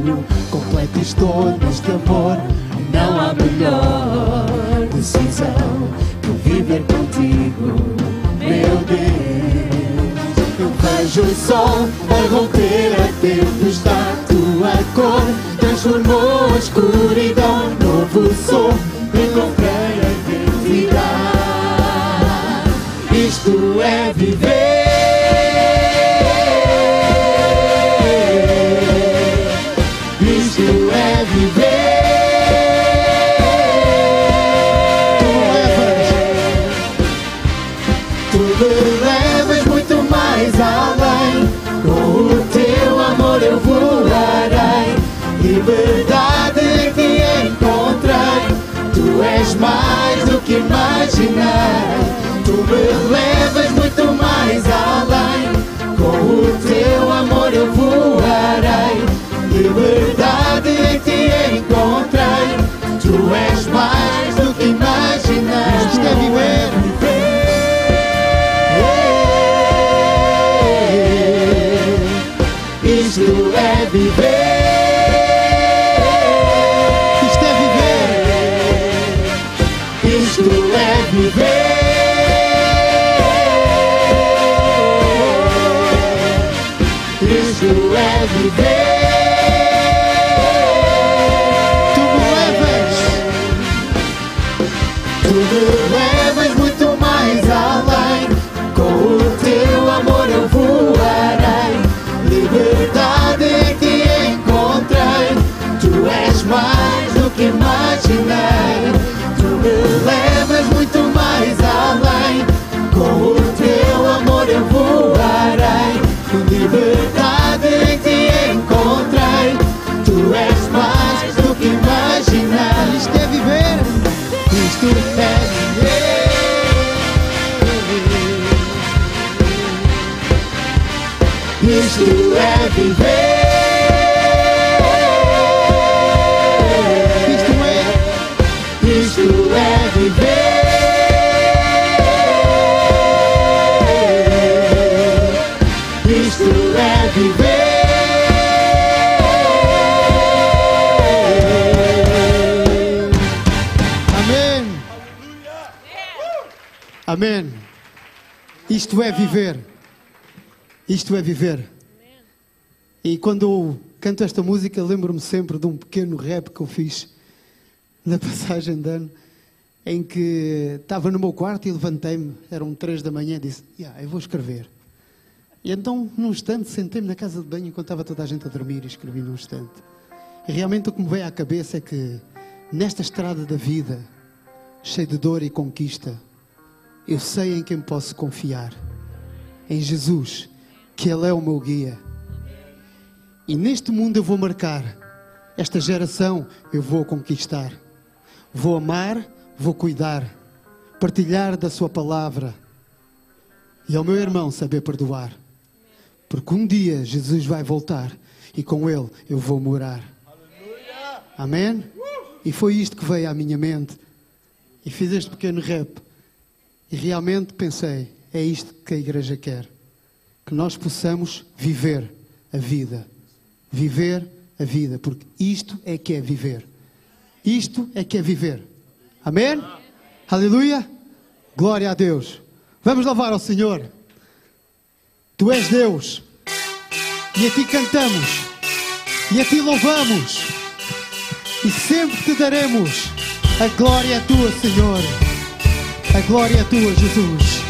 completo estou neste amor. Não há melhor decisão que viver contigo, meu Deus. Eu vejo o sol a romper a tempestade, tua cor transformou a escuridão. Novo sou, encontrei a identidade. Isto é viver. Isto é viver. Tu me levas muito mais além. Com o teu amor eu voarei. Liberdade em ti encontrei. Tu és mais do que imaginei. Tu me levas muito mais além. Com o teu amor eu voarei. Liberdade em ti encontrei. Tu és mais do que imaginei. Isto é viver. Isto é viver. Isto é viver. Isto é viver. Isto é viver. Tu me levas muito mais além. Com o teu amor eu voarei. Liberdade em ti encontrei. Tu és mais do que imaginei. Tu me levas muito mais além. Com o teu amor eu voarei. Liberdade em ti encontrei. Tu és mais do que imaginei. Isto é viver. Isto é viver. Isto é viver. Isto é viver. Isto é viver. Amém. Isto é viver. Isto é viver. E quando eu canto esta música, lembro-me sempre de um pequeno rap que eu fiz na passagem de ano, em que estava no meu quarto e levantei-me, eram 3 da manhã, e disse, eu vou escrever. E então, num instante, sentei-me na casa de banho enquanto estava toda a gente a dormir e escrevi num instante. E realmente o que me veio à cabeça é que, nesta estrada da vida, cheia de dor e conquista, eu sei em quem posso confiar. Em Jesus, que Ele é o meu guia. E neste mundo eu vou marcar. Esta geração eu vou conquistar. Vou amar, vou cuidar. Partilhar da sua palavra. E ao meu irmão saber perdoar. Porque um dia Jesus vai voltar. E com Ele eu vou morar. Amém? E foi isto que veio à minha mente. E fiz este pequeno rap. E realmente pensei, é isto que a igreja quer. Que nós possamos viver a vida. Viver a vida. Porque isto é que é viver. Isto é que é viver. Amém? Aleluia. Glória a Deus. Vamos louvar ao Senhor. Tu és Deus. E a Ti cantamos. E a Ti louvamos. E sempre Te daremos a glória a Tua, Senhor. A glória é Tua, Jesus.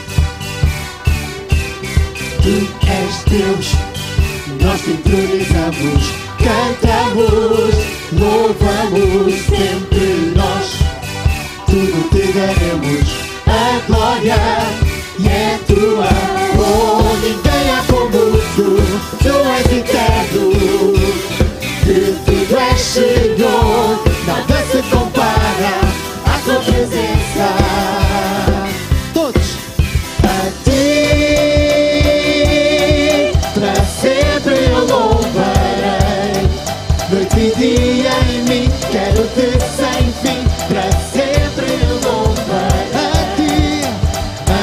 Tu és Deus, nós Te entronizamos, cantamos, louvamos sempre nós. Tudo Te daremos, a glória e é Tua. Oh, ninguém há como Tu és eterno, de tudo és Senhor, nada se compara à Tua presença. Todos a Ti, para sempre eu louvarei. Noite e dia em mim, quero-Te sem fim, para sempre eu louvarei. A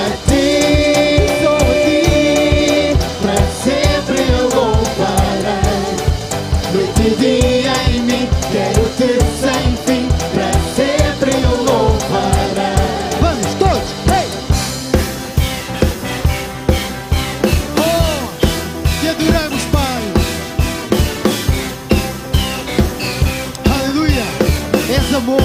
és amor.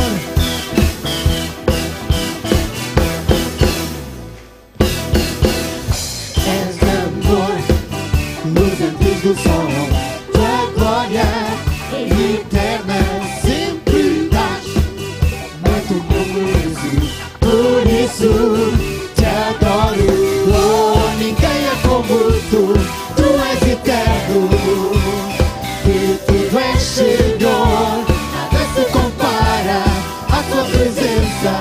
És amor, luz antes do sol, tua glória eterna sempre dás. Muito bom, por isso te adoro. Oh, ninguém é como tu és eterno, e tu és Senhor, nada se compara à tua presença.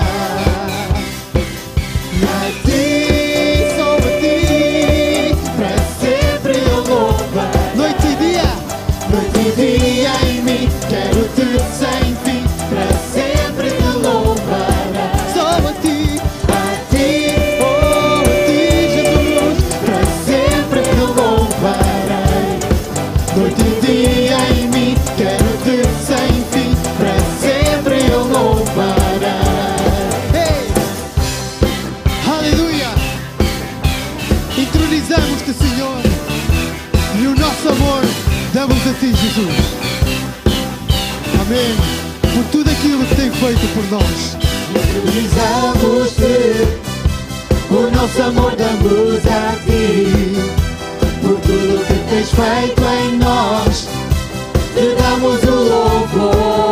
A ti, só a ti, para sempre eu louvo. Noite e dia em mim, quero-te sem fim, para sempre te louvará. Só a ti, oh, a ti, Jesus, para sempre te louvarei. Noite e dia em mim, quero-te sem fim, para sempre eu louvarei. Hey! Aleluia! Entronizamos-te, Senhor, e o nosso amor damos a ti, Jesus. Amém. Por tudo aquilo que tem feito por nós. Entronizamos-te, o nosso amor damos a ti. Por tudo que tens feito em nós, te damos o louvor.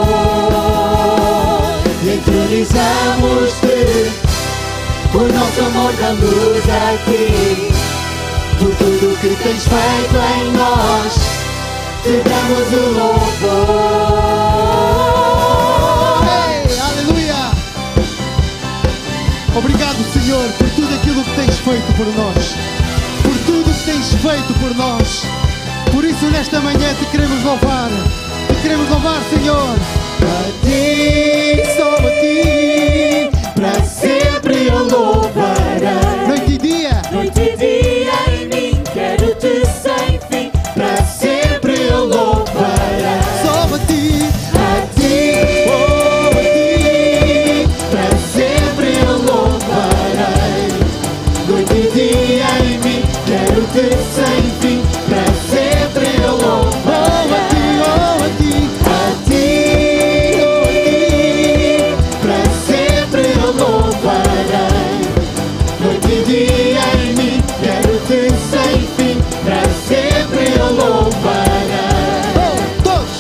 Entronizamos-te, o nosso amor damos a ti. Por tudo que tens feito em nós, te damos o louvor. Hey, aleluia! Obrigado, Senhor, por tudo aquilo que tens feito por nós. Por tudo que tens feito por nós. Por isso, nesta manhã, te queremos louvar. Te queremos louvar, Senhor. A ti, só a ti, para sempre eu louvarei. Noite e dia em mim, quero-te sem fim, para sempre eu louvarei. Só a ti, oh, a ti, para sempre eu louvarei. Noite e dia em mim, quero-te sem fim, para sempre eu louvarei. Oh, a ti, para sempre eu louvarei. Noite e dia em mim, quero-te sem fim, para sempre eu louvarei. Oh, todos!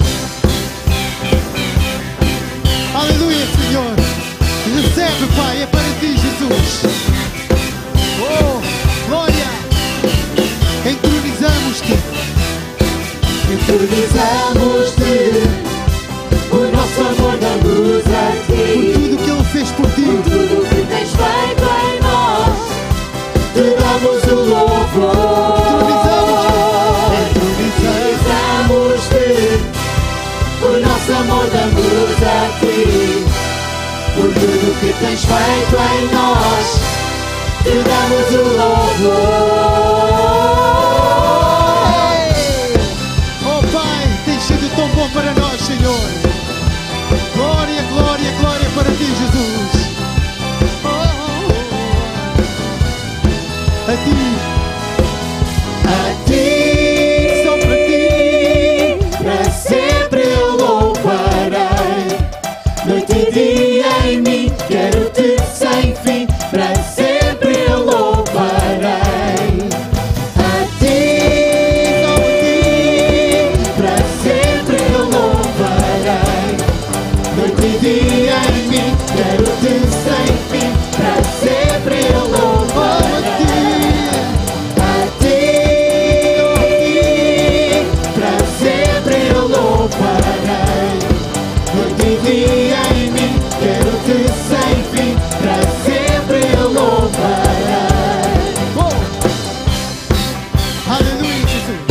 Aleluia, Senhor! Recebe, Pai, é para ti, Jesus. Oh, glória! Entronizamos-te. Entronizamos-te, o nosso amor damos a ti. Por tudo que Ele fez por ti, por tudo que tens feito em nós, te damos o louvor. Entronizamos-te, o nosso amor damos a ti. Por tudo que tens feito em nós, te damos o louvor. Oh Pai, tens sido tão bom para nós, Senhor. Glória, glória, glória para ti, Jesus. A ti, só para ti, para sempre eu louvarei. Noite e dia em mim, quero-te sem fim, para sempre eu louvarei. A ti, só a ti, para sempre eu louvarei. Noite e dia em mim, quero-te sem fim, para sempre eu louvarei. A ti, para sempre eu louvarei. Noite e dia em mim, quero-te sem fim, para sempre eu louvarei. Oh! Aleluia, Jesus!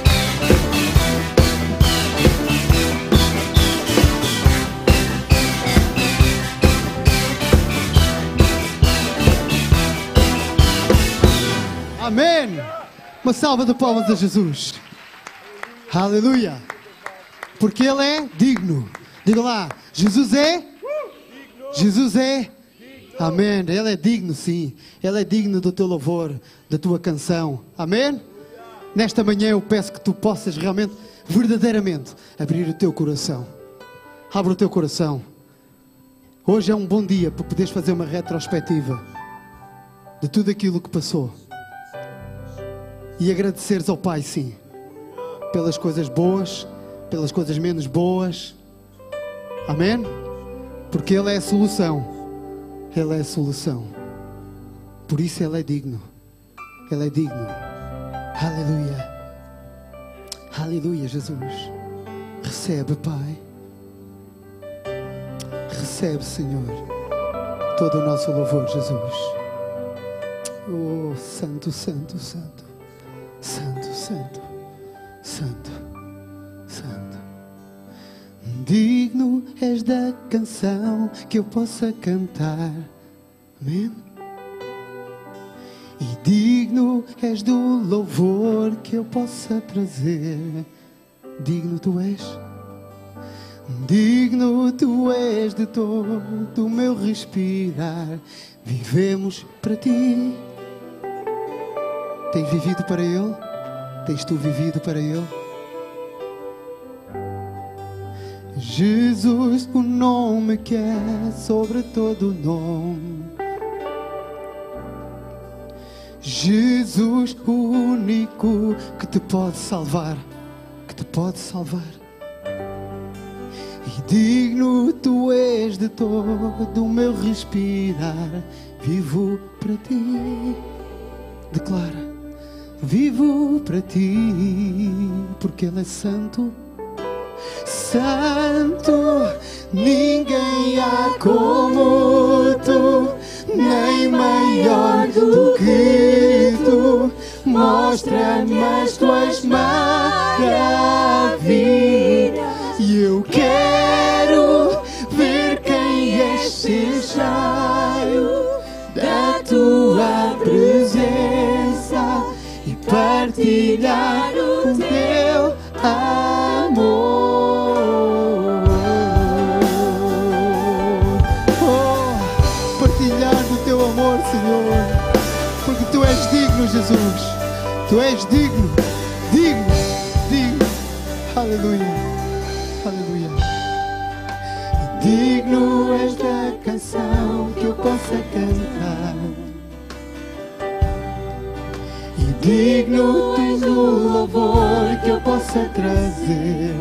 Amém! Uma salva de palmas a Jesus. Aleluia! Porque Ele é digno. Diga lá, Jesus é? Jesus é? Amém. Ele é digno, sim. Ele é digno do teu louvor, da tua canção. Amém? Nesta manhã eu peço que tu possas realmente, verdadeiramente, abrir o teu coração. Abre o teu coração. Hoje é um bom dia para poderes fazer uma retrospectiva de tudo aquilo que passou. E agradeceres ao Pai, sim, pelas coisas boas, pelas coisas menos boas. Amém? Porque Ele é a solução. Ele é a solução. Por isso Ele é digno. Ele é digno. Aleluia. Aleluia, Jesus. Recebe, Pai. Recebe, Senhor, todo o nosso louvor, Jesus. Oh, Santo, Santo, Santo. Santo, Santo, Santo, Santo. Digno és da canção que eu possa cantar. Amém? E digno és do louvor que eu possa trazer. Digno tu és. Digno tu és de todo o meu respirar. Vivemos para ti. Tens vivido para Ele? Tens tu vivido para Ele? Jesus, o nome que é sobre todo nome. Jesus, o único que te pode salvar. Que te pode salvar. E digno tu és de todo o meu respirar. Vivo para ti. Declara. Vivo para ti, porque Ele é santo. Santo, ninguém há como tu, nem maior do que tu. Mostra-me as tuas maravilhas e eu quero ver quem és, ser cheio da tua presença e partilhar o teu amor. Oh, partilhar do teu amor, Senhor, porque tu és digno, Jesus. Tu és digno, digno, digno. Aleluia, aleluia. Digno és da canção que eu possa cantar. Digno és do louvor que eu possa trazer.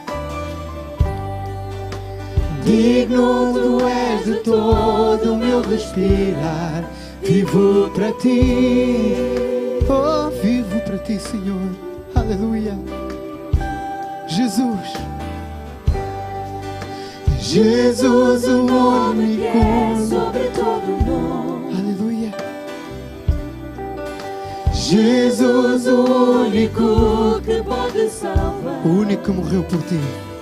Digno tu és de todo o meu respirar. Vivo para ti. Oh, vivo para ti, Senhor. Aleluia. Jesus. Jesus, o nome que é sobre todo nome. Aleluia. Jesus, o único que pode salvar. O único que morreu por ti.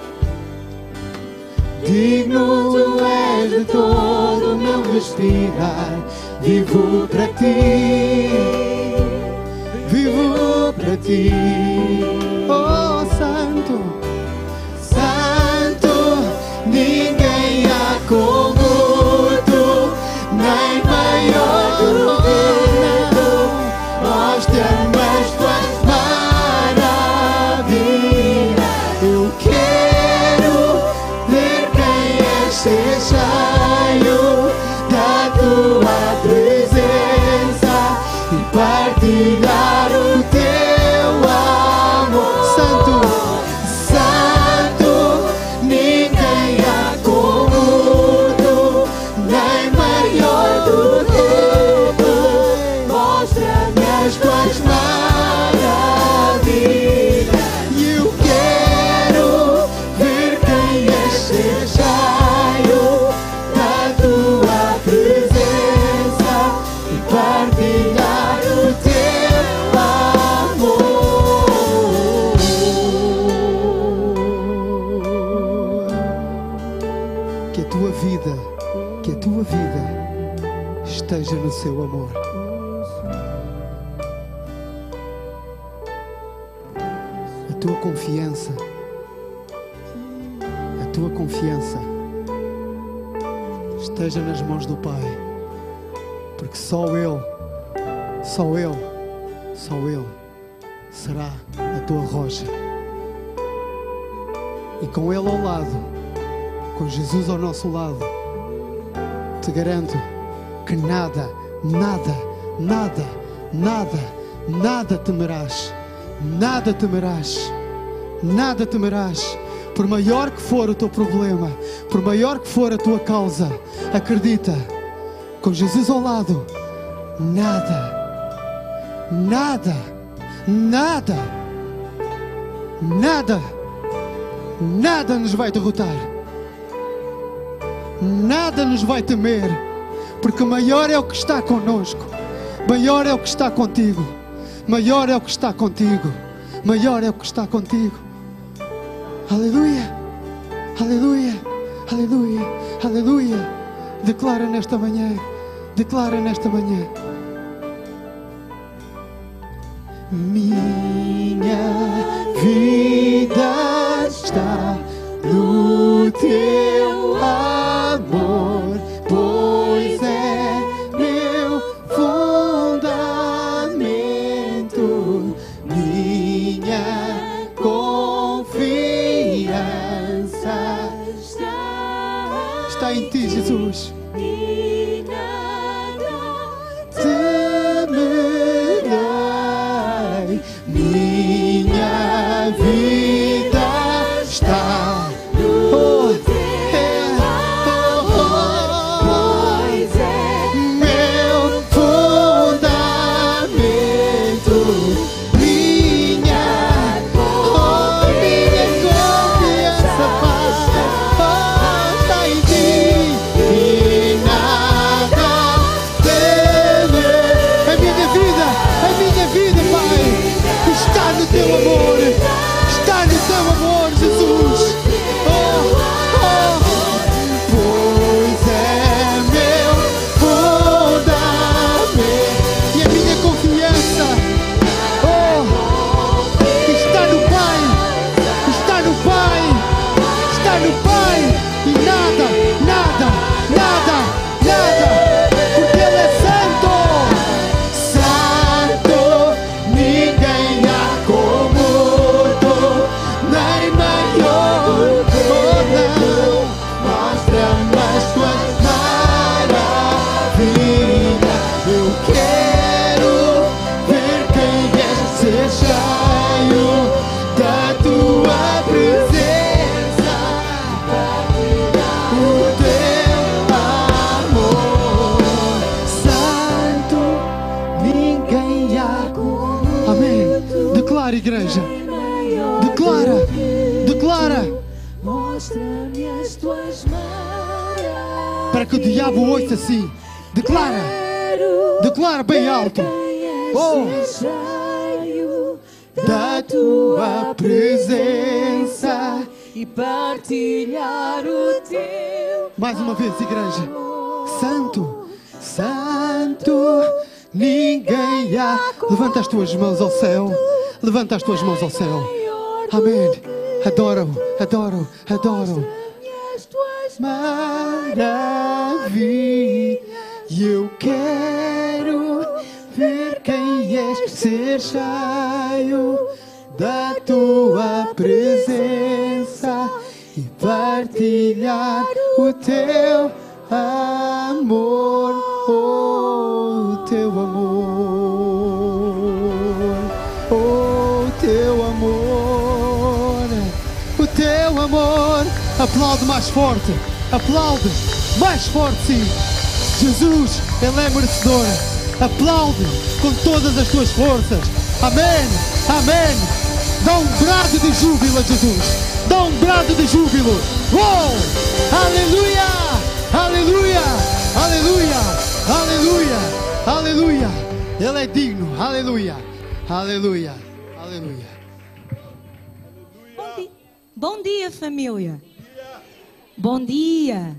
Digno tu és de todo o meu respirar. Vivo para ti. Vivo para ti. Oh, Santo, Santo, ninguém há como tu, nem maior do que tu. Mostra-me as tuas maravilhas. Eu quero ver quem és, ser cheio da tua presença e partilhar o teu amor. Santo, Santo, ninguém há como tu, nem maior do que tu. Mostra-me as tuas maravilhas e eu quero ver quem és, ser cheio da tua presença e partilhar o teu amor. Que a tua vida esteja no seu amor. A tua confiança esteja nas mãos do Pai, porque só Ele será a tua rocha, e com Ele ao lado Com Jesus ao nosso lado, te garanto que nada, nada, nada, nada, nada temerás. Nada temerás. Nada temerás. Por maior que for o teu problema, por maior que for a tua causa, acredita, com Jesus ao lado, nada, nada, nada, nada, nada nos vai derrotar. Nada nos vai temer, porque maior é o que está conosco, maior é o que está contigo, maior é o que está contigo, maior é o que está contigo. Aleluia, aleluia, aleluia, aleluia. Declara nesta manhã, declara nesta manhã. Minha vida está no teu amor, pois é meu fundamento, minha confiança está em ti, Jesus. E nada temerei, minha vida está no teu amor, pois é meu fundamento, minha confiança, Pai, está em ti. E nada temer. A minha vida, Pai, está no teu amor, está no teu amor, Jesus. Pois é meu fundamento. E a minha confiança está no Pai, está no Pai, está no Pai. E nada, nada, nada, nada, porque Ele é santo, santo, ninguém há como tu, nem maior, não, mostra-me as tuas maravilhas, eu quero ver quem és, ser cheio da tua presença, o teu amor, santo, ninguém há como. Amém. Declara, igreja. Declara, declara. Mostra-me as tuas maravilhas. Para que o diabo ouça assim. Declara, declara bem alto. Da tua presença E partilhar o teu. mais uma vez, igreja. Santo, santo, ninguém há. Levanta as tuas mãos ao céu. Levanta as tuas mãos ao céu. Amém. Adoro, adoro, adoro. Maravilha. E eu quero ver quem és, ser cheio da tua presença e partilhar o teu amor, o teu amor, o teu amor, o teu amor. Aplaude mais forte, aplaude mais forte, sim. Jesus, Ele é merecedor. Aplaude com todas as tuas forças. Amém, amém. Dá um brado de júbilo a Jesus. Dá um brado de júbilo. Uou! Aleluia! Aleluia! Aleluia! Aleluia! Aleluia! Ele é digno. Aleluia! Aleluia! Aleluia! Bom dia, família. Bom dia.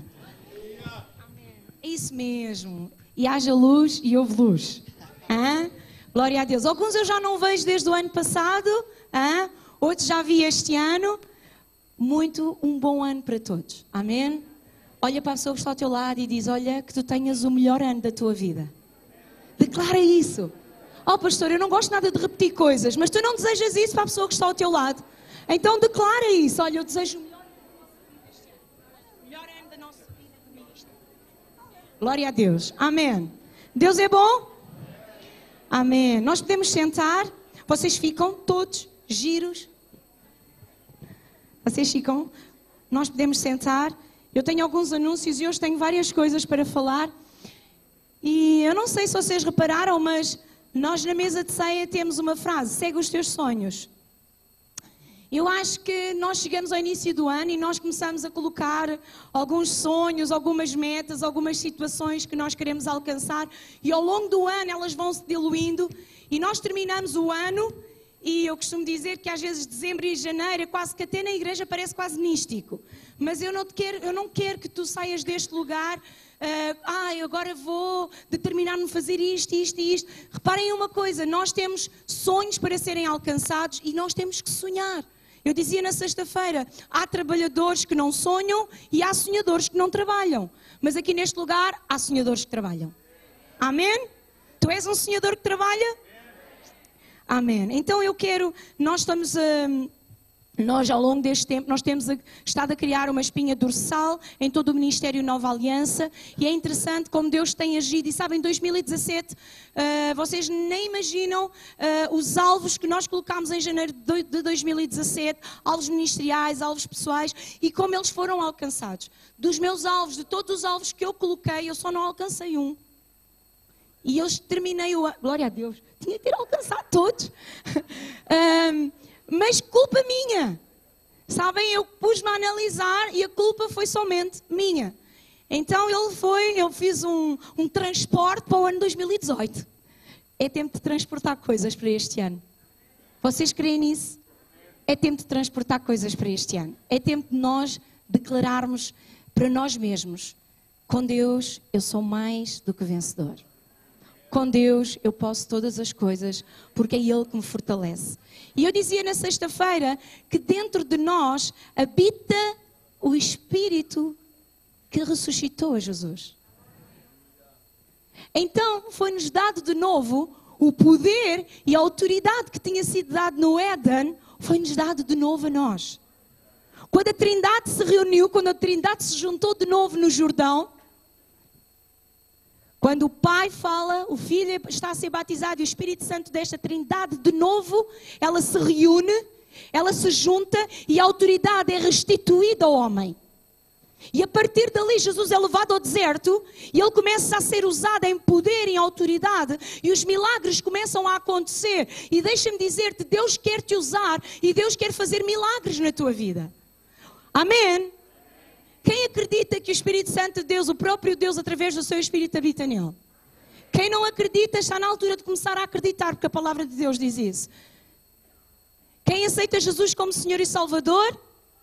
É isso mesmo. E haja luz e houve luz. Hã? Glória a Deus. Alguns eu já não vejo desde o ano passado. Hã? Outros já vi este ano. Um bom ano para todos. Amém? Olha para a pessoa que está ao teu lado e diz: olha, que tu tenhas o melhor ano da tua vida. Declara isso. Oh, pastor, eu não gosto nada de repetir coisas, mas tu não desejas isso para a pessoa que está ao teu lado. Então declara isso. Olha, eu desejo o melhor Glória a Deus. Amém. Deus é bom? Amém. Nós podemos sentar. Vocês ficam todos giros. Vocês ficam. Nós podemos sentar. Eu tenho alguns anúncios e hoje tenho várias coisas para falar. E eu não sei se vocês repararam, mas nós na mesa de ceia temos uma frase: segue os teus sonhos. Eu acho que nós chegamos ao início do ano e nós começamos a colocar alguns sonhos, algumas metas, algumas situações que nós queremos alcançar e ao longo do ano elas vão se diluindo e nós terminamos o ano e eu costumo dizer que às vezes dezembro e janeiro quase que até na igreja parece quase místico. Mas eu não quero que tu saias deste lugar, agora vou determinar-me fazer isto, isto e isto. Reparem uma coisa, nós temos sonhos para serem alcançados e nós temos que sonhar. Eu dizia na sexta-feira, há trabalhadores que não sonham e há sonhadores que não trabalham. Mas aqui neste lugar, há sonhadores que trabalham. Amém? Tu és um sonhador que trabalha? Amém. Então eu quero, nós ao longo deste tempo, nós temos estado a criar uma espinha dorsal em todo o Ministério Nova Aliança e é interessante como Deus tem agido. E sabem, em 2017, vocês nem imaginam os alvos que nós colocámos em janeiro de 2017, alvos ministeriais, alvos pessoais, e como eles foram alcançados. Dos meus alvos, de todos os alvos que eu coloquei, eu só não alcancei um. E eu terminei o ano, glória a Deus, tinha que ter alcançado todos. Mas culpa minha. Sabem, eu pus-me a analisar e a culpa foi somente minha. Então eu fiz um transporte para o ano 2018. É tempo de transportar coisas para este ano. Vocês creem nisso? É tempo de transportar coisas para este ano. É tempo de nós declararmos para nós mesmos: com Deus eu sou mais do que vencedor. Com Deus eu posso todas as coisas, porque é Ele que me fortalece. E eu dizia na sexta-feira que dentro de nós habita o Espírito que ressuscitou a Jesus. Então foi-nos dado de novo o poder e a autoridade que tinha sido dado no Éden, foi-nos dado de novo a nós. Quando a Trindade se reuniu, quando a Trindade se juntou de novo no Jordão, quando o Pai fala, o Filho está a ser batizado e o Espírito Santo desta Trindade, de novo, ela se reúne, ela se junta e a autoridade é restituída ao homem. E a partir dali Jesus é levado ao deserto e ele começa a ser usado em poder, em autoridade, e os milagres começam a acontecer. E deixa-me dizer-te, Deus quer te usar e Deus quer fazer milagres na tua vida. Amém? Quem acredita que o Espírito Santo de Deus, o próprio Deus, através do seu Espírito, habita nele? Quem não acredita está na altura de começar a acreditar, porque a palavra de Deus diz isso. Quem aceita Jesus como Senhor e Salvador?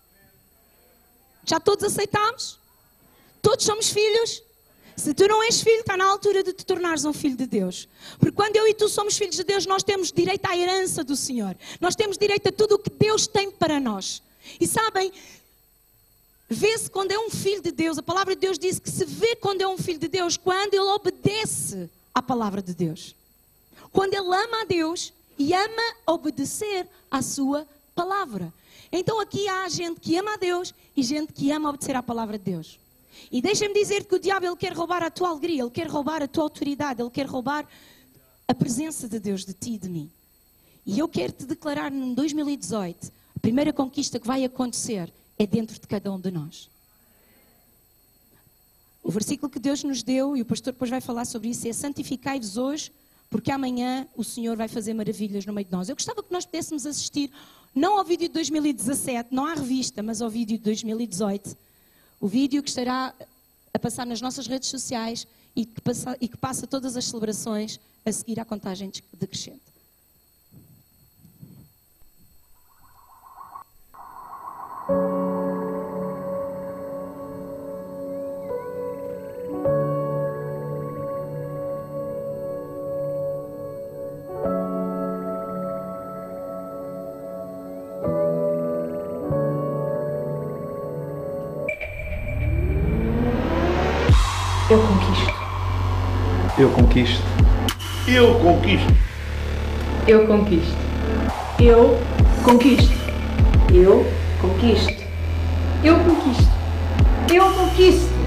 Já todos aceitamos? Todos somos filhos? Se tu não és filho, está na altura de te tornares um filho de Deus. Porque quando eu e tu somos filhos de Deus, nós temos direito à herança do Senhor. Nós temos direito a tudo o que Deus tem para nós. E sabem, vê-se quando é um filho de Deus. A palavra de Deus diz que se vê quando é um filho de Deus, quando ele obedece à palavra de Deus. Quando ele ama a Deus e ama obedecer à sua palavra. Então aqui há gente que ama a Deus e gente que ama obedecer à palavra de Deus. E deixa-me dizer que o diabo ele quer roubar a tua alegria, ele quer roubar a tua autoridade, ele quer roubar a presença de Deus de ti e de mim. E eu quero te declarar em 2018, a primeira conquista que vai acontecer é dentro de cada um de nós. O versículo que Deus nos deu, e o pastor depois vai falar sobre isso, é: santificai-vos hoje, porque amanhã o Senhor vai fazer maravilhas no meio de nós. Eu gostava que nós pudéssemos assistir, não ao vídeo de 2017, não à revista, mas ao vídeo de 2018. O vídeo que estará a passar nas nossas redes sociais e que passa todas as celebrações a seguir à contagem decrescente. Eu conquisto. Eu conquisto. Eu conquisto. Eu conquisto. Eu conquisto. Eu conquisto. Eu conquisto. Eu conquisto.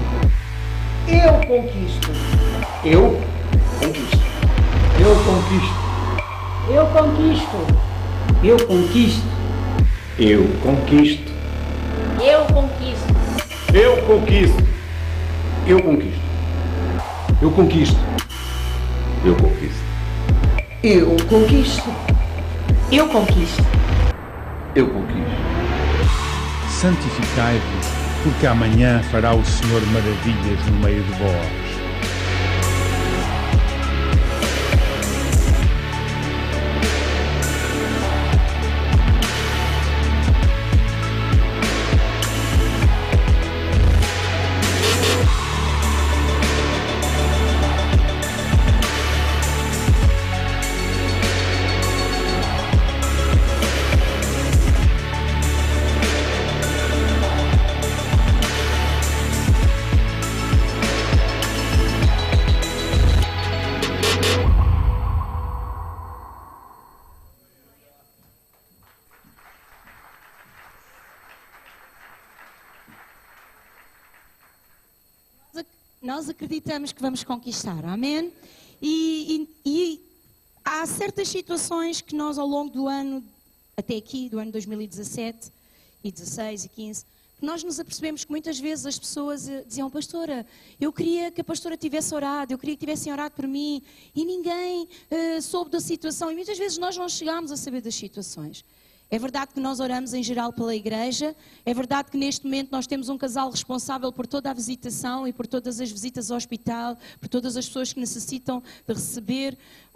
conquisto. Eu conquisto. Eu conquisto. Eu conquisto. Eu conquisto. Eu conquisto. Eu conquisto. Eu conquisto. Eu conquisto. Eu conquisto. Eu conquisto. Eu conquisto. Eu conquisto. Eu conquisto. Santificai-vos, porque amanhã fará o Senhor maravilhas no meio de vós. Nós acreditamos que vamos conquistar, amém? E há certas situações que nós ao longo do ano, até aqui, do ano 2017, e 16 e 15, que nós nos apercebemos que muitas vezes as pessoas diziam: pastora, eu queria que a pastora tivesse orado, eu queria que tivessem orado por mim, e ninguém soube da situação, e muitas vezes nós não chegámos a saber das situações. É verdade que nós oramos em geral pela igreja, é verdade que neste momento nós temos um casal responsável por toda a visitação e por todas as visitas ao hospital, por todas as pessoas que necessitam de receber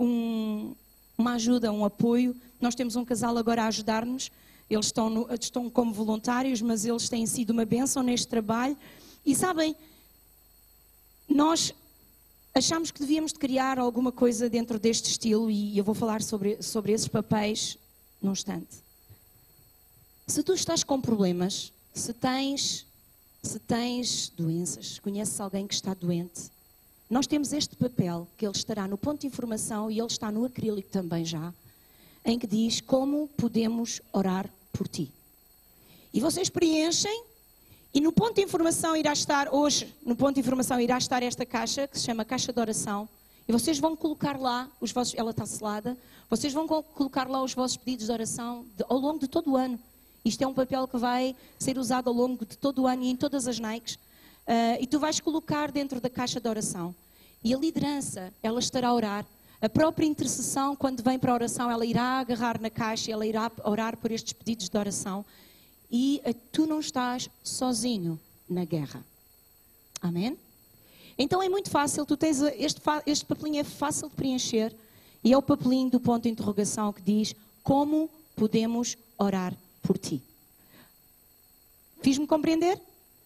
uma ajuda, um apoio. Nós temos um casal agora a ajudar-nos, eles estão como voluntários, mas eles têm sido uma bênção neste trabalho. E sabem, nós achamos que devíamos de criar alguma coisa dentro deste estilo, e eu vou falar sobre esses papéis num instante. Se tu estás com problemas, se tens doenças, conheces alguém que está doente, nós temos este papel, que ele estará no ponto de informação e ele está no acrílico também já, em que diz como podemos orar por ti. E vocês preenchem, e no ponto de informação irá estar, hoje, no ponto de informação irá estar esta caixa, que se chama Caixa de Oração, e vocês vão colocar lá, ela está selada, vocês vão colocar lá os vossos pedidos de oração ao longo de todo o ano. Isto é um papel que vai ser usado ao longo de todo o ano e em todas as Nikes. E tu vais colocar dentro da caixa de oração. E a liderança, ela estará a orar. A própria intercessão, quando vem para a oração, ela irá agarrar na caixa, ela irá orar por estes pedidos de oração. E tu não estás sozinho na guerra. Amém? Então é muito fácil, tu tens este papelinho é fácil de preencher. E é o papelinho do ponto de interrogação que diz: como podemos orar por ti? Fiz-me compreender?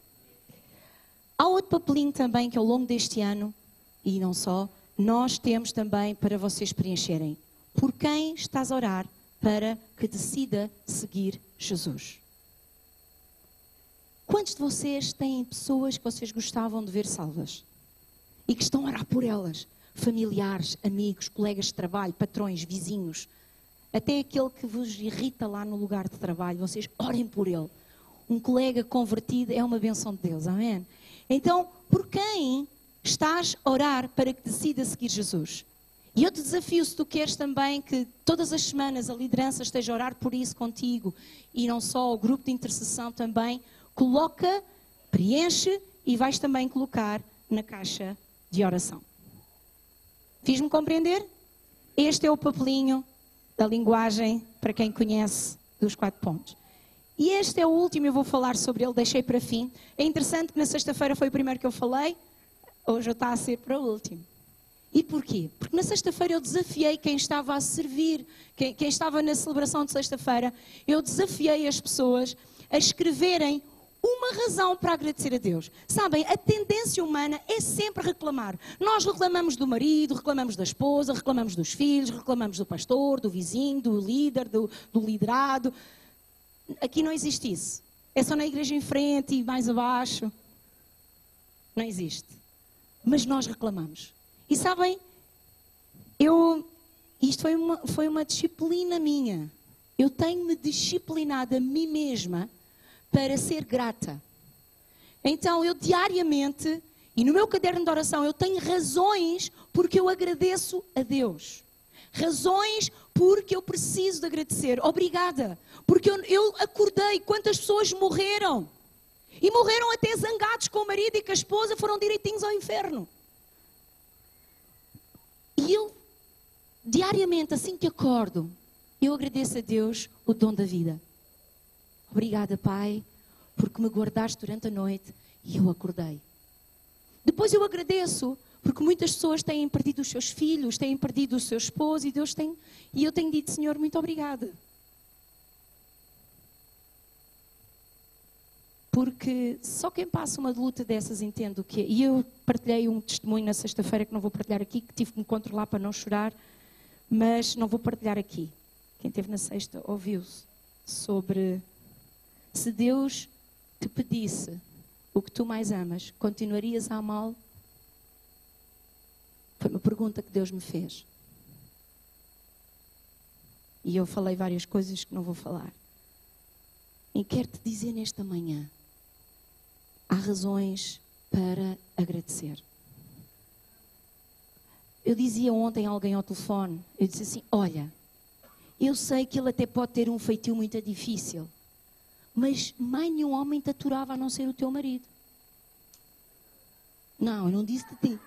Há outro papelinho também que ao longo deste ano, e não só, nós temos também para vocês preencherem. Por quem estás a orar para que decida seguir Jesus? Quantos de vocês têm pessoas que vocês gostavam de ver salvas? E que estão a orar por elas? Familiares, amigos, colegas de trabalho, patrões, vizinhos. Até aquele que vos irrita lá no lugar de trabalho, vocês orem por ele. Um colega convertido é uma bênção de Deus, amém? Então, por quem estás a orar para que decida seguir Jesus? E eu te desafio, se tu queres também que todas as semanas a liderança esteja a orar por isso contigo, e não só o grupo de intercessão também, coloca, preenche e vais também colocar na caixa de oração. Fiz-me compreender? Este é o papelinho da linguagem, para quem conhece, dos 4 pontos. E este é o último, eu vou falar sobre ele, deixei para fim. É interessante que na sexta-feira foi o primeiro que eu falei, hoje está a ser para o último. E porquê? Porque na sexta-feira eu desafiei quem estava a servir, quem estava na celebração de sexta-feira, eu desafiei as pessoas a escreverem uma razão para agradecer a Deus. Sabem, a tendência humana é sempre reclamar. Nós reclamamos do marido, reclamamos da esposa, reclamamos dos filhos, reclamamos do pastor, do vizinho, do líder, do liderado. Aqui não existe isso. É só na igreja em frente e mais abaixo. Não existe. Mas nós reclamamos. E sabem, isto foi uma disciplina minha. Eu tenho-me disciplinado a mim mesma para ser grata. Então, eu diariamente, E no meu caderno de oração eu tenho razões porque eu agradeço a Deus. Razões porque eu preciso de agradecer. Obrigada. Porque eu acordei. Quantas pessoas morreram? E morreram até zangados com o marido e com a esposa, foram direitinhos ao inferno. E eu, diariamente, assim que acordo, eu agradeço a Deus o dom da vida. Obrigada, Pai, porque me guardaste durante a noite e eu acordei. Depois eu agradeço, porque muitas pessoas têm perdido os seus filhos, têm perdido o seu esposo e eu tenho dito, Senhor, muito obrigada. Porque só quem passa uma luta dessas entende o que é. E eu partilhei um testemunho na sexta-feira, que não vou partilhar aqui, que tive que me controlar para não chorar, mas não vou partilhar aqui. Quem esteve na sexta ouviu-se sobre se Deus te pedisse o que tu mais amas, continuarias a amá-lo? Foi uma pergunta que Deus me fez. E eu falei várias coisas que não vou falar. E quero-te dizer nesta manhã, há razões para agradecer. Eu dizia ontem a alguém ao telefone, eu disse assim, olha, eu sei que ele até pode ter um feitio muito difícil, mas mais nenhum homem te aturava a não ser o teu marido. Não, eu não disse de ti.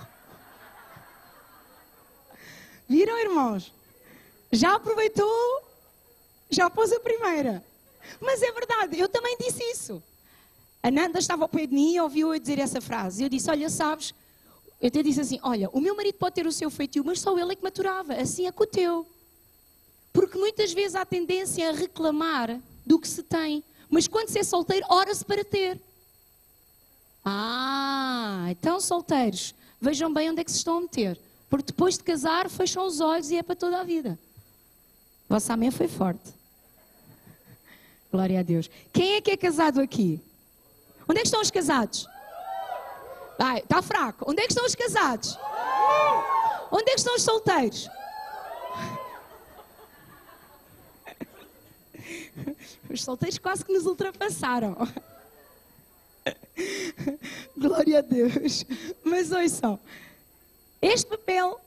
Viram, irmãos? Já aproveitou, já pôs a primeira. Mas é verdade, eu também disse isso. A Nanda estava ao pé de mim e ouviu eu dizer essa frase. Eu disse, olha, sabes, eu até disse assim, olha, o meu marido pode ter o seu feitio, mas só ele é que me aturava, assim é com o teu. Porque muitas vezes há tendência a reclamar do que se tem, mas quando se é solteiro, ora-se para ter. Então solteiros, vejam bem onde é que se estão a meter. Porque depois de casar, fecham os olhos e é para toda a vida. Vossa amém foi forte. Glória a Deus. Quem é que é casado aqui? Onde é que estão os casados? Está fraco. Onde é que estão os casados? Onde é que estão os solteiros? Os solteiros quase que nos ultrapassaram. Glória a Deus. Mas ouçam, este papel...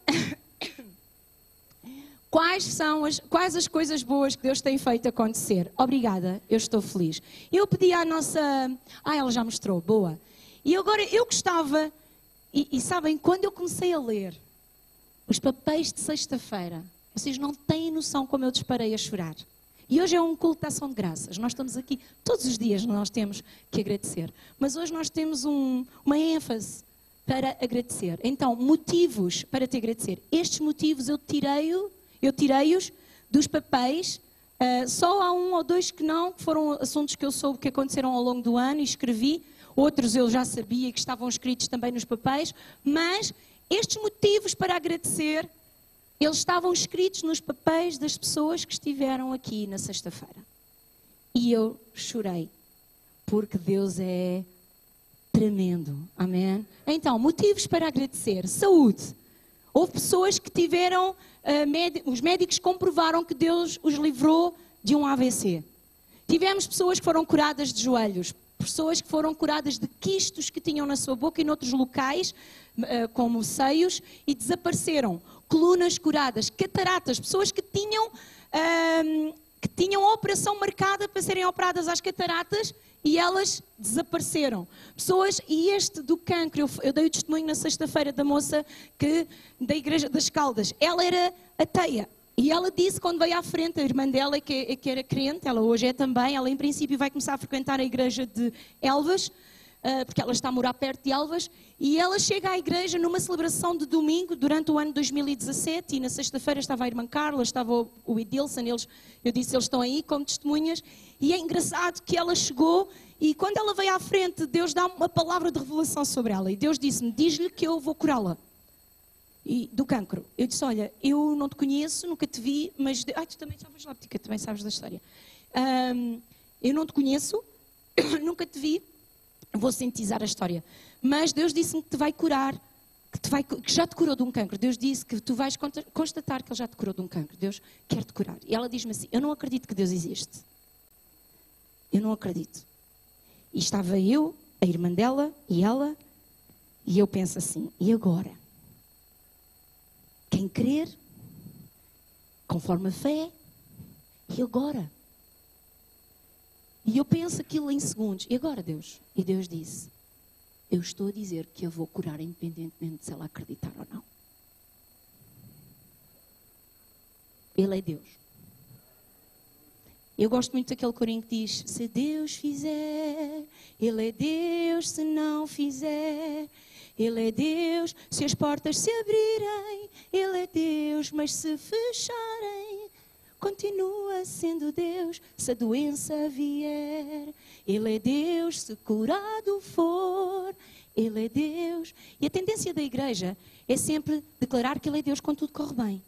Quais as coisas boas que Deus tem feito acontecer? Obrigada, eu estou feliz. Eu pedi à nossa... ela já mostrou, boa. E agora eu gostava... E sabem, quando eu comecei a ler os papéis de sexta-feira, vocês não têm noção como eu disparei a chorar. E hoje é um culto de ação de graças. Nós estamos aqui, todos os dias nós temos que agradecer. Mas hoje nós temos uma ênfase para agradecer. Então, motivos para te agradecer. Estes motivos eu tirei-os dos papéis, só há um ou dois que não, que foram assuntos que eu soube que aconteceram ao longo do ano e escrevi, outros eu já sabia que estavam escritos também nos papéis, mas estes motivos para agradecer, eles estavam escritos nos papéis das pessoas que estiveram aqui na sexta-feira. E eu chorei, porque Deus é tremendo, amém? Então, motivos para agradecer, saúde. Houve pessoas que tiveram, os médicos comprovaram que Deus os livrou de um AVC. Tivemos pessoas que foram curadas de joelhos, pessoas que foram curadas de quistos que tinham na sua boca e noutros locais, como seios, e desapareceram. Colunas curadas, cataratas, pessoas que tinham a operação marcada para serem operadas às cataratas e elas desapareceram. Pessoas, e este do cancro, eu dei o testemunho na sexta-feira da moça da Igreja das Caldas. Ela era ateia. E ela disse, quando veio à frente, a irmã dela, que era crente, ela hoje é também, ela em princípio vai começar a frequentar a igreja de Elvas, porque ela está a morar perto de Elvas, e ela chega à igreja numa celebração de domingo, durante o ano 2017, e na sexta-feira estava a irmã Carla, estava o Edilson, eu disse, eles estão aí como testemunhas, e é engraçado que ela chegou, e quando ela veio à frente, Deus dá uma palavra de revelação sobre ela, e Deus disse-me, diz-lhe que eu vou curá-la. Do cancro. Eu disse, olha, eu não te conheço, nunca te vi, mas... tu também sabes lá, porque também sabes da história. Eu não te conheço, nunca te vi, vou sintetizar a história. Mas Deus disse-me que te vai curar, que já te curou de um cancro. Deus disse que tu vais constatar que Ele já te curou de um cancro. Deus quer te curar. E ela diz-me assim, eu não acredito que Deus existe. Eu não acredito. E estava eu, a irmã dela e ela, E eu penso assim, e agora? Quem crer, conforme a fé, e agora? E eu penso aquilo em segundos, e agora Deus? E Deus disse, eu estou a dizer que eu vou curar independentemente se ela acreditar ou não. Ele é Deus. Eu gosto muito daquele corinho que diz, se Deus fizer, Ele é Deus, se não fizer, Ele é Deus, se as portas se abrirem, Ele é Deus, mas se fecharem, continua sendo Deus, se a doença vier, Ele é Deus, se curado for, Ele é Deus. E a tendência da igreja é sempre declarar que Ele é Deus quando tudo corre bem.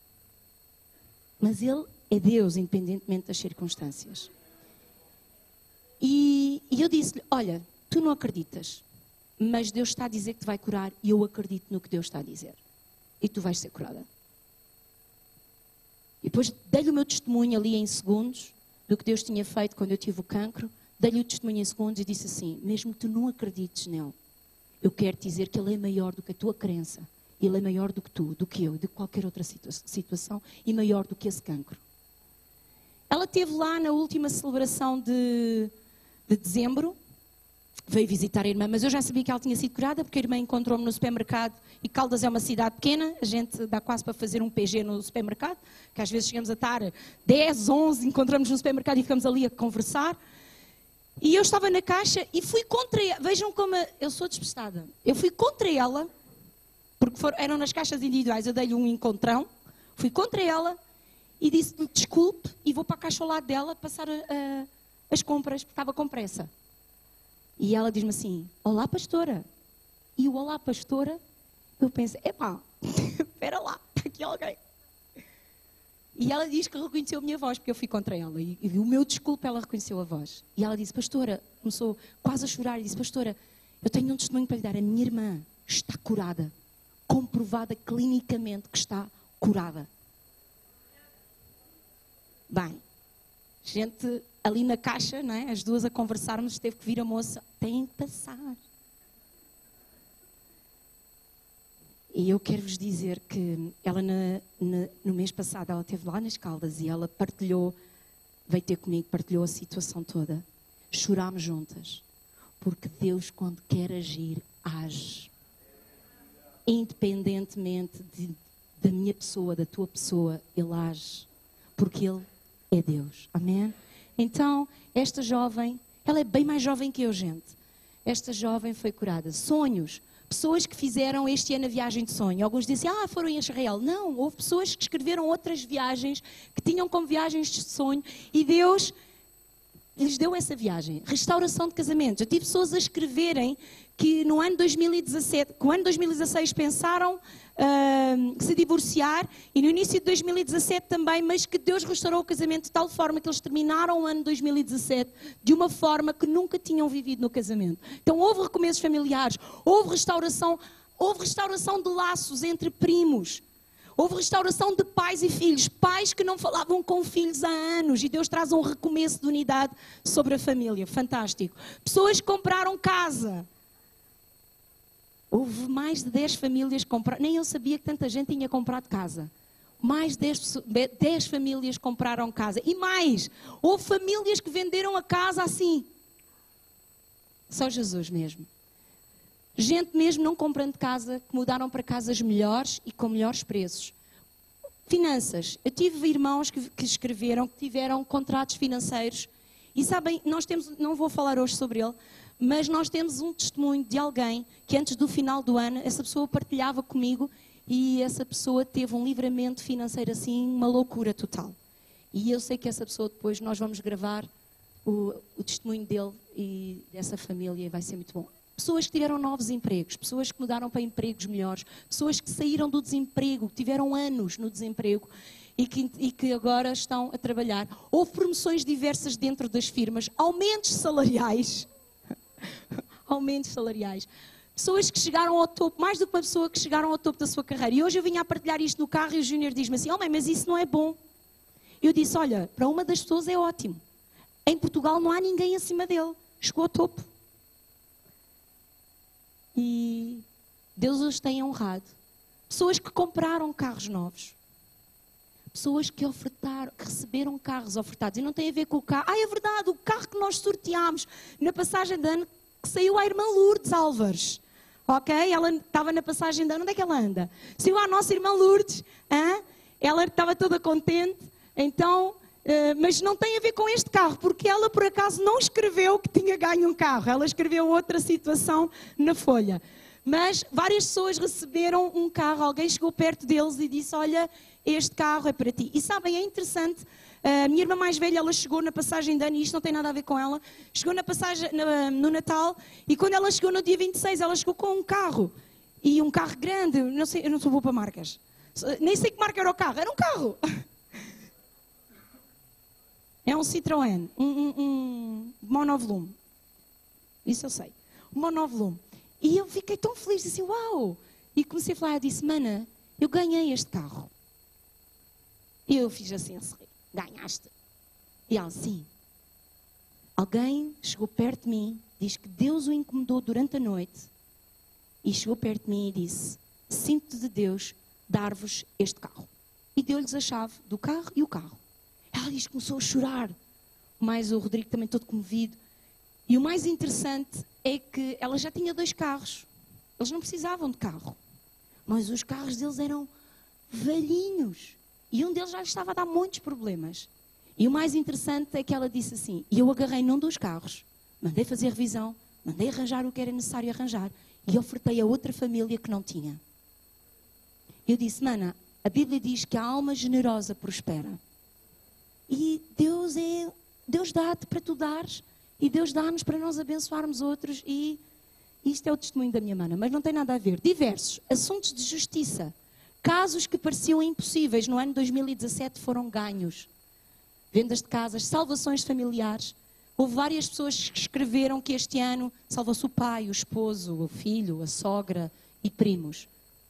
Mas Ele é Deus, independentemente das circunstâncias. E eu disse-lhe, olha, tu não acreditas, mas Deus está a dizer que te vai curar e eu acredito no que Deus está a dizer. E tu vais ser curada. E depois dei-lhe o meu testemunho ali em segundos, do que Deus tinha feito quando eu tive o cancro. Dei-lhe o testemunho em segundos e disse assim, mesmo que tu não acredites nele, eu quero te dizer que Ele é maior do que a tua crença. Ele é maior do que tu, do que eu, de qualquer outra situação e maior do que esse cancro. Ela esteve lá na última celebração de dezembro, veio visitar a irmã, mas eu já sabia que ela tinha sido curada porque a irmã encontrou-me no supermercado e Caldas é uma cidade pequena, a gente dá quase para fazer um PG no supermercado, que às vezes chegamos a estar 10, 11, encontramos no supermercado e ficamos ali a conversar. E eu estava na caixa e fui contra ela, vejam como eu sou despistada, eu fui contra ela, porque eram nas caixas individuais, eu dei-lhe um encontrão, fui contra ela e disse-lhe desculpe e vou para a caixa ao lado dela passar as compras, porque estava com pressa. E ela diz-me assim, olá pastora. E o olá pastora, eu penso, epá, espera lá, está aqui alguém. E ela diz que reconheceu a minha voz, porque eu fui contra ela. E o meu desculpe, ela reconheceu a voz. E ela disse, pastora, começou quase a chorar e disse, pastora, eu tenho um testemunho para lhe dar, a minha irmã está curada. Comprovada clinicamente que está curada. Bem, gente ali na caixa, não é? As duas a conversarmos, teve que vir a moça, tem que passar. E eu quero vos dizer que ela no mês passado, ela esteve lá nas Caldas e ela partilhou, veio ter comigo, partilhou a situação toda. Chorámos juntas, porque Deus quando quer agir, age. Independentemente da minha pessoa, da tua pessoa, Ele age, porque Ele é Deus, amém? Então, esta jovem, ela é bem mais jovem que eu, gente. Esta jovem foi curada. Sonhos, pessoas que fizeram este ano a viagem de sonho. Alguns dizem, foram em Israel. Não, houve pessoas que escreveram outras viagens, que tinham como viagens de sonho, e Deus lhes deu essa viagem. Restauração de casamentos. Eu tive pessoas a escreverem que no ano 2017, que no ano 2016 pensaram se divorciar e no início de 2017 também, mas que Deus restaurou o casamento de tal forma que eles terminaram o ano 2017 de uma forma que nunca tinham vivido no casamento. Então houve recomeços familiares, houve restauração de laços entre primos. Houve restauração de pais e filhos, pais que não falavam com filhos há anos e Deus traz um recomeço de unidade sobre a família, fantástico. Pessoas que compraram casa. Houve mais de 10 famílias que compraram, nem eu sabia que tanta gente tinha comprado casa. Mais de 10 famílias compraram casa. E mais, houve famílias que venderam a casa assim. Só Jesus mesmo. Gente mesmo não comprando casa, que mudaram para casas melhores e com melhores preços. Finanças. Eu tive irmãos que escreveram, que tiveram contratos financeiros. E sabem, nós temos, não vou falar hoje sobre ele, mas nós temos um testemunho de alguém que antes do final do ano, essa pessoa partilhava comigo e essa pessoa teve um livramento financeiro assim, uma loucura total. E eu sei que essa pessoa depois, nós vamos gravar o testemunho dele e dessa família e vai ser muito bom. Pessoas que tiveram novos empregos, pessoas que mudaram para empregos melhores, pessoas que saíram do desemprego, que tiveram anos no desemprego e que agora estão a trabalhar. Houve promoções diversas dentro das firmas, aumentos salariais. Aumentos salariais. Pessoas que chegaram ao topo, mais do que uma pessoa que chegaram ao topo da sua carreira. E hoje eu vinha a partilhar isto no carro e o Júnior diz-me assim, mãe, mas isso não é bom. Eu disse, olha, para uma das pessoas é ótimo. Em Portugal não há ninguém acima dele. Chegou ao topo. E Deus os tem honrado. Pessoas que compraram carros novos. Pessoas que ofertaram, que receberam carros ofertados. E não tem a ver com o carro. É verdade, o carro que nós sorteámos na passagem de ano, que saiu à irmã Lourdes Álvares. Ok? Ela estava na passagem de ano. Onde é que ela anda? Saiu à nossa irmã Lourdes. Ela estava toda contente. Então, mas não tem a ver com este carro, porque ela por acaso não escreveu que tinha ganho um carro. Ela escreveu outra situação na folha. Mas várias pessoas receberam um carro. Alguém chegou perto deles e disse, olha, este carro é para ti. E sabem, é interessante, a minha irmã mais velha, ela chegou na passagem de ano, e isto não tem nada a ver com ela, chegou na passagem, no Natal, e quando ela chegou no dia 26, ela chegou com um carro. E um carro grande, não sei, eu não sou boa para marcas. Nem sei que marca era o carro, era um carro. É um Citroën, um monovolume. Isso eu sei. Um monovolume. E eu fiquei tão feliz, disse, uau! E comecei a falar, eu disse, mana, eu ganhei este carro. E eu fiz assim, ganhaste. E ela, sim. Alguém chegou perto de mim, diz que Deus o incomodou durante a noite, e chegou perto de mim e disse, sinto de Deus dar-vos este carro. E deu-lhes a chave do carro e o carro. Ela diz que começou a chorar. Mas o Rodrigo também todo comovido. E o mais interessante é que ela já tinha 2 carros. Eles não precisavam de carro. Mas os carros deles eram velhinhos. E um deles já estava a dar muitos problemas. E o mais interessante é que ela disse assim, e eu agarrei num dos carros, mandei fazer revisão, mandei arranjar o que era necessário arranjar, e ofertei a outra família que não tinha. Eu disse, mana, a Bíblia diz que a alma generosa prospera. E Deus dá-te para tu dares, e Deus dá-nos para nós abençoarmos outros, e isto é o testemunho da minha mana, mas não tem nada a ver. Diversos assuntos de justiça, casos que pareciam impossíveis no ano 2017 foram ganhos. Vendas de casas, salvações familiares. Houve várias pessoas que escreveram que este ano salvou-se o pai, o esposo, o filho, a sogra e primos.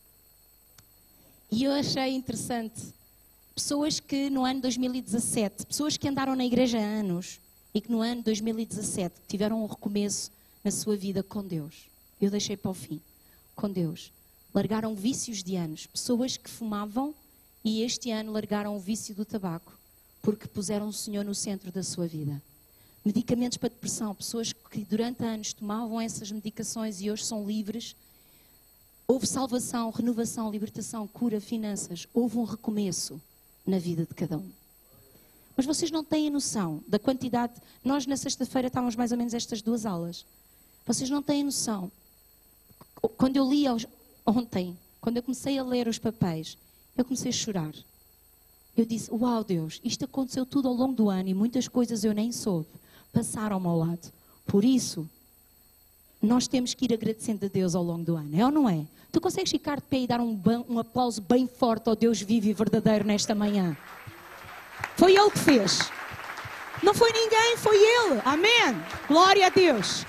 E eu achei interessante. Pessoas que no ano 2017, pessoas que andaram na igreja há anos e que no ano 2017 tiveram um recomeço na sua vida com Deus. Eu deixei para o fim. Com Deus. Largaram vícios de anos. Pessoas que fumavam e este ano largaram o vício do tabaco porque puseram o Senhor no centro da sua vida. Medicamentos para depressão. Pessoas que durante anos tomavam essas medicações e hoje são livres. Houve salvação, renovação, libertação, cura, finanças. Houve um recomeço na vida de cada um. Mas vocês não têm noção da quantidade. Nós na sexta-feira estávamos mais ou menos estas 2 aulas. Vocês não têm noção. Quando eu li ontem, quando eu comecei a ler os papéis, eu comecei a chorar. Eu disse, uau Deus, isto aconteceu tudo ao longo do ano e muitas coisas eu nem soube. Passaram-me ao lado. Por isso, nós temos que ir agradecendo a Deus ao longo do ano. É ou não é? Tu consegues ficar de pé e dar um aplauso bem forte ao Deus vivo e verdadeiro nesta manhã? Foi Ele que fez. Não foi ninguém, foi Ele. Amém. Glória a Deus.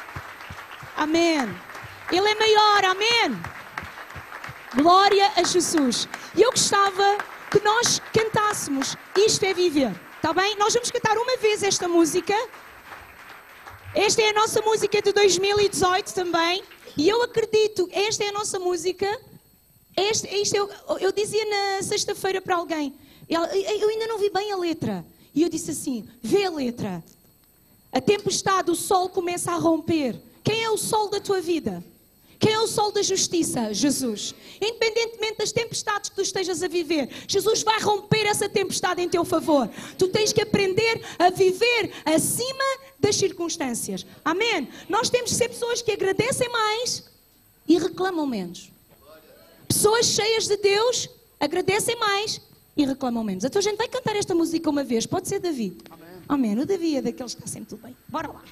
Amém. Ele é maior. Amém. Glória a Jesus. E eu gostava que nós cantássemos Isto é Viver. Está bem? Nós vamos cantar uma vez esta música. Esta é a nossa música de 2018 também. E eu acredito, esta é a nossa música. Eu dizia na sexta-feira para alguém, eu ainda não vi bem a letra. E eu disse assim, vê a letra. A tempestade, o sol começa a romper. Quem é o sol da tua vida? Quem é o sol da justiça? Jesus. Independentemente das tempestades que tu estejas a viver, Jesus vai romper essa tempestade em teu favor. Tu tens que aprender a viver acima das circunstâncias. Amém? Nós temos que ser pessoas que agradecem mais e reclamam menos. Pessoas cheias de Deus agradecem mais e reclamam menos. Então a gente vai cantar esta música uma vez. Pode ser David? Amém. Amém. O David é daqueles que está sempre tudo bem. Bora lá.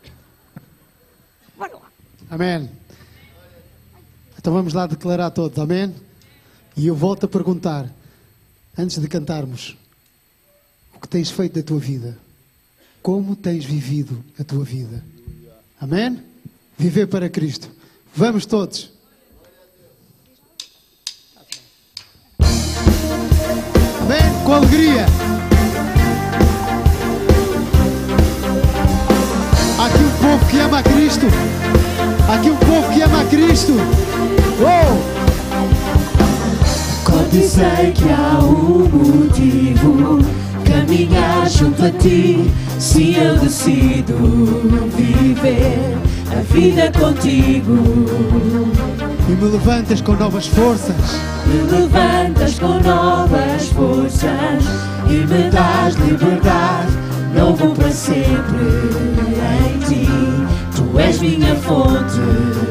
Bora lá. Amém. Então vamos lá declarar todos, amém? E eu volto a perguntar, antes de cantarmos, o que tens feito da tua vida? Como tens vivido a tua vida? Amém? Viver para Cristo. Vamos todos. Amém? Com alegria. Há aqui um povo que ama a Cristo. Há aqui um povo que que ama a Cristo. Quando sei que há um motivo caminhar junto a ti, se eu decido viver a vida contigo. E me levantas com novas forças. Me levantas com novas forças e me dás liberdade. Não vou para sempre em ti. Tu és minha fonte.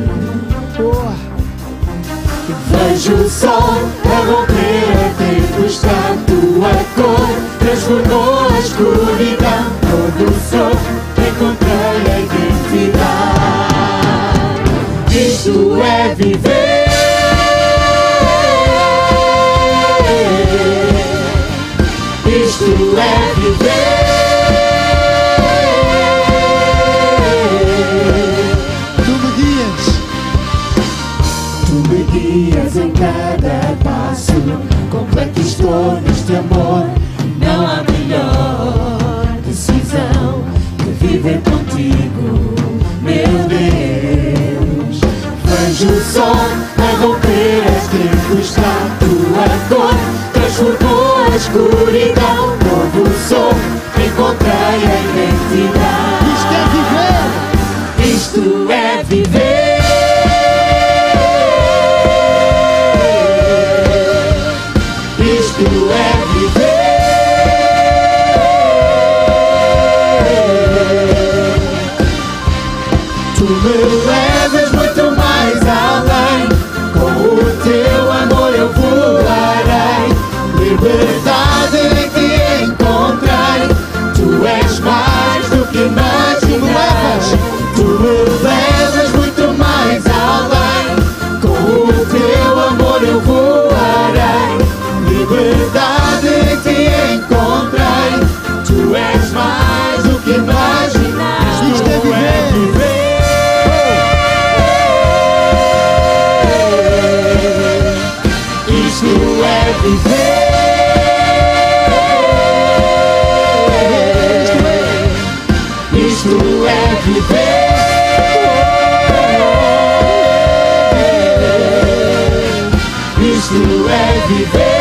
Vejo o sol a romper a tempestade. Tua cor transformou a escuridão. Novo sou, encontrei a identidade. Isto é viver. Isto é viver. Tu me guias em cada passo. Completo estou neste amor. Não há melhor decisão que viver contigo, meu Deus. Vejo o sol a romper as tempestades. Tua cor transformou a escuridão. Novo sou, encontrei a identidade. Isto é viver. Isto é viver. Tu me levas muito mais além. Com o teu amor eu voarei. Liberdade em ti encontrei. Tu és mais do que imaginas. Tu me levas muito mais além. Com o teu amor eu voarei. Liberdade em ti encontrei. Tu és mais do que imaginas. Isto é viver. Isto é viver. Isto é viver. Isto é viver.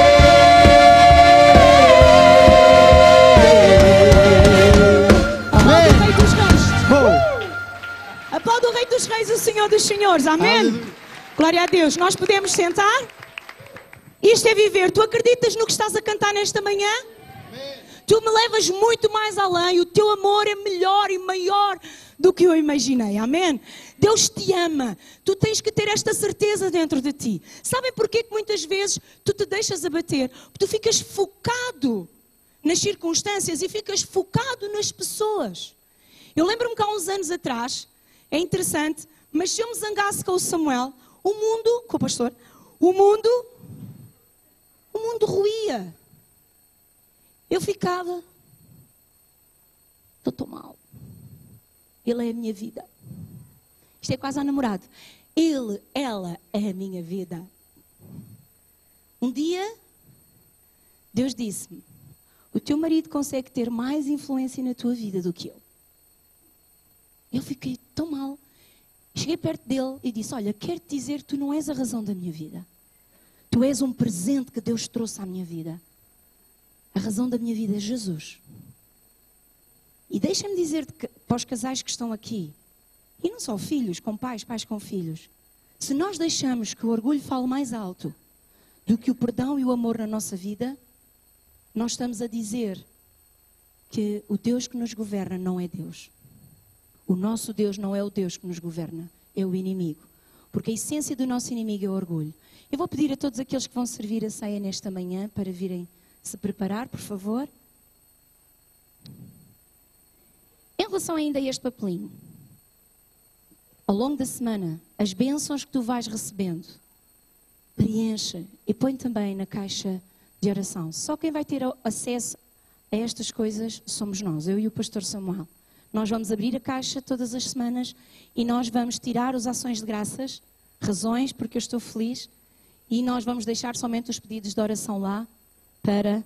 Aplauda o Rei dos Reis, o Senhor dos Senhores. Amém? Glória a Deus. Nós podemos sentar? Isto é viver. Tu acreditas no que estás a cantar nesta manhã? Tu me levas muito mais além. O teu amor é melhor e maior do que eu imaginei. Amém? Deus te ama. Tu tens que ter esta certeza dentro de ti. Sabem porquê que muitas vezes tu te deixas abater? Porque tu ficas focado nas circunstâncias e ficas focado nas pessoas. Eu lembro-me que há uns anos atrás, é interessante, mas se eu me zangasse com o Samuel, o mundo, com o pastor, o mundo ruía. Eu ficava, estou tão mal. Ele é a minha vida. Isto é quase a namorado. Ela é a minha vida. Um dia, Deus disse-me, o teu marido consegue ter mais influência na tua vida do que eu. Eu fiquei tão mal. Cheguei perto dele e disse, olha, quero-te dizer que tu não és a razão da minha vida. Tu és um presente que Deus trouxe à minha vida. A razão da minha vida é Jesus. E deixa-me dizer-te que, para os casais que estão aqui, e não só filhos com pais, pais com filhos, se nós deixamos que o orgulho fale mais alto do que o perdão e o amor na nossa vida, nós estamos a dizer que o Deus que nos governa não é Deus. O nosso Deus não é o Deus que nos governa, é o inimigo. Porque a essência do nosso inimigo é o orgulho. Eu vou pedir a todos aqueles que vão servir a ceia nesta manhã para virem se preparar, por favor. Em relação ainda a este papelinho, ao longo da semana, as bênçãos que tu vais recebendo, preencha e põe também na caixa de oração. Só quem vai ter acesso a estas coisas somos nós, eu e o pastor Samuel. Nós vamos abrir a caixa todas as semanas e nós vamos tirar as ações de graças, razões porque eu estou feliz, e nós vamos deixar somente os pedidos de oração lá para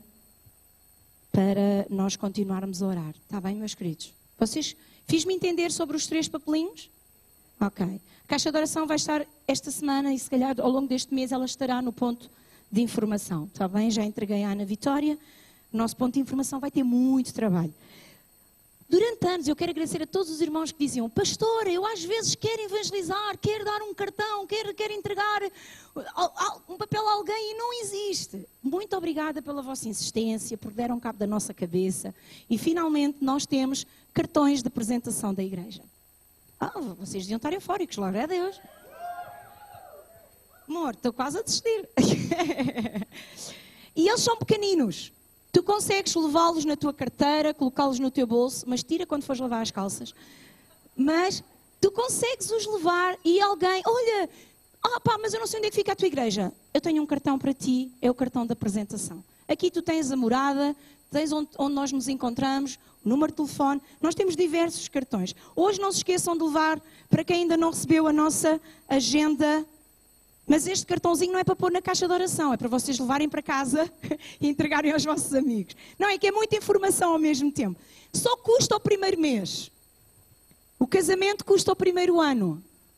nós continuarmos a orar. Está bem, meus queridos? Vocês, fiz-me entender sobre os 3 papelinhos? Ok. A caixa de oração vai estar esta semana e se calhar ao longo deste mês ela estará no ponto de informação. Está bem? Já entreguei à Ana Vitória. O nosso ponto de informação vai ter muito trabalho. Durante anos eu quero agradecer a todos os irmãos que diziam: pastora, eu às vezes quero evangelizar, quero dar um cartão, quero entregar um papel a alguém e não existe. Muito obrigada pela vossa insistência, porque deram cabo da nossa cabeça e finalmente nós temos cartões de apresentação da igreja. Vocês deviam estar eufóricos, glória a Deus. Amor, estou quase a desistir. E eles são pequeninos. Tu consegues levá-los na tua carteira, colocá-los no teu bolso, mas tira quando fores lavar as calças. Mas tu consegues os levar e alguém, olha, mas eu não sei onde é que fica a tua igreja. Eu tenho um cartão para ti, é o cartão da apresentação. Aqui tu tens a morada, tens onde nós nos encontramos, o número de telefone, nós temos diversos cartões. Hoje não se esqueçam de levar, para quem ainda não recebeu a nossa agenda. Mas este cartãozinho não é para pôr na caixa de oração, é para vocês levarem para casa e entregarem aos vossos amigos. Não, é que é muita informação ao mesmo tempo. Só custa o primeiro mês. O casamento custa o primeiro ano.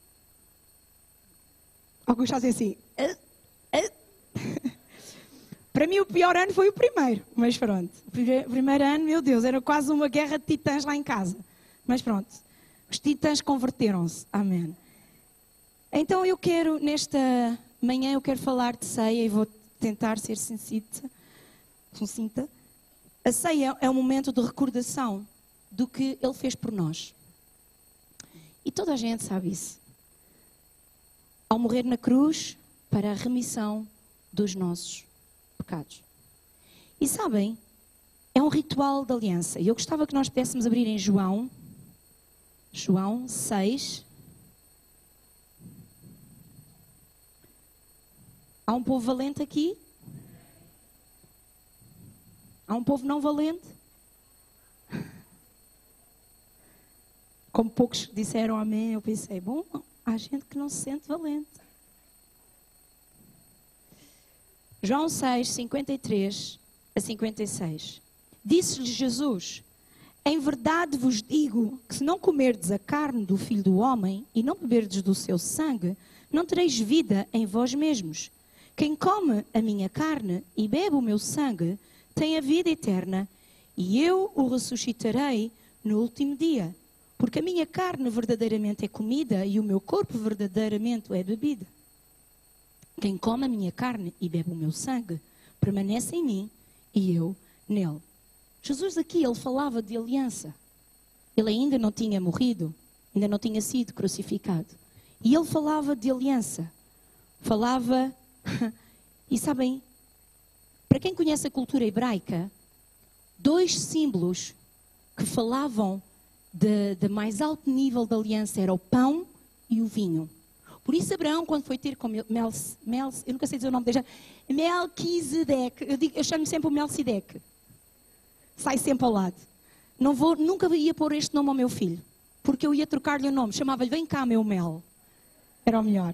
Alguns fazem assim. Para mim o pior ano foi o primeiro, mas pronto. O primeiro ano, meu Deus, era quase uma guerra de titãs lá em casa. Mas pronto, os titãs converteram-se. Amém. Então eu quero, nesta manhã, eu quero falar de ceia e vou tentar ser sucinta. A ceia é um momento de recordação do que Ele fez por nós. E toda a gente sabe isso. Ao morrer na cruz, para a remissão dos nossos pecados. E sabem, é um ritual de aliança. E eu gostava que nós pudéssemos abrir em João 6. Há um povo valente aqui? Há um povo não valente? Como poucos disseram amém, eu pensei, bom, há gente que não se sente valente. João 6, 53 a 56. Disse-lhes Jesus: em verdade vos digo que se não comerdes a carne do Filho do Homem e não beberdes do seu sangue, não tereis vida em vós mesmos. Quem come a minha carne e bebe o meu sangue tem a vida eterna, e eu o ressuscitarei no último dia. Porque a minha carne verdadeiramente é comida e o meu corpo verdadeiramente é bebida. Quem come a minha carne e bebe o meu sangue permanece em mim e eu nele. Jesus aqui, ele falava de aliança. Ele ainda não tinha morrido, ainda não tinha sido crucificado. E ele falava de aliança. Falava... E sabem, para quem conhece a cultura hebraica, 2 símbolos que falavam de mais alto nível de aliança era o pão e o vinho. Por isso Abraão, quando foi ter com eu nunca sei dizer o nome dele, Melquisedeque, eu chamo sempre o Melquisedeque, sai sempre ao lado. Nunca ia pôr este nome ao meu filho, porque eu ia trocar-lhe o nome, chamava-lhe vem cá meu Mel, era o melhor.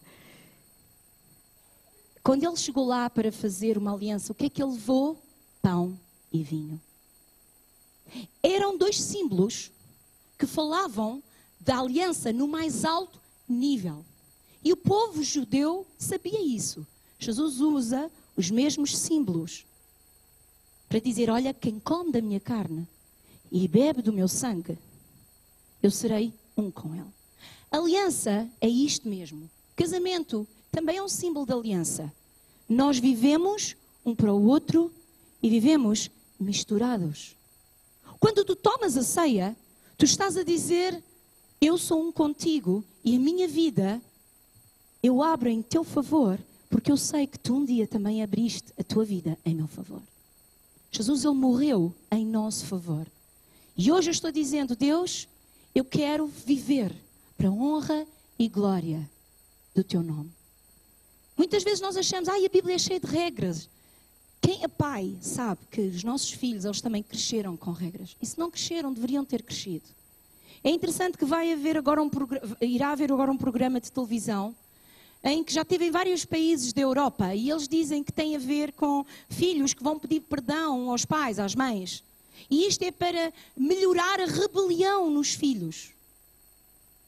Quando ele chegou lá para fazer uma aliança, o que é que ele levou? Pão e vinho. Eram 2 símbolos que falavam da aliança no mais alto nível. E o povo judeu sabia isso. Jesus usa os mesmos símbolos para dizer, olha, quem come da minha carne e bebe do meu sangue, eu serei um com ele. Aliança é isto mesmo. Casamento também é um símbolo de aliança. Nós vivemos um para o outro e vivemos misturados. Quando tu tomas a ceia, tu estás a dizer, eu sou um contigo e a minha vida eu abro em teu favor, porque eu sei que tu um dia também abriste a tua vida em meu favor. Jesus, ele morreu em nosso favor. E hoje eu estou dizendo, Deus, eu quero viver para a honra e glória do teu nome. Muitas vezes nós achamos, a Bíblia é cheia de regras. Quem é pai sabe que os nossos filhos, eles também cresceram com regras. E se não cresceram, deveriam ter crescido. É interessante que irá haver agora um programa de televisão em que já teve em vários países da Europa e eles dizem que tem a ver com filhos que vão pedir perdão aos pais, às mães. E isto é para melhorar a rebelião nos filhos.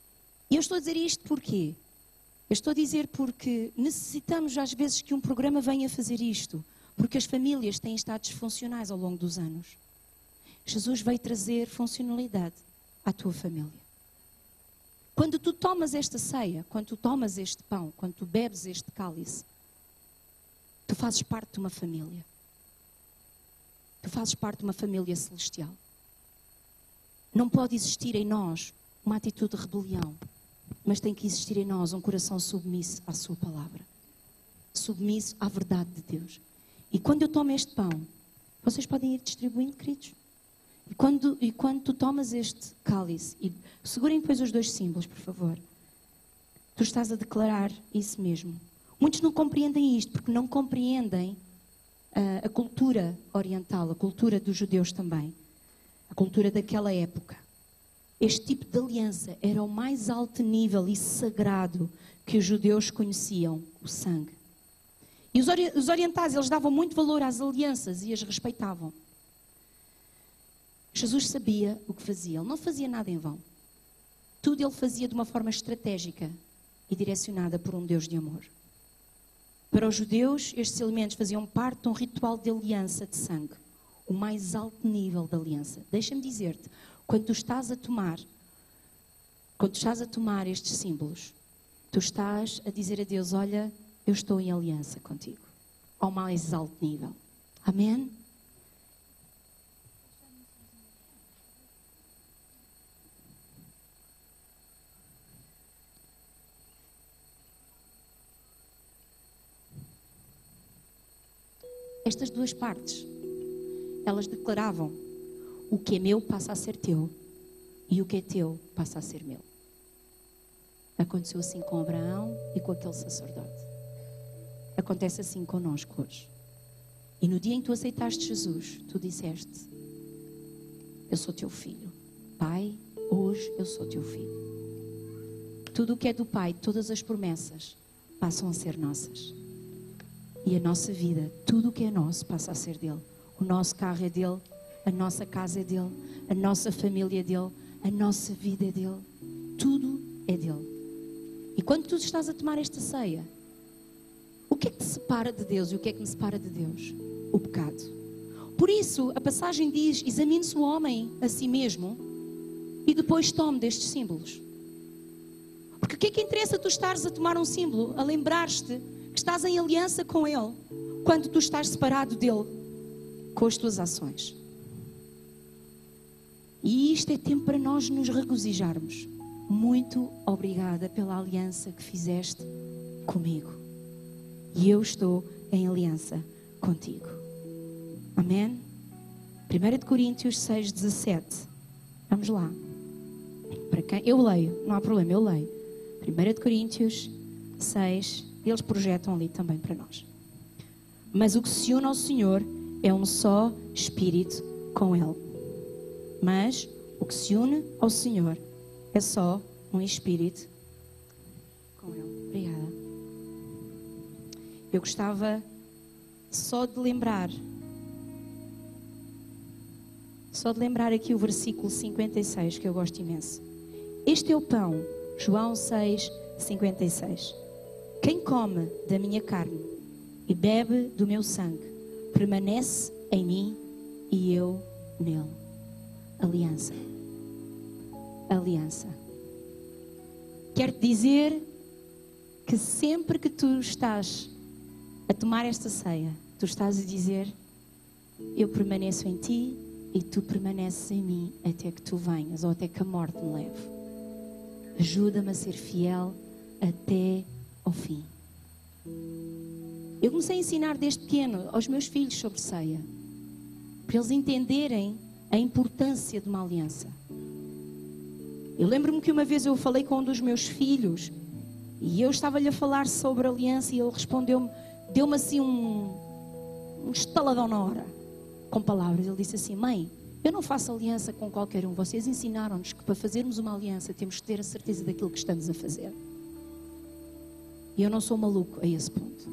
E eu estou a dizer isto porquê? Eu estou a dizer porque necessitamos às vezes que um programa venha fazer isto, porque as famílias têm estado disfuncionais ao longo dos anos. Jesus veio trazer funcionalidade à tua família. Quando tu tomas esta ceia, quando tu tomas este pão, quando tu bebes este cálice, tu fazes parte de uma família. Tu fazes parte de uma família celestial. Não pode existir em nós uma atitude de rebelião, mas tem que existir em nós um coração submisso à sua palavra, submisso à verdade de Deus. E quando eu tomo este pão, vocês podem ir distribuindo, queridos. E quando tu tomas este cálice, e segurem depois os dois símbolos, por favor, tu estás a declarar isso mesmo. Muitos não compreendem isto, porque não compreendem a cultura oriental, a cultura dos judeus também, a cultura daquela época. Este tipo de aliança era o mais alto nível e sagrado que os judeus conheciam, o sangue. E os orientais, eles davam muito valor às alianças e as respeitavam. Jesus sabia o que fazia, ele não fazia nada em vão. Tudo ele fazia de uma forma estratégica e direcionada por um Deus de amor. Para os judeus, estes elementos faziam parte de um ritual de aliança de sangue, o mais alto nível de aliança. Deixa-me dizer-te, quando tu estás a tomar estes símbolos, tu estás a dizer a Deus, olha, eu estou em aliança contigo, ao mais alto nível. Amém? Estas duas partes, elas declaravam, o que é meu passa a ser teu e o que é teu passa a ser meu. Aconteceu assim com Abraão e com aquele sacerdote. Acontece assim connosco hoje. E no dia em que tu aceitaste Jesus, tu disseste, eu sou teu filho. Pai, hoje eu sou teu filho. Tudo o que é do Pai, todas as promessas, passam a ser nossas. E a nossa vida, tudo o que é nosso, passa a ser dele. O nosso carro é dele, a nossa casa é dele, a nossa família é dele, a nossa vida é dele. Tudo é dele. E quando tu estás a tomar esta ceia, o que é que te separa de Deus e o que é que me separa de Deus? O pecado. Por isso, a passagem diz, examine-se o homem a si mesmo e depois tome destes símbolos. Porque o que é que interessa tu estares a tomar um símbolo, a lembrar-te que estás em aliança com Ele, quando tu estás separado dEle com as tuas ações. E isto é tempo para nós nos regozijarmos. Muito obrigada pela aliança que fizeste comigo. E eu estou em aliança contigo. Amém? 1 Coríntios 6:17. Vamos lá. Para quem? Eu leio, não há problema, eu leio. 1 Coríntios 6, eles projetam ali também para nós. Mas o que se une ao Senhor é um só Espírito com Ele. Mas o que se une ao Senhor é só um Espírito com Ele. Obrigada. Eu gostava só de lembrar aqui o versículo 56, que eu gosto imenso. Este é o pão, João 6, 56. Quem come da minha carne e bebe do meu sangue, permanece em mim e eu nele. Aliança. Aliança. Quero-te dizer que sempre que tu estás a tomar esta ceia, tu estás a dizer, eu permaneço em ti e tu permaneces em mim até que tu venhas ou até que a morte me leve. Ajuda-me a ser fiel até ao fim. Eu comecei a ensinar desde pequeno aos meus filhos sobre ceia, para eles entenderem a importância de uma aliança. Eu lembro-me que uma vez eu falei com um dos meus filhos e eu estava-lhe a falar sobre a aliança e ele respondeu-me, deu-me assim um estaladão na hora, com palavras. Ele disse assim, mãe, eu não faço aliança com qualquer um. Vocês ensinaram-nos que para fazermos uma aliança temos que ter a certeza daquilo que estamos a fazer. E eu não sou maluco a esse ponto.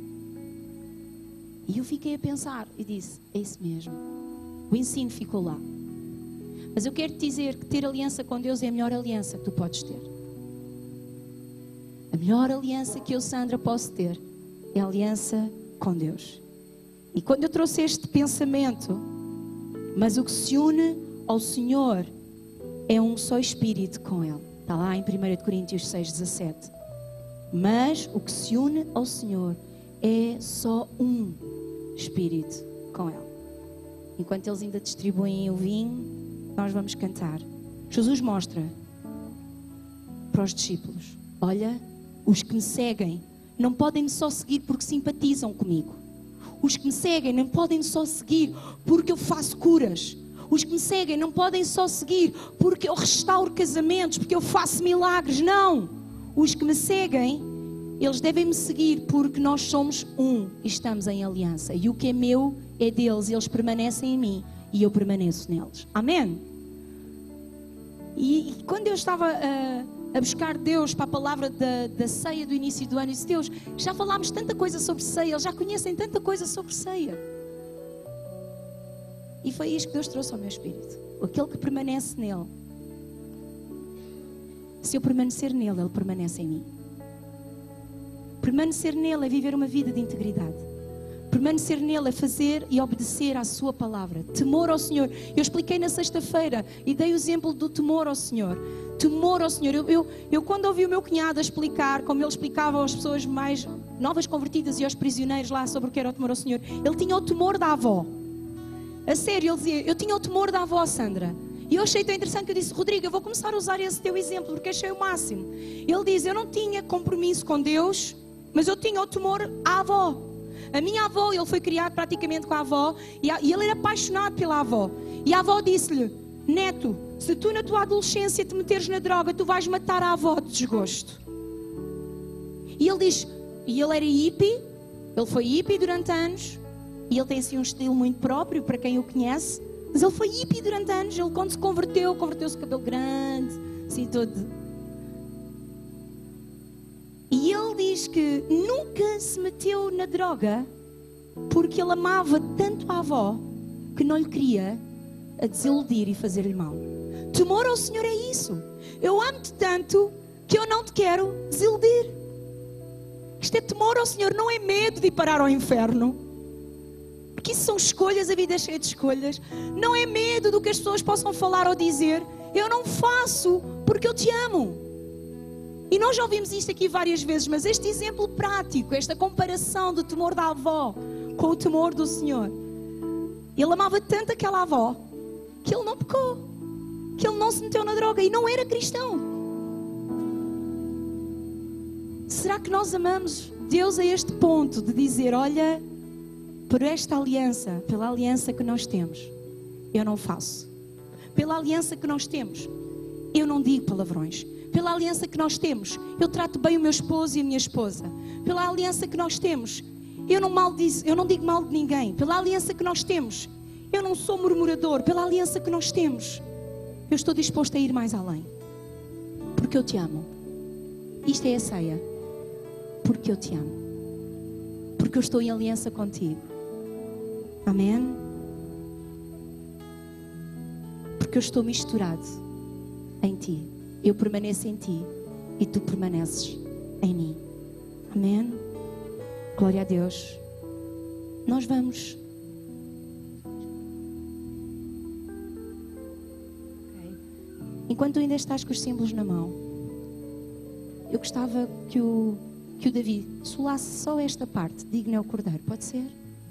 E eu fiquei a pensar e disse, é isso mesmo. O ensino ficou lá. Mas eu quero te dizer que ter aliança com Deus é a melhor aliança que tu podes ter. A melhor aliança que eu, Sandra, posso ter é a aliança com Deus. E quando eu trouxe este pensamento, mas o que se une ao Senhor é um só espírito com Ele. Está lá em 1 Coríntios 6,17. Mas o que se une ao Senhor é só um espírito com Ele. Enquanto eles ainda distribuem o vinho, nós vamos cantar. Jesus mostra para os discípulos: olha, os que me seguem não podem só seguir porque simpatizam comigo. Os que me seguem não podem só seguir porque eu faço curas. Os que me seguem não podem só seguir porque eu restauro casamentos, porque eu faço milagres. Não! Os que me seguem, eles devem me seguir porque nós somos um e estamos em aliança. E o que é meu é deles, eles permanecem em mim e eu permaneço neles. Amém? E quando eu estava a buscar Deus para a palavra da ceia do início do ano, eu disse: Deus, já falámos tanta coisa sobre ceia, eles já conhecem tanta coisa sobre ceia. E foi isto que Deus trouxe ao meu espírito. Aquele que permanece nele, se eu permanecer nele, ele permanece em mim. Permanecer nele é viver uma vida de integridade. Permanecer nele é fazer e obedecer à sua palavra. Temor ao Senhor. Eu expliquei na sexta-feira e dei o exemplo do temor ao Senhor. Temor ao Senhor. Eu quando ouvi o meu cunhado a explicar, como ele explicava às pessoas mais novas convertidas e aos prisioneiros lá sobre o que era o temor ao Senhor, ele tinha o temor da avó. A sério, ele dizia: eu tinha o temor da avó, Sandra. E eu achei tão interessante que eu disse: Rodrigo, eu vou começar a usar esse teu exemplo porque achei o máximo. Ele diz: eu não tinha compromisso com Deus, mas eu tinha o temor à avó. A minha avó, ele foi criado praticamente com a avó e ele era apaixonado pela avó. E a avó disse-lhe: neto, se tu na tua adolescência te meteres na droga, tu vais matar a avó de desgosto. E ele diz, e ele era hippie, ele foi hippie durante anos, e ele tem assim um estilo muito próprio para quem o conhece, mas ele foi hippie durante anos. Ele quando se converteu-se com cabelo grande, assim todo. E ele diz que nunca se meteu na droga porque ele amava tanto a avó que não lhe queria a desiludir e fazer-lhe mal. Temor ao Senhor é isso. Eu amo-te tanto que eu não te quero desiludir. Isto é temor ao Senhor, não é medo de ir parar ao inferno. Porque isso são escolhas, a vida é cheia de escolhas. Não é medo do que as pessoas possam falar ou dizer. Eu não faço porque eu te amo. E nós já ouvimos isto aqui várias vezes, mas este exemplo prático, esta comparação do temor da avó com o temor do Senhor. Ele amava tanto aquela avó que ele não pecou, que ele não se meteu na droga e não era cristão. Será que nós amamos Deus a este ponto de dizer: olha, por esta aliança, pela aliança que nós temos, eu não faço. Pela aliança que nós temos, eu não digo palavrões. Pela aliança que nós temos, eu trato bem o meu esposo e a minha esposa. Pela aliança que nós temos, eu não digo mal de ninguém. Pela aliança que nós temos, eu não sou murmurador. Pela aliança que nós temos, eu estou disposto a ir mais além. Porque eu te amo. Isto é a ceia. Porque eu te amo. Porque eu estou em aliança contigo. Amém? Porque eu estou misturado em ti. Eu permaneço em ti e tu permaneces em mim. Amém? Glória a Deus. Nós vamos. Enquanto ainda estás com os símbolos na mão, eu gostava que o Davi solasse só esta parte. Digno é o Cordeiro. Pode ser?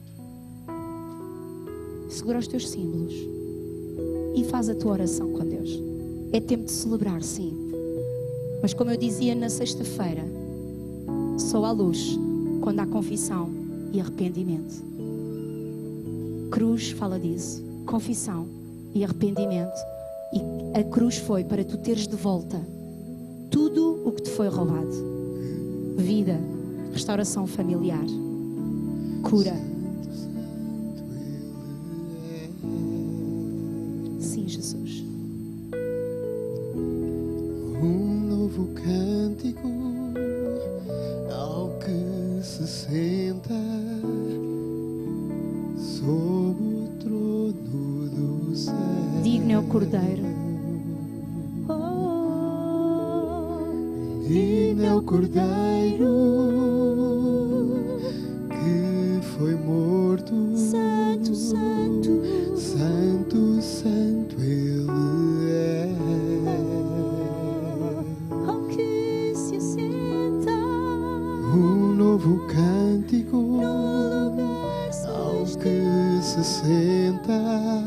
Segura os teus símbolos e faz a tua oração com Deus. É tempo de celebrar, sim. Mas como eu dizia na sexta-feira, só há luz quando há confissão e arrependimento. Cruz fala disso. Confissão e arrependimento. E a cruz foi para tu teres de volta tudo o que te foi roubado. Vida, restauração familiar, cura. Sim, Jesus. Cântico ao que se senta sob o trono do céu. Digno é o Cordeiro. Digno é o Cordeiro que foi morto. Santo, santo, santo, santo Ele é. ao que se assenta Um novo cântico no lugar ao que se senta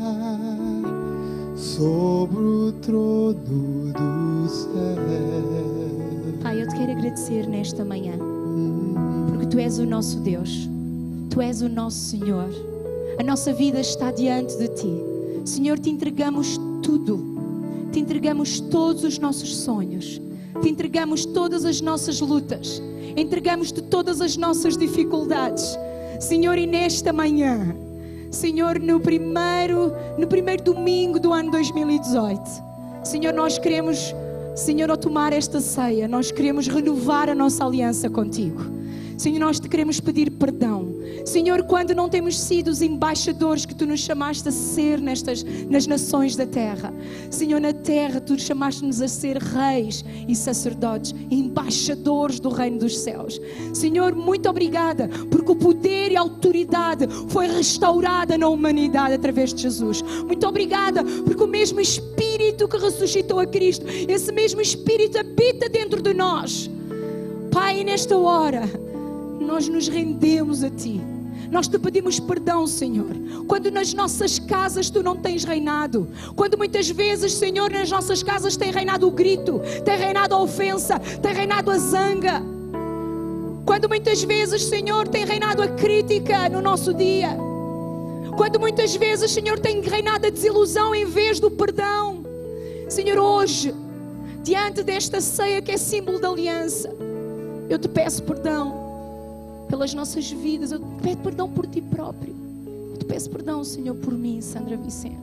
sobre o trono do céu. Pai, eu te quero agradecer nesta manhã, porque Tu és o nosso Deus, Tu és o nosso Senhor. A nossa vida está diante de Ti. Senhor, Te entregamos tudo. Te entregamos todos os nossos sonhos. Te entregamos todas as nossas lutas. Entregamos-Te todas as nossas dificuldades. Senhor, e nesta manhã, Senhor, no primeiro domingo do ano 2018, Senhor, nós queremos, Senhor, ao tomar esta ceia, nós queremos renovar a nossa aliança contigo. Senhor, nós te queremos pedir perdão. Senhor, quando não temos sido os embaixadores que Tu nos chamaste a ser nas nações da terra. Senhor, na terra Tu chamaste-nos a ser reis e sacerdotes, embaixadores do reino dos céus. Senhor, muito obrigada, porque o poder e a autoridade foi restaurada na humanidade através de Jesus. Muito obrigada, porque o mesmo Espírito que ressuscitou a Cristo, esse mesmo Espírito habita dentro de nós. Pai, nesta hora, nós nos rendemos a Ti. Nós Te pedimos perdão, Senhor, quando nas nossas casas Tu não tens reinado. Quando muitas vezes, Senhor, nas nossas casas tem reinado o grito, tem reinado a ofensa, tem reinado a zanga. Quando muitas vezes, Senhor, tem reinado a crítica no nosso dia. Quando muitas vezes, Senhor, tem reinado a desilusão em vez do perdão. Senhor, hoje, diante desta ceia que é símbolo da aliança, eu Te peço perdão pelas nossas vidas. Eu te peço perdão por Ti próprio. Eu Te peço perdão, Senhor, por mim, Sandra Vicente.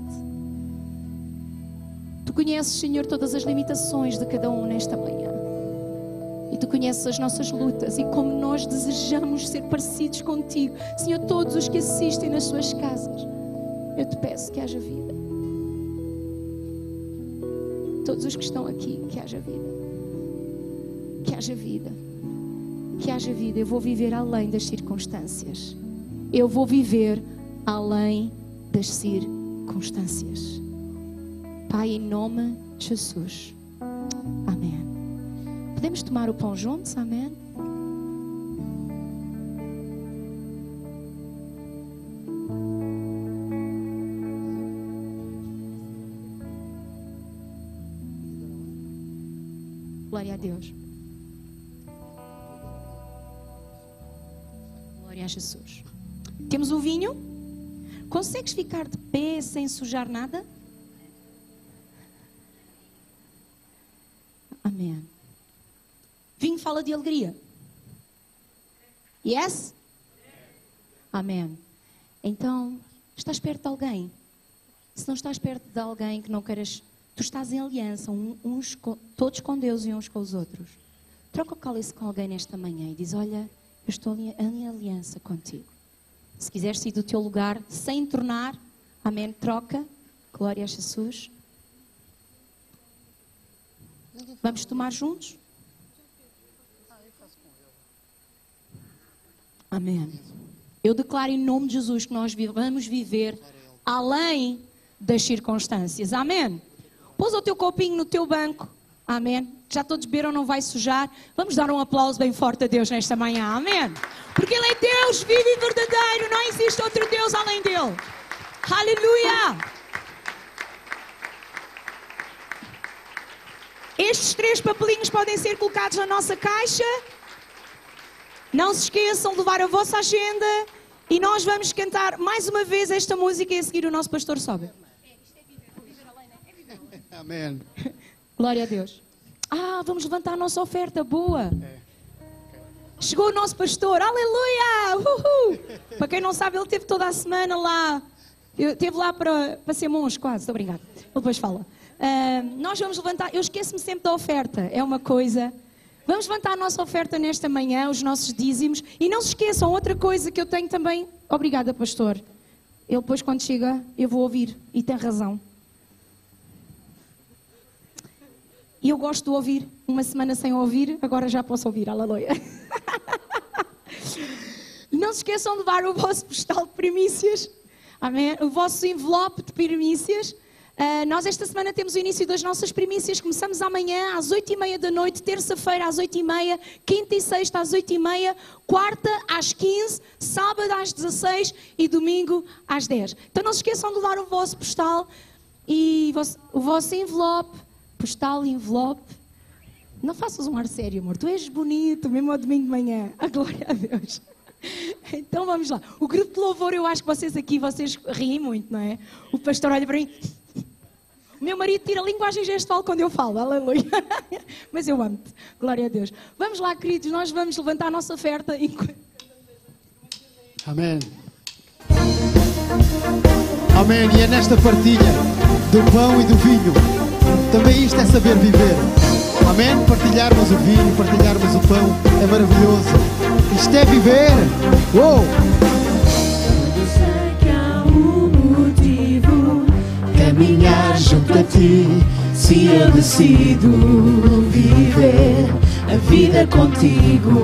Tu conheces, Senhor, todas as limitações de cada um nesta manhã. E Tu conheces as nossas lutas e como nós desejamos ser parecidos contigo. Senhor, todos os que assistem nas suas casas, eu Te peço que haja vida. Todos os que estão aqui, que haja vida. Que haja vida. Que haja vida. Eu vou viver além das circunstâncias. Eu vou viver além das circunstâncias. Pai, em nome de Jesus. Amém. Podemos tomar o pão juntos? Amém. Glória a Deus. Glória a Jesus. Temos o vinho. Consegues ficar de pé sem sujar nada? Amém. Vinho fala de alegria. Yes? Amém. Então, estás perto de alguém? Se não estás perto de alguém que não queiras, tu estás em aliança, todos com Deus e uns com os outros. Troca o cálice com alguém nesta manhã e diz: olha, eu estou em aliança contigo. Se quiseres sair do teu lugar sem tornar, amém, troca. Glória a Jesus. Vamos tomar juntos? Amém. Eu declaro em nome de Jesus que nós vamos viver além das circunstâncias. Amém. Pôs o teu copinho no teu banco. Amém. Já todos beberam, não vai sujar. Vamos dar um aplauso bem forte a Deus nesta manhã. Amém. Porque Ele é Deus vivo e verdadeiro. Não existe outro Deus além dEle. Aleluia. Estes 3 papelinhos podem ser colocados na nossa caixa. Não se esqueçam de levar a vossa agenda. E nós vamos cantar mais uma vez esta música e a seguir o nosso pastor sobe. Amém. Glória a Deus. Vamos levantar a nossa oferta. Boa. Chegou o nosso pastor. Aleluia. Para quem não sabe, ele teve toda a semana lá. Esteve lá para ser monge quase. Estou brincando. Ele depois fala. Nós vamos levantar. Eu esqueço-me sempre da oferta. É uma coisa. Vamos levantar a nossa oferta nesta manhã, os nossos dízimos. E não se esqueçam, outra coisa que eu tenho também. Obrigada, pastor. Ele depois, quando chega, eu vou ouvir. E tem razão. E eu gosto de ouvir. Uma semana sem ouvir, agora já posso ouvir. Aleluia. Não se esqueçam de levar o vosso postal de primícias. Amém? O vosso envelope de primícias. Nós esta semana temos o início das nossas primícias. Começamos amanhã às 8h30 da noite, terça-feira às 8h30, quinta e sexta às 8h30, quarta às 15, sábado às 16 e domingo às 10. Então não se esqueçam de levar o vosso postal e o vosso envelope, postal e envelope. Não faças um ar sério, amor. Tu és bonito, mesmo ao domingo de manhã. A glória a Deus. Então vamos lá. O grupo de louvor, eu acho que vocês riem muito, não é? O pastor olha para mim. O meu marido tira a linguagem gestual quando eu falo, aleluia. Mas eu amo-te, glória a Deus. Vamos lá, queridos, nós vamos levantar a nossa oferta. Amém. Amém. E é nesta partilha do pão e do vinho, também isto é saber viver. Amém. Partilharmos o vinho, partilharmos o pão, é maravilhoso. Isto é viver. Uou! Eu sei que há um motivo, caminhar junto a ti, se eu decido viver a vida contigo.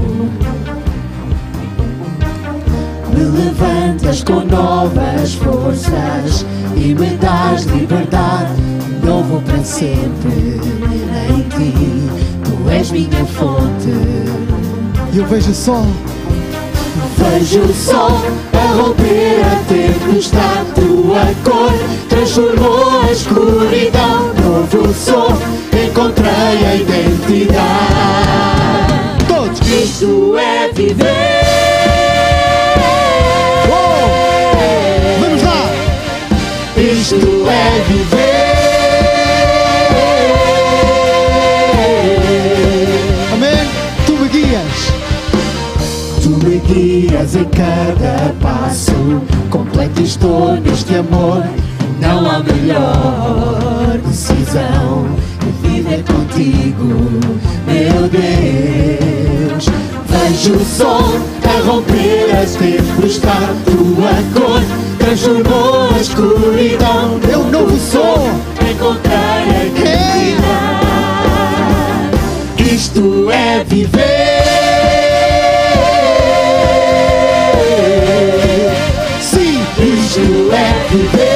Me levantas com novas forças e me dás liberdade, novo para sempre em ti. Tu és minha fonte. E eu vejo o sol. Vejo o sol a romper a tempestade. Tua cor transformou a escuridão. Novo sol, encontrei a identidade. Todos. Isto é viver. Oh! Vamos lá. Isto é viver. Amém. Tu me guias. Tu me guias em cada passo, completo estou neste amor. Não há melhor decisão que viver contigo, meu Deus. Vejo o sol a romper as tempestades. Tua cor transformou a escuridão. Eu novo sou. Encontrei a identidade. Isto é viver. Isto é viver.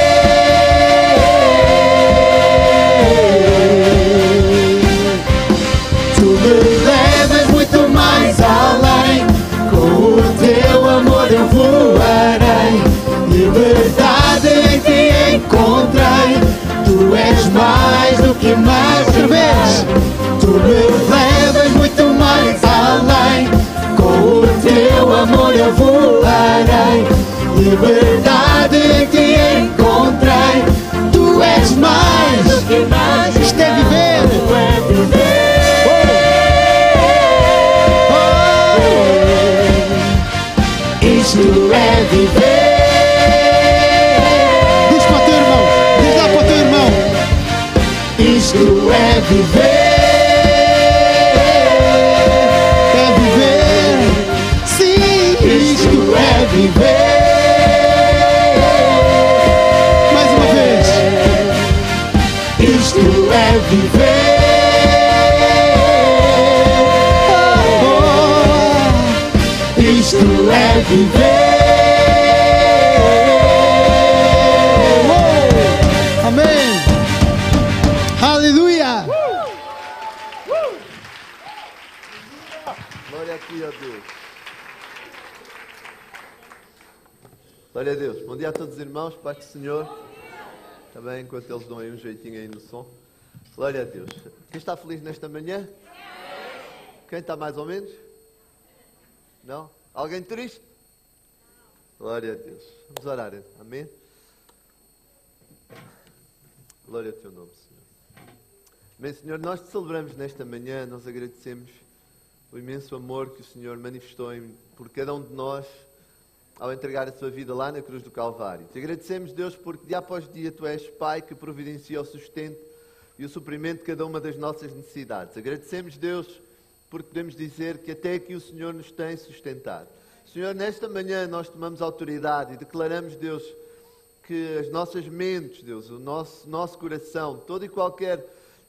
Tu me levas muito mais além. Com o teu amor eu voarei. Liberdade em ti encontrei. Tu és mais do que imaginei. Tu me levas muito mais além. Com o teu amor eu voarei. Liberdade em ti encontrei. Tu és mais do que mais. Isto é viver. Tu é viver. Isto é viver. Diz para o teu irmão. Diz lá para o teu irmão. Isto é viver. É viver. Sim. Isto é viver. Isto é viver. Isto é viver. Amém. Aleluia. Glória a ti, ó Deus. Glória a Deus. Bom dia a todos os irmãos, paz do Senhor. Também, enquanto eles dão aí um jeitinho aí no som. Glória a Deus. Quem está feliz nesta manhã? Quem está mais ou menos? Não? Alguém triste? Glória a Deus. Vamos orar. Amém? Glória ao teu nome, Senhor. Bem, Senhor, nós te celebramos nesta manhã. Nós agradecemos o imenso amor que o Senhor manifestou por cada um de nós ao entregar a sua vida lá na cruz do Calvário. Te agradecemos, Deus, porque dia após dia Tu és Pai que providencia o sustento e o suprimento de cada uma das nossas necessidades. Agradecemos, Deus, porque podemos dizer que até aqui o Senhor nos tem sustentado. Senhor, nesta manhã nós tomamos autoridade e declaramos, Deus, que as nossas mentes, Deus, o nosso coração, todo e qualquer,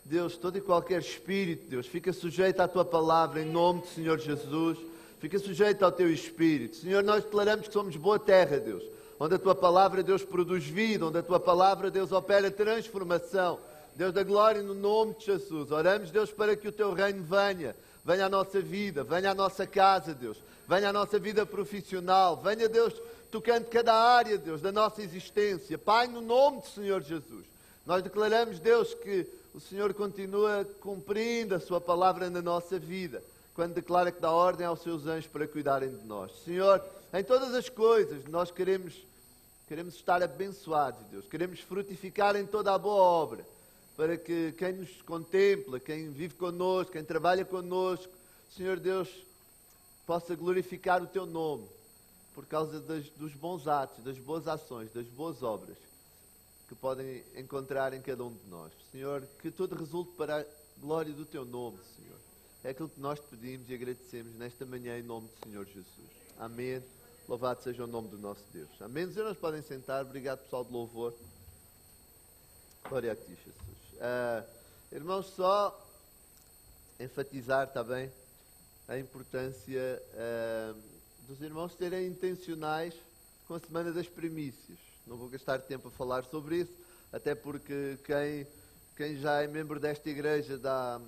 Deus, todo e qualquer espírito, Deus, fica sujeito à Tua palavra em nome do Senhor Jesus. Fica sujeito ao Teu Espírito. Senhor, nós declaramos que somos boa terra, Deus, onde a Tua palavra, Deus, produz vida, onde a Tua palavra, Deus, opera transformação. Deus da glória, no nome de Jesus. Oramos, Deus, para que o Teu reino venha à nossa vida, venha à nossa casa, Deus, venha à nossa vida profissional, venha, Deus, tocando cada área, Deus, da nossa existência. Pai, no nome do Senhor Jesus, nós declaramos, Deus, que o Senhor continua cumprindo a Sua palavra na nossa vida, quando declara que dá ordem aos Seus anjos para cuidarem de nós. Senhor, em todas as coisas, nós queremos estar abençoados, Deus, queremos frutificar em toda a boa obra, para que quem nos contempla, quem vive connosco, quem trabalha connosco, Senhor Deus, possa glorificar o Teu nome, por causa dos bons atos, das boas ações, das boas obras que podem encontrar em cada um de nós. Senhor, que tudo resulte para a glória do Teu nome, Senhor. É aquilo que nós te pedimos e agradecemos nesta manhã em nome do Senhor Jesus. Amém. Louvado seja o nome do nosso Deus. Amém. Os irmãos podem sentar. Obrigado, pessoal de louvor. Glória a Ti, Jesus. Irmãos, só enfatizar também a importância dos irmãos serem intencionais com a Semana das Primícias. Não vou gastar tempo a falar sobre isso, até porque quem já é membro desta igreja há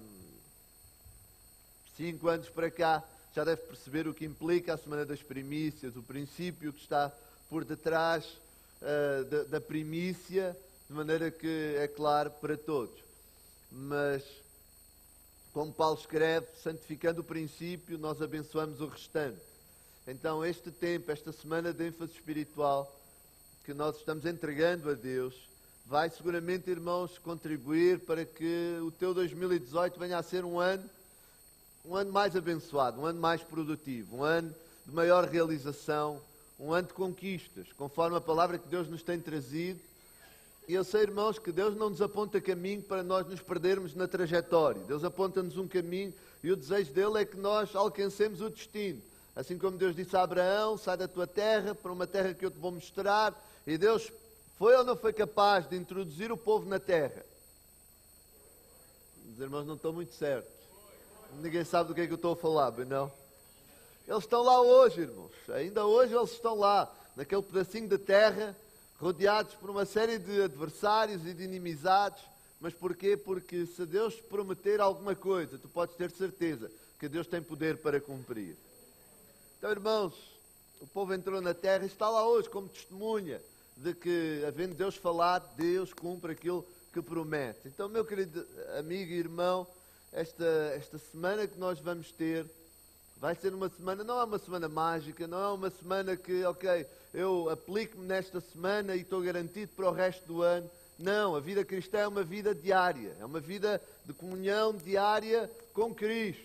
5 anos para cá já deve perceber o que implica a Semana das Primícias, o princípio que está por detrás da primícia, de maneira que é claro para todos. Mas, como Paulo escreve, santificando o princípio, nós abençoamos o restante. Então, este tempo, esta semana de ênfase espiritual que nós estamos entregando a Deus, vai seguramente, irmãos, contribuir para que o teu 2018 venha a ser um ano mais abençoado, um ano mais produtivo, um ano de maior realização, um ano de conquistas, conforme a palavra que Deus nos tem trazido. E eu sei, irmãos, que Deus não nos aponta caminho para nós nos perdermos na trajetória. Deus aponta-nos um caminho e o desejo dele é que nós alcancemos o destino. Assim como Deus disse a Abraão, sai da tua terra para uma terra que eu te vou mostrar. E Deus foi ou não foi capaz de introduzir o povo na terra? Os irmãos não estão muito certos. Ninguém sabe do que é que eu estou a falar, bem não? Eles estão lá hoje, irmãos. Ainda hoje eles estão lá, naquele pedacinho de terra, rodeados por uma série de adversários e de inimizades. Mas porquê? Porque se Deus prometer alguma coisa, tu podes ter certeza que Deus tem poder para cumprir. Então, irmãos, o povo entrou na terra e está lá hoje como testemunha de que, havendo Deus falado, Deus cumpre aquilo que promete. Então, meu querido amigo e irmão, esta semana que nós vamos ter, vai ser uma semana, não é uma semana mágica, não é uma semana que, ok, eu aplico-me nesta semana e estou garantido para o resto do ano. Não, a vida cristã é uma vida diária, é uma vida de comunhão diária com Cristo.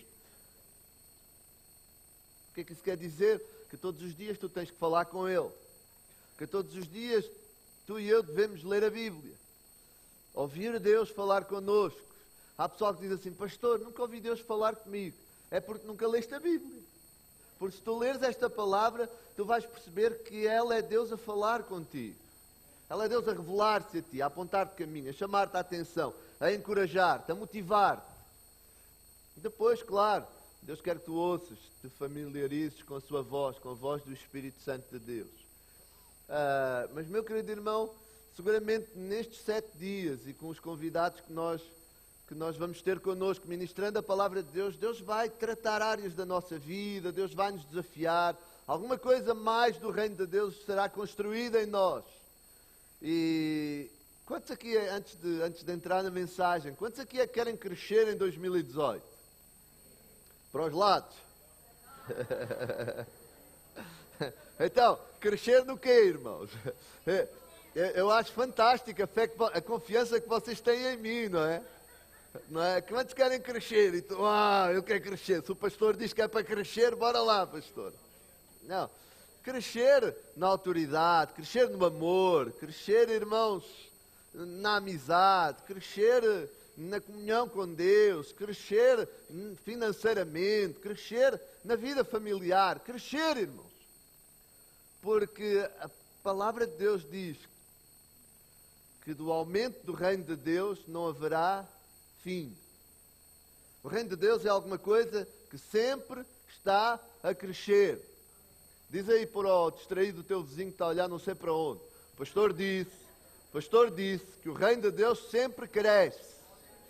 O que é que isso quer dizer? Que todos os dias tu tens que falar com Ele. Que todos os dias tu e eu devemos ler a Bíblia. Ouvir Deus falar connosco. Há pessoal que diz assim, pastor, nunca ouvi Deus falar comigo. É porque nunca leste a Bíblia. Porque se tu leres esta palavra, tu vais perceber que ela é Deus a falar contigo. Ela é Deus a revelar-se a ti, a apontar-te caminho, a chamar-te a atenção, a encorajar-te, a motivar-te. Depois, claro, Deus quer que tu ouças, te familiarizes com a sua voz, com a voz do Espírito Santo de Deus. Mas, meu querido irmão, seguramente nestes 7 dias e com os convidados que nós vamos ter connosco, ministrando a palavra de Deus, Deus vai tratar áreas da nossa vida, Deus vai nos desafiar. Alguma coisa mais do reino de Deus será construída em nós. E quantos aqui, antes de entrar na mensagem, quantos aqui querem crescer em 2018? Para os lados. Então, crescer no quê, irmãos? Eu acho fantástica a fé, a confiança que vocês têm em mim, não é? Não é? Quantos querem crescer? E tu, eu quero crescer. Se o pastor diz que é para crescer, bora lá, pastor. Não. Crescer na autoridade, crescer no amor, crescer, irmãos, na amizade, crescer na comunhão com Deus, crescer financeiramente, crescer na vida familiar, crescer, irmãos. Porque a palavra de Deus diz que do aumento do reino de Deus não haverá fim. O reino de Deus é alguma coisa que sempre está a crescer. Diz aí para o distraído do teu vizinho que está a olhar não sei para onde. O pastor disse que o reino de Deus sempre cresce.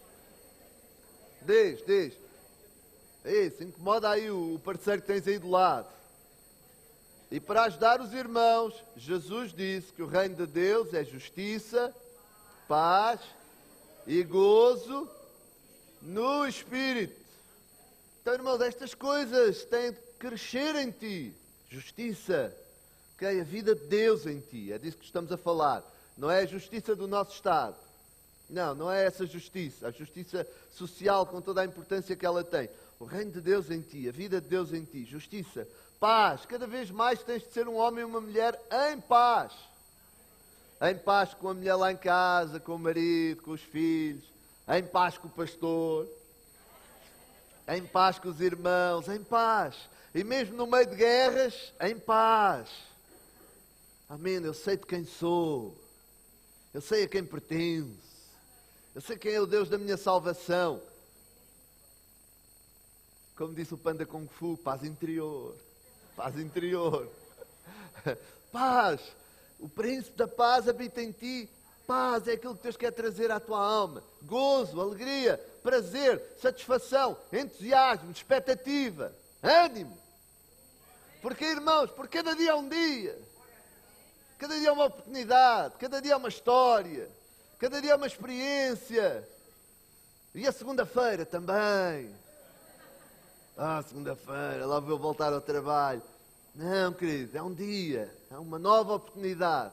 Diz. Isso, incomoda aí o parceiro que tens aí do lado. E para ajudar os irmãos, Jesus disse que o reino de Deus é justiça, paz e gozo no Espírito. Então, irmãos, estas coisas têm de crescer em ti. Justiça, okay? A vida de Deus em ti, é disso que estamos a falar. Não é a justiça do nosso Estado. Não é essa justiça. A justiça social com toda a importância que ela tem. O reino de Deus em ti, a vida de Deus em ti. Justiça, paz. Cada vez mais tens de ser um homem e uma mulher em paz. Em paz com a mulher lá em casa, com o marido, com os filhos. Em paz com o pastor. Em paz com os irmãos. Em paz. E mesmo no meio de guerras, em paz. Amém. Eu sei de quem sou. Eu sei a quem pertenço. Eu sei quem é o Deus da minha salvação. Como disse o Panda Kung Fu, paz interior. Paz interior. Paz. O príncipe da paz habita em ti. Paz é aquilo que Deus quer trazer à tua alma. Gozo, alegria, prazer, satisfação, entusiasmo, expectativa, ânimo. Porque, irmãos, porque cada dia é um dia. Cada dia é uma oportunidade. Cada dia é uma história. Cada dia é uma experiência. E a segunda-feira também. Segunda-feira, lá vou eu voltar ao trabalho. Não, querido, é um dia. É uma nova oportunidade.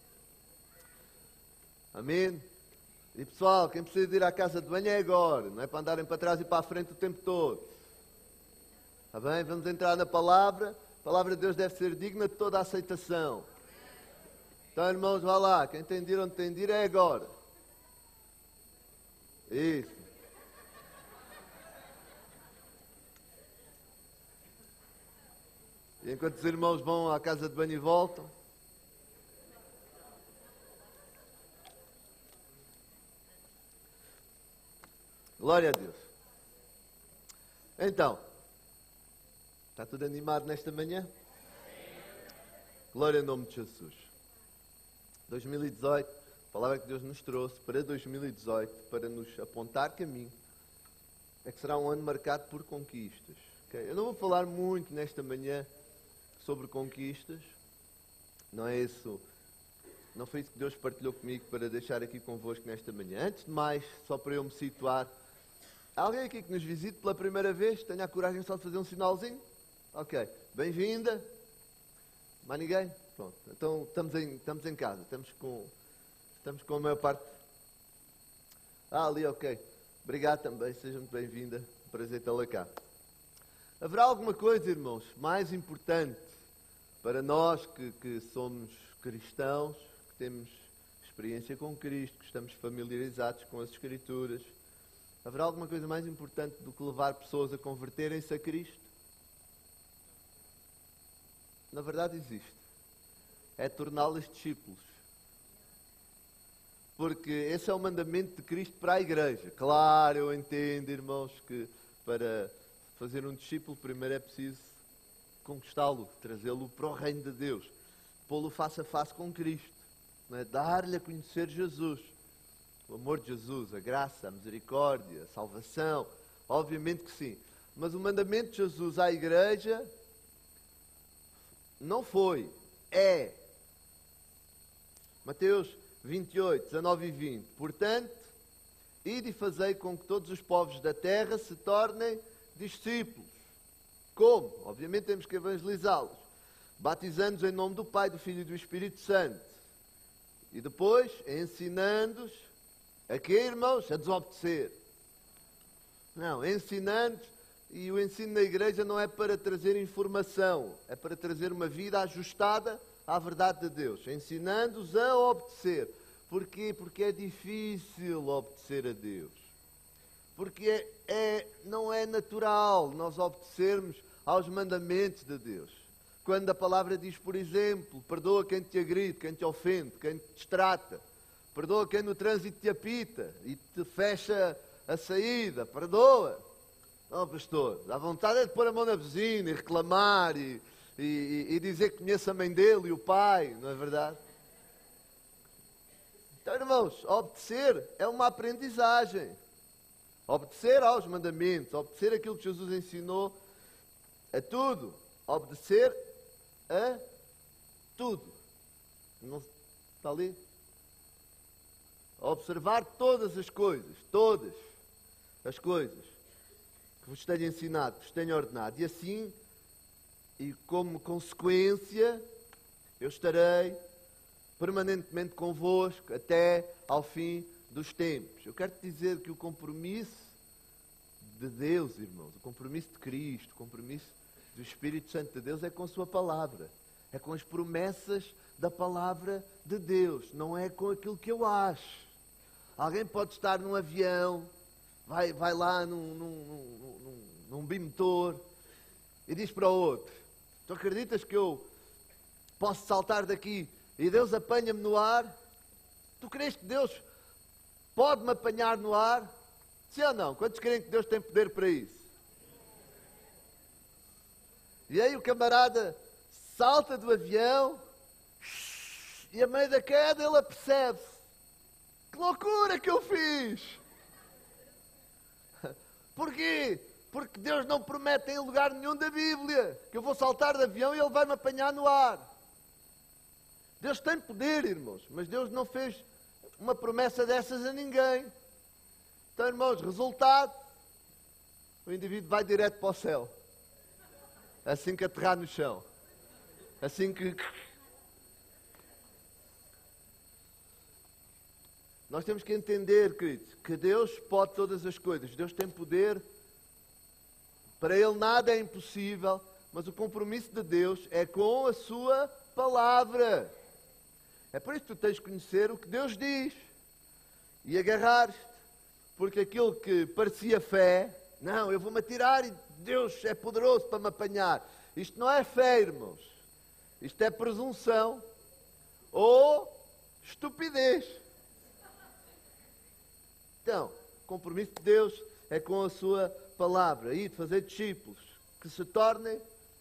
Amém? E pessoal, quem precisa de ir à casa de banho é agora. Não é para andarem para trás e para a frente o tempo todo. Está bem? Vamos entrar na palavra. A palavra de Deus deve ser digna de toda a aceitação. Então, irmãos, vá lá. Quem tem de ir onde tem de ir é agora. Isso. E enquanto os irmãos vão à casa de banho e voltam, glória a Deus. Então, está tudo animado nesta manhã? Glória ao nome de Jesus. 2018, a palavra que Deus nos trouxe para 2018, para nos apontar caminho, é que será um ano marcado por conquistas. Okay? Eu não vou falar muito nesta manhã sobre conquistas, não é isso, não foi isso que Deus partilhou comigo para deixar aqui convosco nesta manhã. Antes de mais, só para eu me situar, há alguém aqui que nos visite pela primeira vez? Tenha a coragem só de fazer um sinalzinho? Ok, bem-vinda. Mais ninguém? Pronto, então estamos em casa, estamos com a maior parte. Ali, ok. Obrigado também, seja muito bem-vinda, prazer tê-la cá. Haverá alguma coisa, irmãos, mais importante para nós que somos cristãos, que temos experiência com Cristo, que estamos familiarizados com as Escrituras? Haverá alguma coisa mais importante do que levar pessoas a converterem-se a Cristo? Na verdade existe. É torná-las discípulos. Porque esse é o mandamento de Cristo para a igreja. Claro, eu entendo, irmãos, que para fazer um discípulo primeiro é preciso conquistá-lo, trazê-lo para o reino de Deus, pô-lo face a face com Cristo, não é? Dar-lhe a conhecer Jesus, o amor de Jesus, a graça, a misericórdia, a salvação, obviamente que sim. Mas o mandamento de Jesus à igreja não foi, é. Mateus 28, 19 e 20. Portanto, ide e fazei com que todos os povos da terra se tornem discípulos. Como? Obviamente temos que evangelizá-los. Batizando-os em nome do Pai, do Filho e do Espírito Santo. E depois, ensinando-os a quê, irmãos? A desobedecer. Não, ensinando-os. E o ensino na igreja não é para trazer informação. É para trazer uma vida ajustada à verdade de Deus. Ensinando-os a obedecer. Porquê? Porque é difícil obedecer a Deus. Porque não é natural nós obedecermos aos mandamentos de Deus. Quando a palavra diz, por exemplo, perdoa quem te agride, quem te ofende, quem te destrata. Perdoa quem no trânsito te apita e te fecha a saída, perdoa. Não, pastor, dá vontade é de pôr a mão na buzina e reclamar e dizer que conhece a mãe dele e o pai, não é verdade? Então, irmãos, obedecer é uma aprendizagem. Obedecer aos mandamentos, obedecer aquilo que Jesus ensinou, a tudo. Obedecer a tudo. Não está ali? Observar todas as coisas que vos tenho ensinado, que vos tenho ordenado. E assim, e como consequência, eu estarei permanentemente convosco até ao fim dos tempos. Eu quero te dizer que o compromisso de Deus, irmãos, o compromisso de Cristo, o compromisso do Espírito Santo de Deus é com a sua palavra. É com as promessas da palavra de Deus. Não é com aquilo que eu acho. Alguém pode estar num avião, vai lá num bimotor e diz para o outro: tu acreditas que eu posso saltar daqui e Deus apanha-me no ar? Tu crees que Deus pode me apanhar no ar? Sim ou não? Quantos creem que Deus tem poder para isso? E aí o camarada salta do avião e a meio da queda ele apercebe-se: que loucura que eu fiz! Porquê? Porque Deus não promete em lugar nenhum da Bíblia que eu vou saltar de avião e Ele vai me apanhar no ar. Deus tem poder, irmãos, mas Deus não fez uma promessa dessas a ninguém. Então, irmãos, resultado: o indivíduo vai direto para o céu, assim que aterrar no chão, assim que... Nós temos que entender, queridos, que Deus pode todas as coisas. Deus tem poder. Para Ele nada é impossível. Mas o compromisso de Deus é com a sua palavra. É por isso que tu tens de conhecer o que Deus diz. E agarrar-te. Porque aquilo que parecia fé... Não, eu vou-me atirar e Deus é poderoso para me apanhar. Isto não é fé, irmãos. Isto é presunção. Ou estupidez. Então, o compromisso de Deus é com a sua palavra. E de fazer discípulos que se tornem,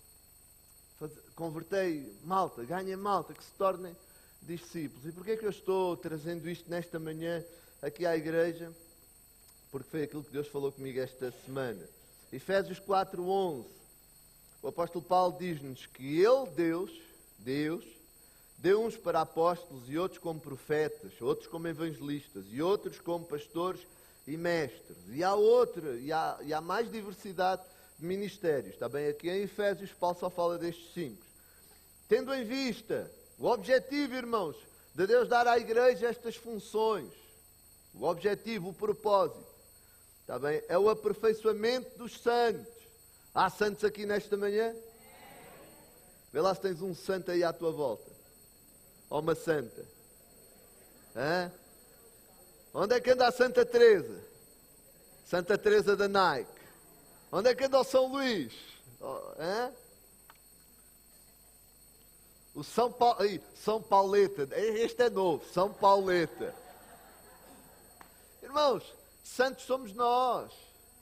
convertei malta, ganhem malta, que se tornem discípulos. E porquê é que eu estou trazendo isto nesta manhã aqui à igreja? Porque foi aquilo que Deus falou comigo esta semana. Efésios 4:11. O apóstolo Paulo diz-nos que Ele, Deus, deu uns para apóstolos e outros como profetas, outros como evangelistas e outros como pastores e mestres. E há mais diversidade de ministérios. Está bem? Aqui em Efésios, Paulo só fala destes 5. Tendo em vista o objetivo, irmãos, de Deus dar à igreja estas funções, o objetivo, o propósito, está bem? É o aperfeiçoamento dos santos. Há santos aqui nesta manhã? Vê lá se tens um santo aí à tua volta. Ou uma santa. Hã? Onde é que anda a Santa Teresa? Santa Teresa da Nike. Onde é que anda o São Luís? Hã? O São Pauleta. Este é novo. São Pauleta. Irmãos, santos somos nós.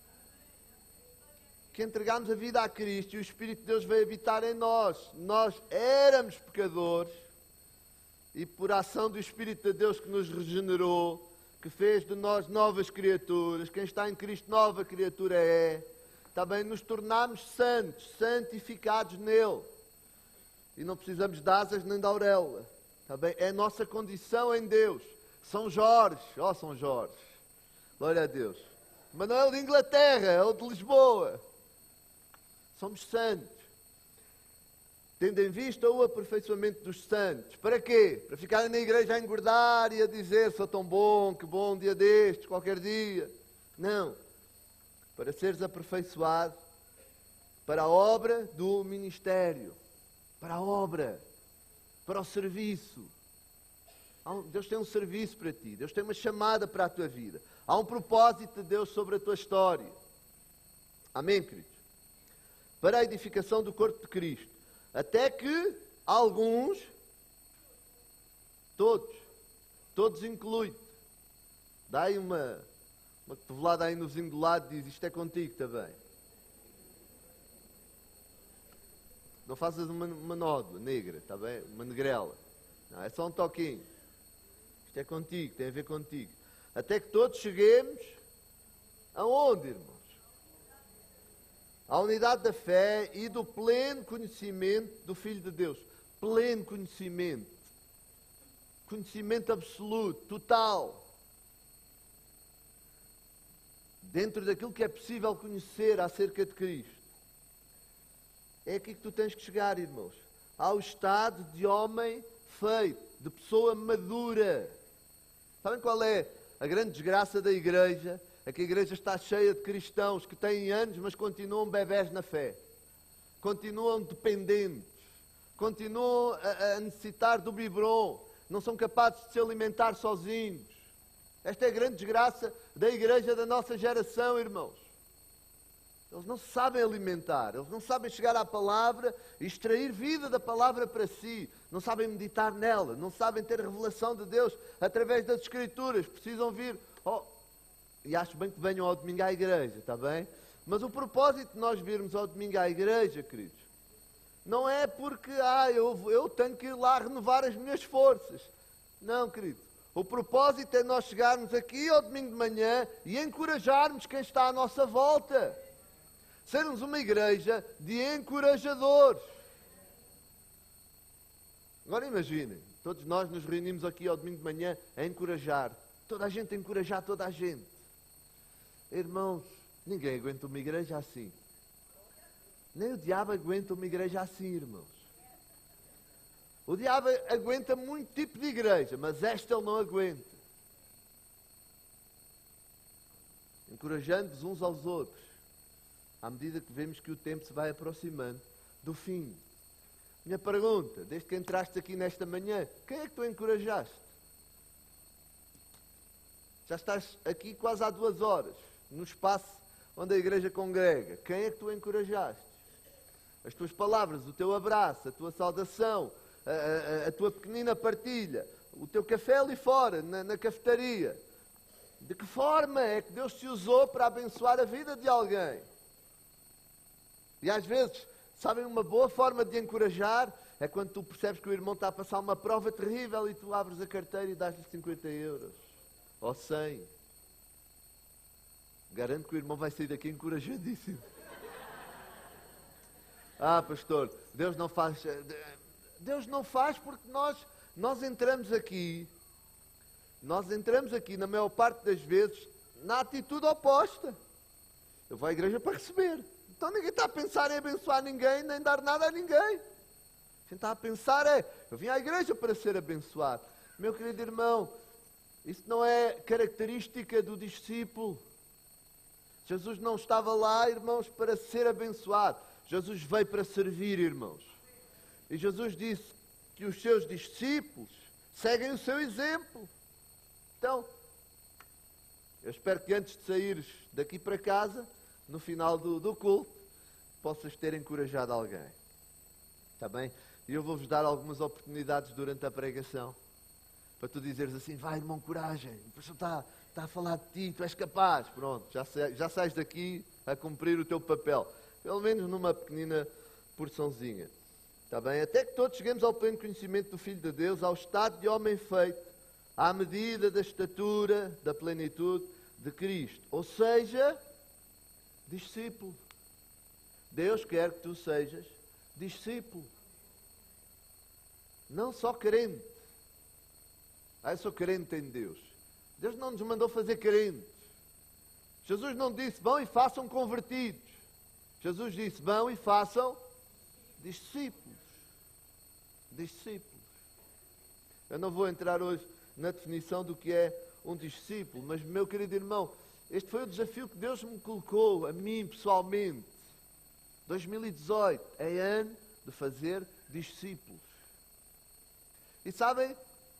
Que entregamos a vida a Cristo e o Espírito de Deus veio habitar em nós. Nós éramos pecadores. E por ação do Espírito de Deus que nos regenerou, que fez de nós novas criaturas, quem está em Cristo nova criatura é, também nos tornamos santos, santificados nele. E não precisamos de asas nem de auréola. Também é a nossa condição em Deus. São Jorge, São Jorge, glória a Deus. Mas não é o de Inglaterra, é o de Lisboa. Somos santos. Tendo em vista o aperfeiçoamento dos santos. Para quê? Para ficarem na igreja a engordar e a dizer: sou tão bom, que bom dia destes, qualquer dia. Não. Para seres aperfeiçoado para a obra do ministério. Para a obra. Para o serviço. Deus tem um serviço para ti. Deus tem uma chamada para a tua vida. Há um propósito de Deus sobre a tua história. Amém, queridos? Para a edificação do corpo de Cristo. Até que alguns, todos incluem, dai Uma cotovelada aí no vizinho do lado diz, isto é contigo também. Não faças uma nódoa negra, está bem? Uma negrela. Não, é só um toquinho. Isto é contigo, tem a ver contigo. Até que todos cheguemos aonde, irmãos? À unidade da fé e do pleno conhecimento do Filho de Deus. Pleno conhecimento. Conhecimento absoluto, total. Dentro daquilo que é possível conhecer acerca de Cristo. É aqui que tu tens que chegar, irmãos. Ao estado de homem feito, de pessoa madura. Sabem qual é a grande desgraça da igreja? É que a igreja está cheia de cristãos que têm anos, mas continuam bebés na fé. Continuam dependentes. Continuam a necessitar do biberon. Não são capazes de se alimentar sozinhos. Esta é a grande desgraça da igreja da nossa geração, irmãos. Eles não se sabem alimentar, eles não sabem chegar à palavra e extrair vida da palavra para si. Não sabem meditar nela, não sabem ter revelação de Deus através das Escrituras. Precisam vir, e acho bem que venham ao domingo à igreja, está bem? Mas o propósito de nós virmos ao domingo à igreja, queridos, não é porque eu tenho que ir lá renovar as minhas forças. Não, querido. O propósito é nós chegarmos aqui ao domingo de manhã e encorajarmos quem está à nossa volta. Sermos uma igreja de encorajadores. Agora imaginem, todos nós nos reunimos aqui ao domingo de manhã a encorajar. Toda a gente a encorajar toda a gente. Irmãos, ninguém aguenta uma igreja assim. Nem o diabo aguenta uma igreja assim, irmãos. O diabo aguenta muito tipo de igreja, mas esta ele não aguenta. Encorajando-vos uns aos outros, à medida que vemos que o tempo se vai aproximando do fim. Minha pergunta, desde que entraste aqui nesta manhã, quem é que tu encorajaste? Já estás aqui quase há 2 horas, no espaço onde a igreja congrega. Quem é que tu encorajaste? As tuas palavras, o teu abraço, a tua saudação, a tua pequenina partilha, o teu café ali fora, na cafetaria. De que forma é que Deus te usou para abençoar a vida de alguém? E às vezes, sabem, uma boa forma de encorajar é quando tu percebes que o irmão está a passar uma prova terrível e tu abres a carteira e dás-lhe 50 euros. Ou 100. Garanto que o irmão vai sair daqui encorajadíssimo. Pastor, Deus não faz... Deus não faz porque nós entramos aqui, na maior parte das vezes, na atitude oposta. Eu vou à igreja para receber. Então ninguém está a pensar em abençoar ninguém, nem dar nada a ninguém. Quem está a pensar eu vim à igreja para ser abençoado. Meu querido irmão, isso não é característica do discípulo. Jesus não estava lá, irmãos, para ser abençoado. Jesus veio para servir, irmãos. E Jesus disse que os seus discípulos seguem o seu exemplo. Então, eu espero que antes de saíres daqui para casa, no final do culto, possas ter encorajado alguém. Está bem? E eu vou-vos dar algumas oportunidades durante a pregação. Para tu dizeres assim, vai irmão, coragem. O pastor está a falar de ti, tu és capaz. Pronto, já sais daqui a cumprir o teu papel. Pelo menos numa pequenina porçãozinha. Está bem? Até que todos cheguemos ao pleno conhecimento do Filho de Deus, ao estado de homem feito, à medida da estatura, da plenitude de Cristo. Ou seja, discípulo. Deus quer que tu sejas discípulo. Não só crente. Eu sou crente em Deus. Deus não nos mandou fazer crentes. Jesus não disse, vão e façam convertidos. Jesus disse, vão e façam discípulos. Discípulos. Eu não vou entrar hoje na definição do que é um discípulo, mas, meu querido irmão, este foi o desafio que Deus me colocou, a mim pessoalmente. 2018 é ano de fazer discípulos. E sabem,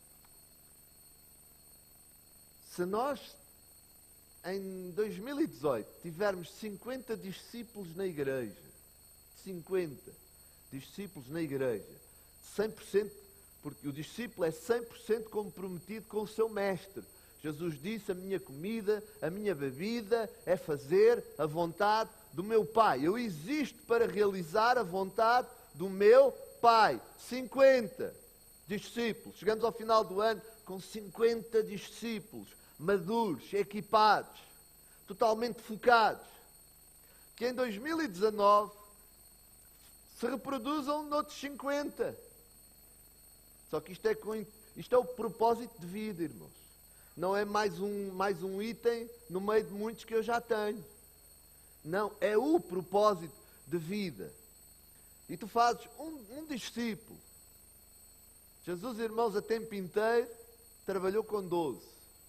se nós em 2018 tivermos 50 discípulos na igreja, 50 discípulos na igreja, 100%, porque o discípulo é 100% comprometido com o seu mestre, Jesus disse, a minha comida, a minha bebida é fazer a vontade do meu Pai. Eu existo para realizar a vontade do meu Pai. 50 discípulos. Chegamos ao final do ano com 50 discípulos maduros, equipados, totalmente focados. Que em 2019 se reproduzam noutros 50. Só que isto é o propósito de vida, irmãos. Não é mais um item no meio de muitos que eu já tenho. Não, é o propósito de vida. E tu fazes um discípulo. Jesus, irmãos, a tempo inteiro trabalhou com 12.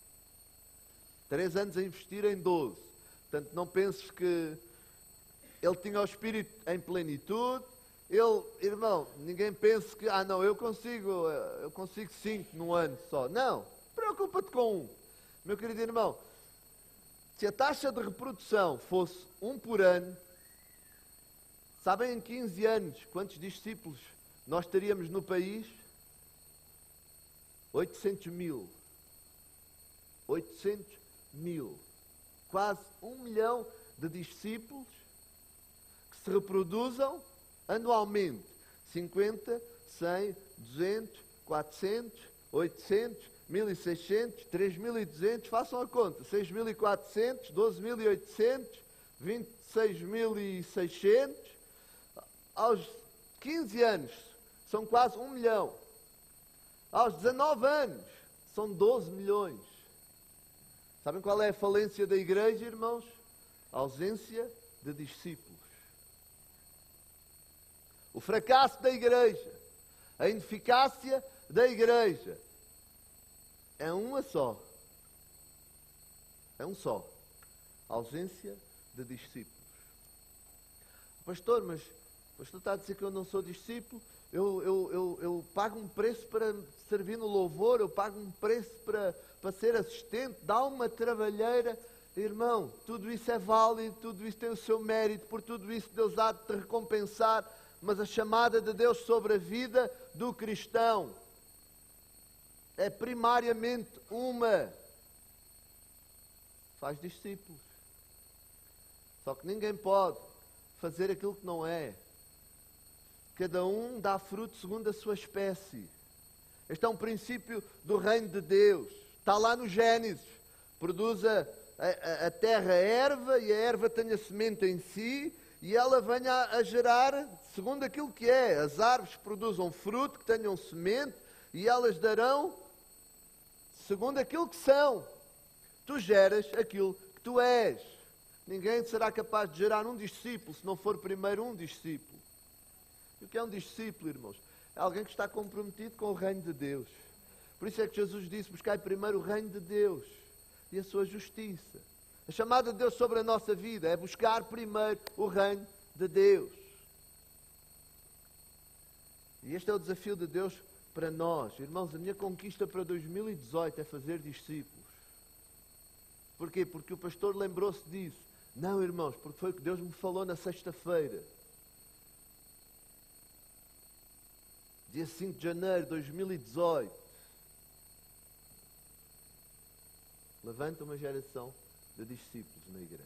3 anos a investir em 12. Portanto, não penses que ele tinha o Espírito em plenitude. Ele, irmão, ninguém pense que, não, eu consigo 5 num ano só. Não, preocupa-te com 1. Meu querido irmão, se a taxa de reprodução fosse 1 por ano, sabem em 15 anos quantos discípulos nós teríamos no país? 800.000. 800.000. Quase 1 milhão de discípulos que se reproduzam anualmente. 50, 100, 200, 400, 800, 1.600, 3.200, façam a conta. 6.400, 12.800, 26.600. Aos 15 anos, são quase 1 milhão. Aos 19 anos, são 12 milhões. Sabem qual é a falência da igreja, irmãos? A ausência de discípulos. O fracasso da igreja, a ineficácia da igreja, é uma só. É um só. A ausência de discípulos. Pastor, mas o pastor está a dizer que eu não sou discípulo? Eu pago um preço para servir no louvor, eu pago um preço para ser assistente, dá uma trabalheira. Irmão, tudo isso é válido, tudo isso tem o seu mérito, por tudo isso Deus há de te recompensar, mas a chamada de Deus sobre a vida do cristão é primariamente uma. Faz discípulos. Só que ninguém pode fazer aquilo que não é. Cada um dá fruto segundo a sua espécie. Este é um princípio do reino de Deus. Está lá no Gênesis. Produz a terra a erva, e a erva tem a semente em si, e ela venha a gerar segundo aquilo que é. As árvores produzam fruto, que tenham semente, e elas darão segundo aquilo que são. Tu geras aquilo que tu és. Ninguém será capaz de gerar um discípulo se não for primeiro um discípulo. E o que é um discípulo, irmãos? É alguém que está comprometido com o reino de Deus. Por isso é que Jesus disse, buscai primeiro o reino de Deus e a sua justiça. A chamada de Deus sobre a nossa vida é buscar primeiro o reino de Deus. E este é o desafio de Deus para nós. Irmãos, a minha conquista para 2018 é fazer discípulos. Porquê? Porque o pastor lembrou-se disso. Não, irmãos, porque foi o que Deus me falou na sexta-feira. Dia 5 de janeiro de 2018. Levanta uma geração de discípulos na igreja.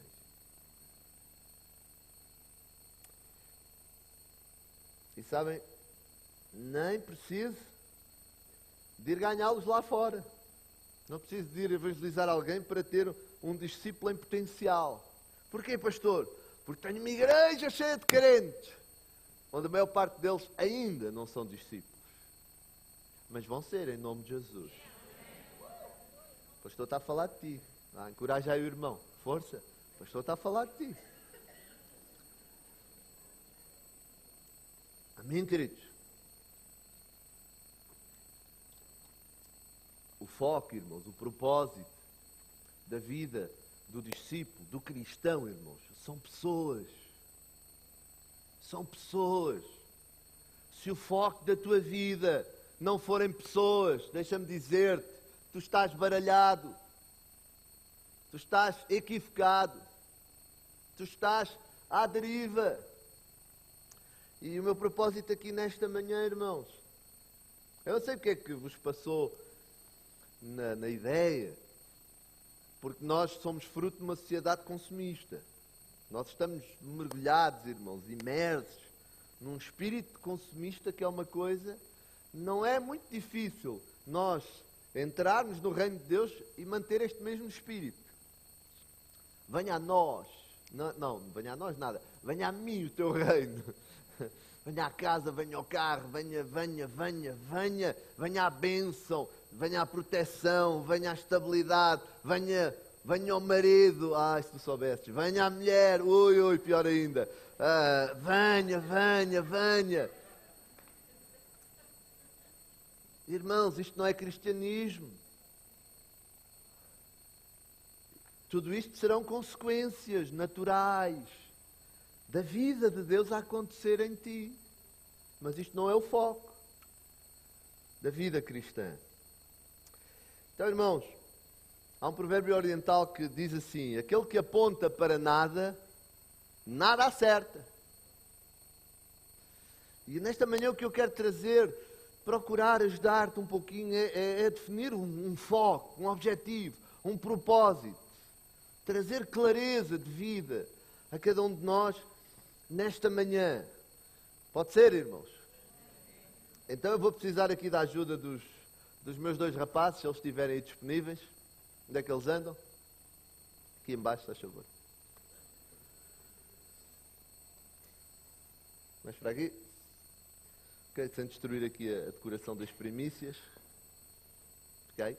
E sabem, nem preciso de ir ganhá-los lá fora. Não preciso de ir evangelizar alguém para ter um discípulo em potencial. Porquê, pastor? Porque tenho uma igreja cheia de crentes, onde a maior parte deles ainda não são discípulos. Mas vão ser, em nome de Jesus. O pastor está a falar de ti. Encoraja aí o irmão. Força. O pastor está a falar de ti. Amém, queridos? O foco, irmãos, o propósito da vida do discípulo, do cristão, irmãos, são pessoas. São pessoas. Se o foco da tua vida não forem pessoas, deixa-me dizer-te, tu estás baralhado, tu estás equivocado, tu estás à deriva. E o meu propósito aqui nesta manhã, irmãos, eu não sei porque é que vos passou na ideia Porque nós somos fruto de uma sociedade consumista. Nós estamos mergulhados, irmãos, imersos num espírito consumista que é uma coisa... Não é muito difícil nós entrarmos no reino de Deus e manter este mesmo espírito. Venha a nós. Não venha a nós nada. Venha a mim o teu reino. Venha à casa, venha ao carro, venha à bênção, venha à proteção, venha à estabilidade, venha ao marido, se tu soubesses, venha à mulher, ui, pior ainda, venha. Irmãos, isto não é cristianismo. Tudo isto serão consequências naturais da vida de Deus a acontecer em ti. Mas isto não é o foco da vida cristã. Então, irmãos, há um provérbio oriental que diz assim: aquele que aponta para nada, nada acerta. E nesta manhã o que eu quero trazer, procurar ajudar-te um pouquinho, é definir um foco, um objetivo, um propósito. Trazer clareza de vida a cada um de nós nesta manhã. Pode ser, irmãos? Então eu vou precisar aqui da ajuda dos meus dois rapazes, se eles estiverem aí disponíveis. Onde é que eles andam? Aqui embaixo, se faz favor. Mais para aqui. Ok, sem destruir aqui a decoração das primícias. Ok?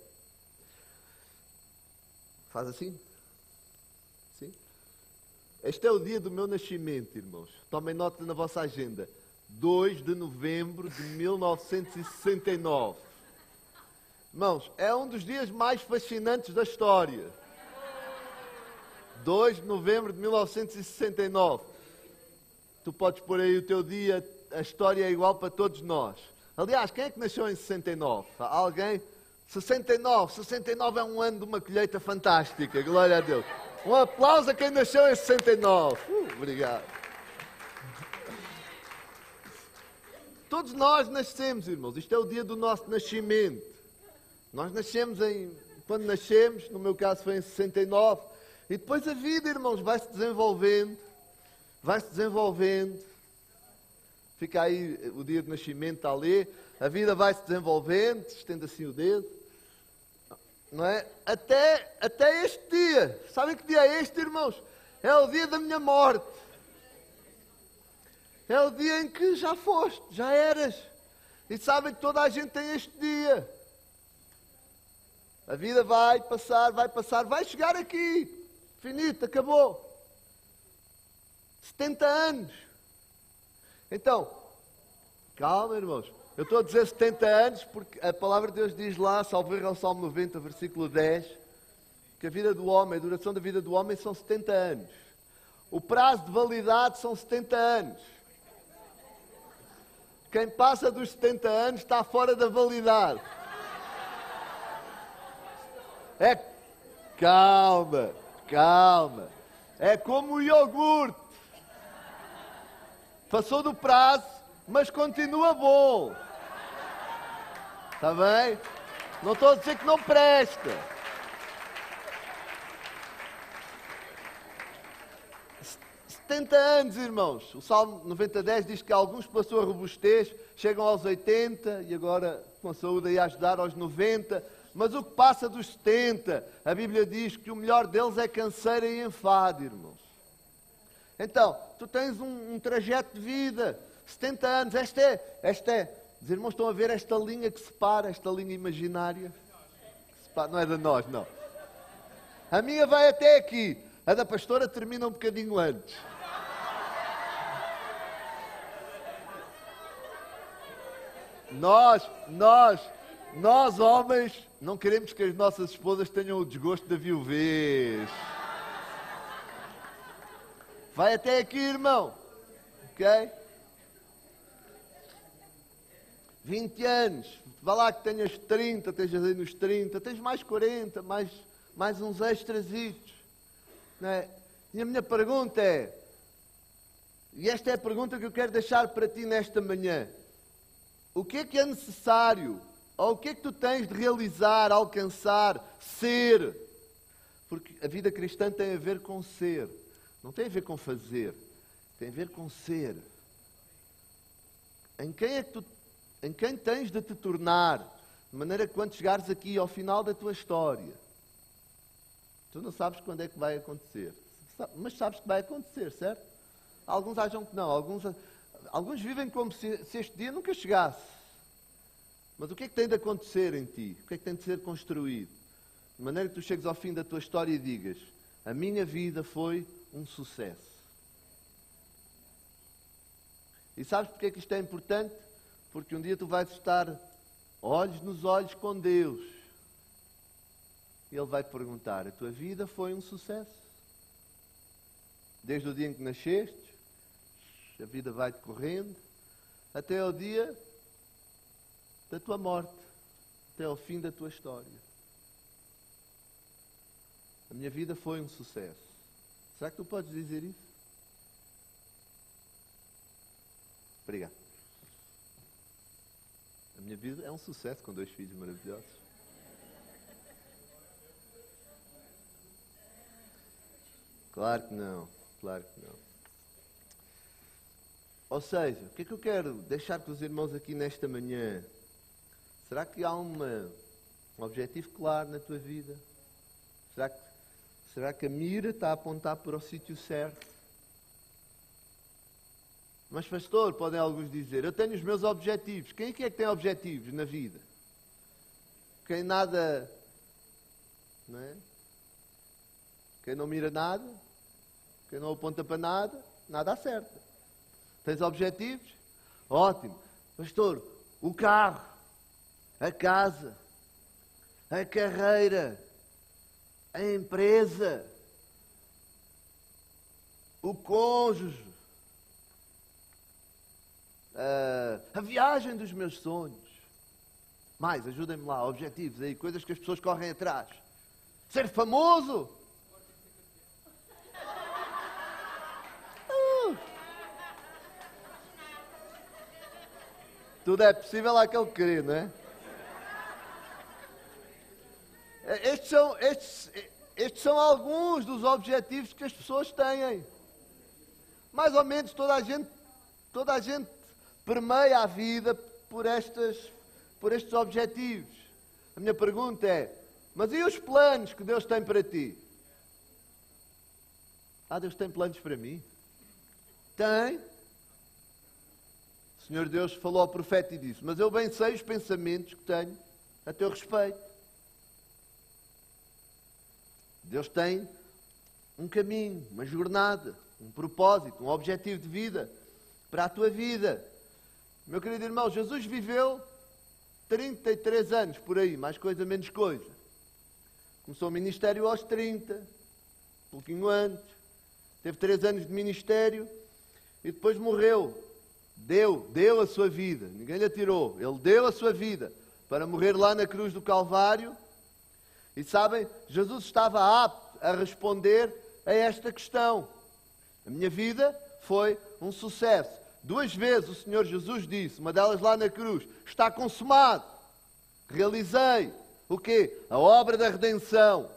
Faz assim. Sim? Este é o dia do meu nascimento, irmãos. Tomem nota na vossa agenda. 2 de novembro de 1969. Irmãos, é um dos dias mais fascinantes da história. 2 de novembro de 1969. Tu podes pôr aí o teu dia, a história é igual para todos nós. Aliás, quem é que nasceu em 69? Alguém? 69 é um ano de uma colheita fantástica, glória a Deus. Um aplauso a quem nasceu em 69. Obrigado. Todos nós nascemos, irmãos. Isto é o dia do nosso nascimento. Nós nascemos quando nascemos, no meu caso foi em 69. E depois a vida, irmãos, vai-se desenvolvendo. Vai-se desenvolvendo. Fica aí o dia de nascimento, está ali. A vida vai-se desenvolvendo. Estende assim o dedo. Não é? Até este dia. Sabem que dia é este, irmãos? É o dia da minha morte. É o dia em que já foste, já eras. E sabem que toda a gente tem este dia. A vida vai passar, vai chegar aqui. Finito, acabou. 70 anos. Então, calma, irmãos. Eu estou a dizer 70 anos porque a palavra de Deus diz lá, salvo erro, ao Salmo 90, versículo 10, que a vida do homem, a duração da vida do homem são 70 anos. O prazo de validade são 70 anos. Quem passa dos 70 anos está fora da validade. Calma. É como o iogurte. Passou do prazo, mas continua bom. Está bem? Não estou a dizer que não presta. 70 anos, irmãos. O Salmo 90:10 diz que alguns pela sua robustez chegam aos 80 e agora com a saúde aí a ajudar aos 90. Mas o que passa dos 70, a Bíblia diz que o melhor deles é canseira e enfado, irmãos. Então, tu tens um trajeto de vida, 70 anos, esta é, os irmãos estão a ver esta linha que separa, esta linha imaginária? Não é de nós, não. A minha vai até aqui, a da pastora termina um bocadinho antes. Nós homens, não queremos que as nossas esposas tenham o desgosto da viuvez. Vai até aqui, irmão. Ok? 20 anos. Vá lá que tenhas 30, estejas aí nos 30. Tens mais 40, mais uns extrasitos. Não é? E a minha pergunta é, e esta é a pergunta que eu quero deixar para ti nesta manhã. O que é necessário, ou o que é que tu tens de realizar, alcançar, ser, Porque a vida cristã tem a ver com ser. Não tem a ver com fazer. Tem a ver com ser. Em quem tens de te tornar, de maneira que quando chegares aqui ao final da tua história, tu não sabes quando é que vai acontecer. Mas sabes que vai acontecer, certo? Alguns acham que não. Alguns vivem como se este dia nunca chegasse. Mas o que é que tem de acontecer em ti? O que é que tem de ser construído? De maneira que tu chegues ao fim da tua história e digas: a minha vida foi um sucesso. E sabes porque é que isto é importante? Porque um dia tu vais estar olhos nos olhos com Deus. E Ele vai te perguntar: a tua vida foi um sucesso? Desde o dia em que nasceste, a vida vai-te correndo, até ao dia da tua morte, até ao fim da tua história. A minha vida foi um sucesso. Será que tu podes dizer isso? Obrigado. A minha vida é um sucesso com 2 filhos maravilhosos. Claro que não, claro que não. Ou seja, o que é que eu quero deixar com os irmãos aqui nesta manhã? Será que há um objetivo claro na tua vida? Será que a mira está a apontar para o sítio certo? Mas pastor, podem alguns dizer, eu tenho os meus objetivos. Quem é que tem objetivos na vida? Quem nada, não é? Quem não mira nada, quem não aponta para nada, nada acerta. Tens objetivos? Ótimo. Pastor, o carro, a casa, a carreira, a empresa, o cônjuge, a viagem dos meus sonhos. Mais, ajudem-me lá, objetivos aí, coisas que as pessoas correm atrás. Ser famoso. Tudo é possível àquele que querer, não é? Estes são alguns dos objetivos que as pessoas têm. Mais ou menos toda a gente permeia a vida por estes objetivos. A minha pergunta é: mas e os planos que Deus tem para ti? Deus tem planos para mim? Tem. O Senhor Deus falou ao profeta e disse: mas eu bem sei os pensamentos que tenho a teu respeito. Deus tem um caminho, uma jornada, um propósito, um objetivo de vida para a tua vida. Meu querido irmão, Jesus viveu 33 anos por aí, mais coisa, menos coisa. Começou o ministério aos 30, um pouquinho antes. Teve 3 anos de ministério e depois morreu. Deu a sua vida, ninguém lhe atirou. Ele deu a sua vida para morrer lá na cruz do Calvário. E sabem, Jesus estava apto a responder a esta questão. A minha vida foi um sucesso. 2 vezes o Senhor Jesus disse, uma delas lá na cruz: está consumado. Realizei o quê? A obra da redenção.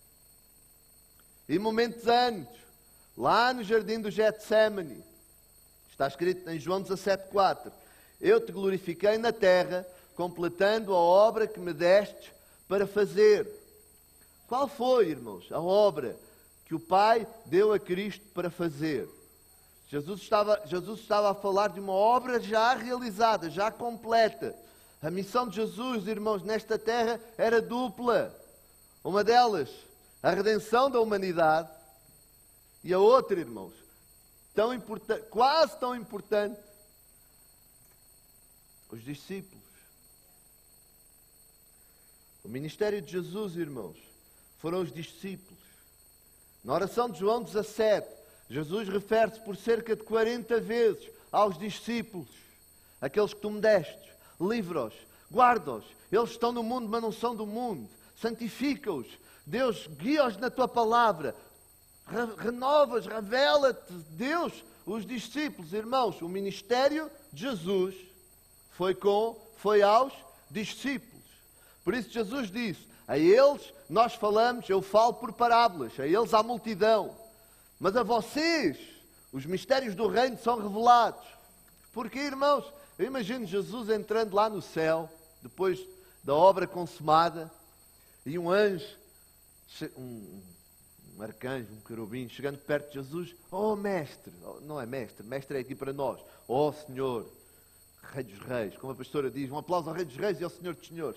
E momentos antes, lá no jardim do Getsemane, está escrito em João 17,4: eu te glorifiquei na terra, completando a obra que me destes para fazer. Qual foi, irmãos, a obra que o Pai deu a Cristo para fazer? Jesus estava a falar de uma obra já realizada, já completa. A missão de Jesus, irmãos, nesta terra era dupla. Uma delas, a redenção da humanidade. E a outra, irmãos, tão importante, quase tão importante, os discípulos. O ministério de Jesus, irmãos, foram os discípulos. Na oração de João 17, Jesus refere-se por cerca de 40 vezes aos discípulos. Aqueles que tu me destes, livra-os, guarda-os. Eles estão no mundo, mas não são do mundo. Santifica-os. Deus, guia-os na tua palavra. Renova-os, revela-te, Deus, os discípulos, irmãos. O ministério de Jesus foi aos discípulos. Por isso Jesus disse: A eles nós falamos, eu falo por parábolas, a eles à multidão. Mas a vocês, os mistérios do reino são revelados. Porque, irmãos, eu imagino Jesus entrando lá no céu, depois da obra consumada, e um anjo, um arcanjo, um querubim, chegando perto de Jesus. Oh, mestre, não é mestre, mestre é aqui para nós. Oh, Senhor, Rei dos Reis, como a pastora diz, um aplauso ao Rei dos Reis e ao Senhor dos Senhores.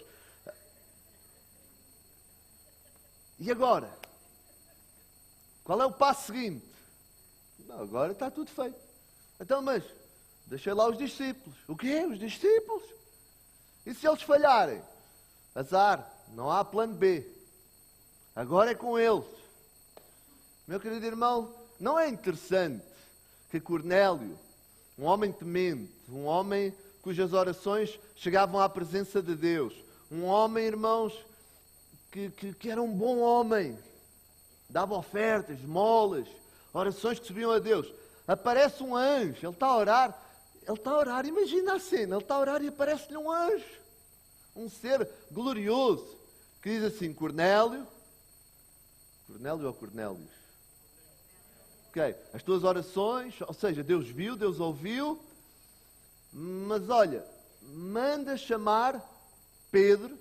E agora? Qual é o passo seguinte? Não, agora está tudo feito. Então, mas, deixei lá os discípulos. O quê? Os discípulos? E se eles falharem? Azar, não há plano B. Agora é com eles. Meu querido irmão, não é interessante que Cornélio, um homem temente, um homem cujas orações chegavam à presença de Deus, um homem, irmãos, que era um bom homem, dava ofertas, molas, orações que subiam a Deus. Aparece um anjo, ele está a orar, imagina a cena, ele está a orar e aparece-lhe um anjo, um ser glorioso, que diz assim: Cornélio ou Cornélios? Ok, as tuas orações, ou seja, Deus viu, Deus ouviu, mas olha, manda chamar Pedro,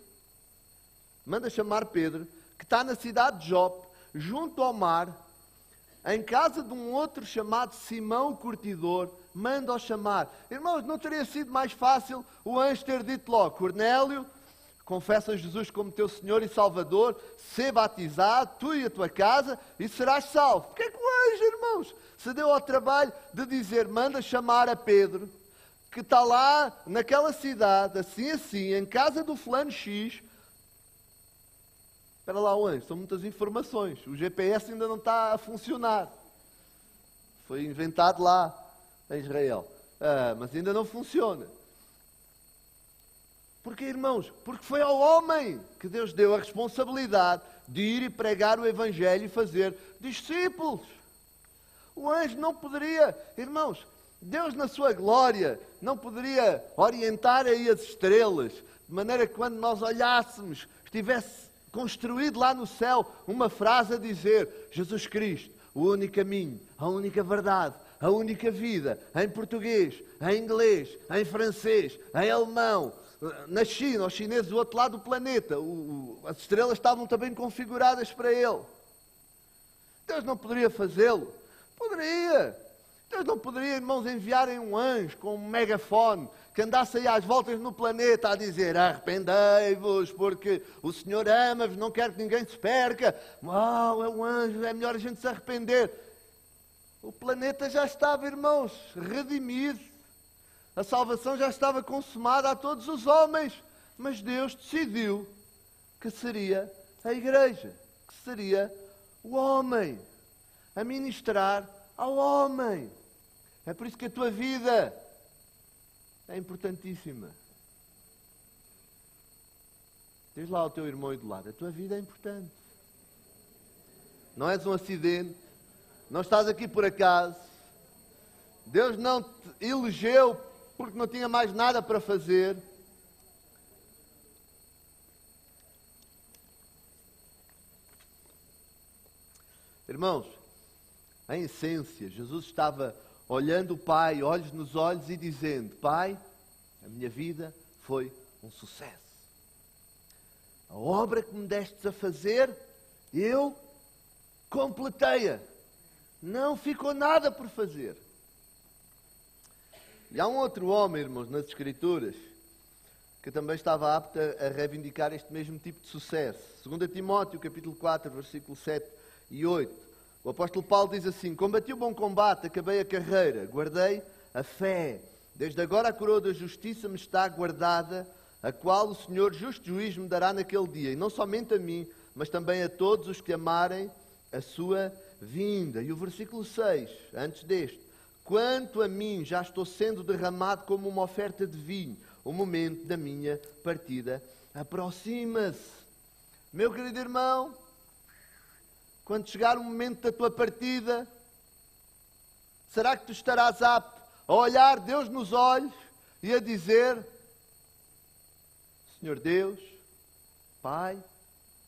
que está na cidade de Jope, junto ao mar, em casa de um outro chamado Simão o Curtidor, manda-o chamar. Irmãos, não teria sido mais fácil o anjo ter dito logo: Cornélio, confessa Jesus como teu Senhor e Salvador, sê batizado, tu e a tua casa, e serás salvo. Porquê é que o anjo, irmãos, se deu ao trabalho de dizer: manda chamar a Pedro, que está lá naquela cidade, assim, em casa do fulano X. Espera lá, o anjo, são muitas informações. O GPS ainda não está a funcionar. Foi inventado lá em Israel. Mas ainda não funciona. Porquê, irmãos? Porque foi ao homem que Deus deu a responsabilidade de ir e pregar o Evangelho e fazer discípulos. O anjo não poderia, irmãos, Deus na sua glória não poderia orientar aí as estrelas, de maneira que quando nós olhássemos, estivesse construído lá no céu uma frase a dizer: Jesus Cristo, o único caminho, a única verdade, a única vida, em português, em inglês, em francês, em alemão, na China, os chineses do outro lado do planeta. As estrelas estavam também configuradas para ele. Deus não poderia fazê-lo? Poderia. Deus não poderia, irmãos, enviarem um anjo com um megafone que andasse aí às voltas no planeta a dizer: arrependei-vos, porque o Senhor ama-vos, não quer que ninguém se perca. Uau, é um anjo, é melhor a gente se arrepender. O planeta já estava, irmãos, redimido. A salvação já estava consumada a todos os homens. Mas Deus decidiu que seria a igreja, que seria o homem, a ministrar ao homem. É por isso que a tua vida é importantíssima. Diz lá ao teu irmão aí do lado: a tua vida é importante. Não és um acidente, não estás aqui por acaso. Deus não te elegeu porque não tinha mais nada para fazer. Irmãos, em essência, Jesus estava olhando o Pai, olhos nos olhos, e dizendo: Pai, a minha vida foi um sucesso. A obra que me destes a fazer, eu completei-a. Não ficou nada por fazer. E há um outro homem, irmãos, nas Escrituras, que também estava apto a reivindicar este mesmo tipo de sucesso. 2 Timóteo, capítulo 4, versículo 7 e 8. O apóstolo Paulo diz assim: combati o bom combate, acabei a carreira, guardei a fé. Desde agora a coroa da justiça me está guardada, a qual o Senhor justo juiz me dará naquele dia. E não somente a mim, mas também a todos os que amarem a sua vinda. E o versículo 6, antes deste: quanto a mim, já estou sendo derramado como uma oferta de vinho. O momento da minha partida aproxima-se. Meu querido irmão, quando chegar o momento da tua partida, será que tu estarás apto a olhar Deus nos olhos e a dizer: Senhor Deus, Pai,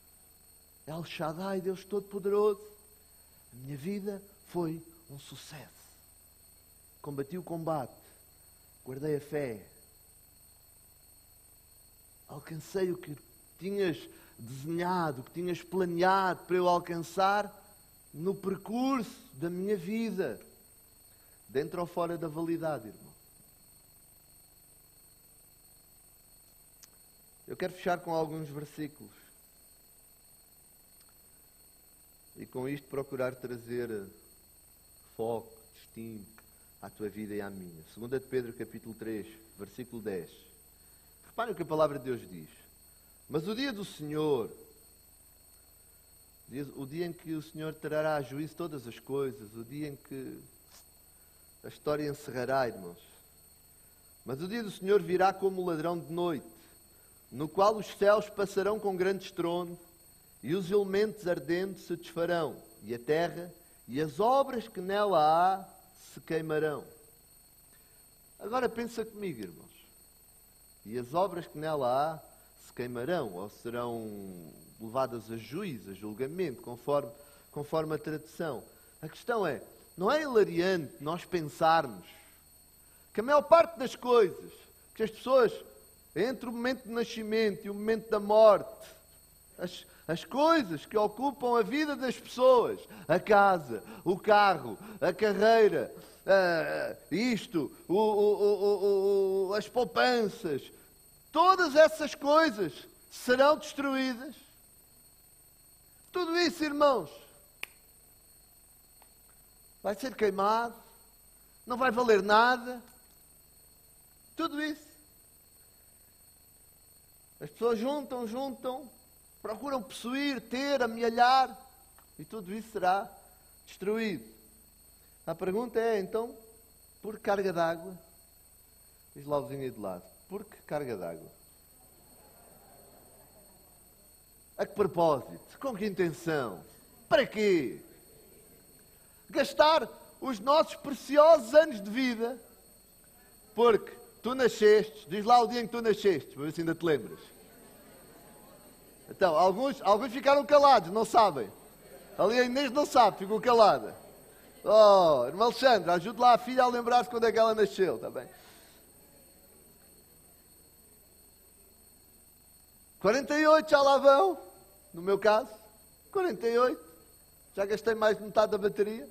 El Shaddai, Deus Todo-Poderoso. A minha vida foi um sucesso. Combati o combate, guardei a fé, alcancei o que tinhas desenhado, o que tinhas planeado para eu alcançar no percurso da minha vida, dentro ou fora da validade, irmão. Eu quero fechar com alguns versículos e com isto procurar trazer foco, destino à tua vida e à minha. 2 de Pedro, capítulo 3, versículo 10. Reparem o que a palavra de Deus diz. Mas o dia do Senhor, o dia em que o Senhor trará a juízo todas as coisas, o dia em que a história encerrará, irmãos. Mas o dia do Senhor virá como ladrão de noite, no qual os céus passarão com grande estrondo, e os elementos ardentes se desfarão, e a terra e as obras que nela há se queimarão. Agora pensa comigo, irmãos. E as obras que nela há se queimarão, ou serão levadas a juízo, a julgamento, conforme a tradição. A questão é, não é hilariante nós pensarmos que a maior parte das coisas que as pessoas, entre o momento do nascimento e o momento da morte, as coisas que ocupam a vida das pessoas, a casa, o carro, a carreira, as poupanças, todas essas coisas serão destruídas. Tudo isso, irmãos, vai ser queimado, não vai valer nada. Tudo isso. As pessoas juntam, procuram possuir, ter, amealhar, e tudo isso será destruído. A pergunta é, então, por que carga d'água? Diz lá o vizinho aí de lado. Por que carga d'água? A que propósito? Com que intenção? Para quê? Gastar os nossos preciosos anos de vida, porque tu nasceste, diz lá o dia em que tu nasceste, para ver se ainda te lembras. Então, alguns ficaram calados, não sabem. Ali a Inês não sabe, ficou calada. Oh, irmã Alexandre, ajude lá a filha a lembrar-se quando é que ela nasceu, está bem? 48 já lá vão, no meu caso. 48. Já gastei mais de metade da bateria.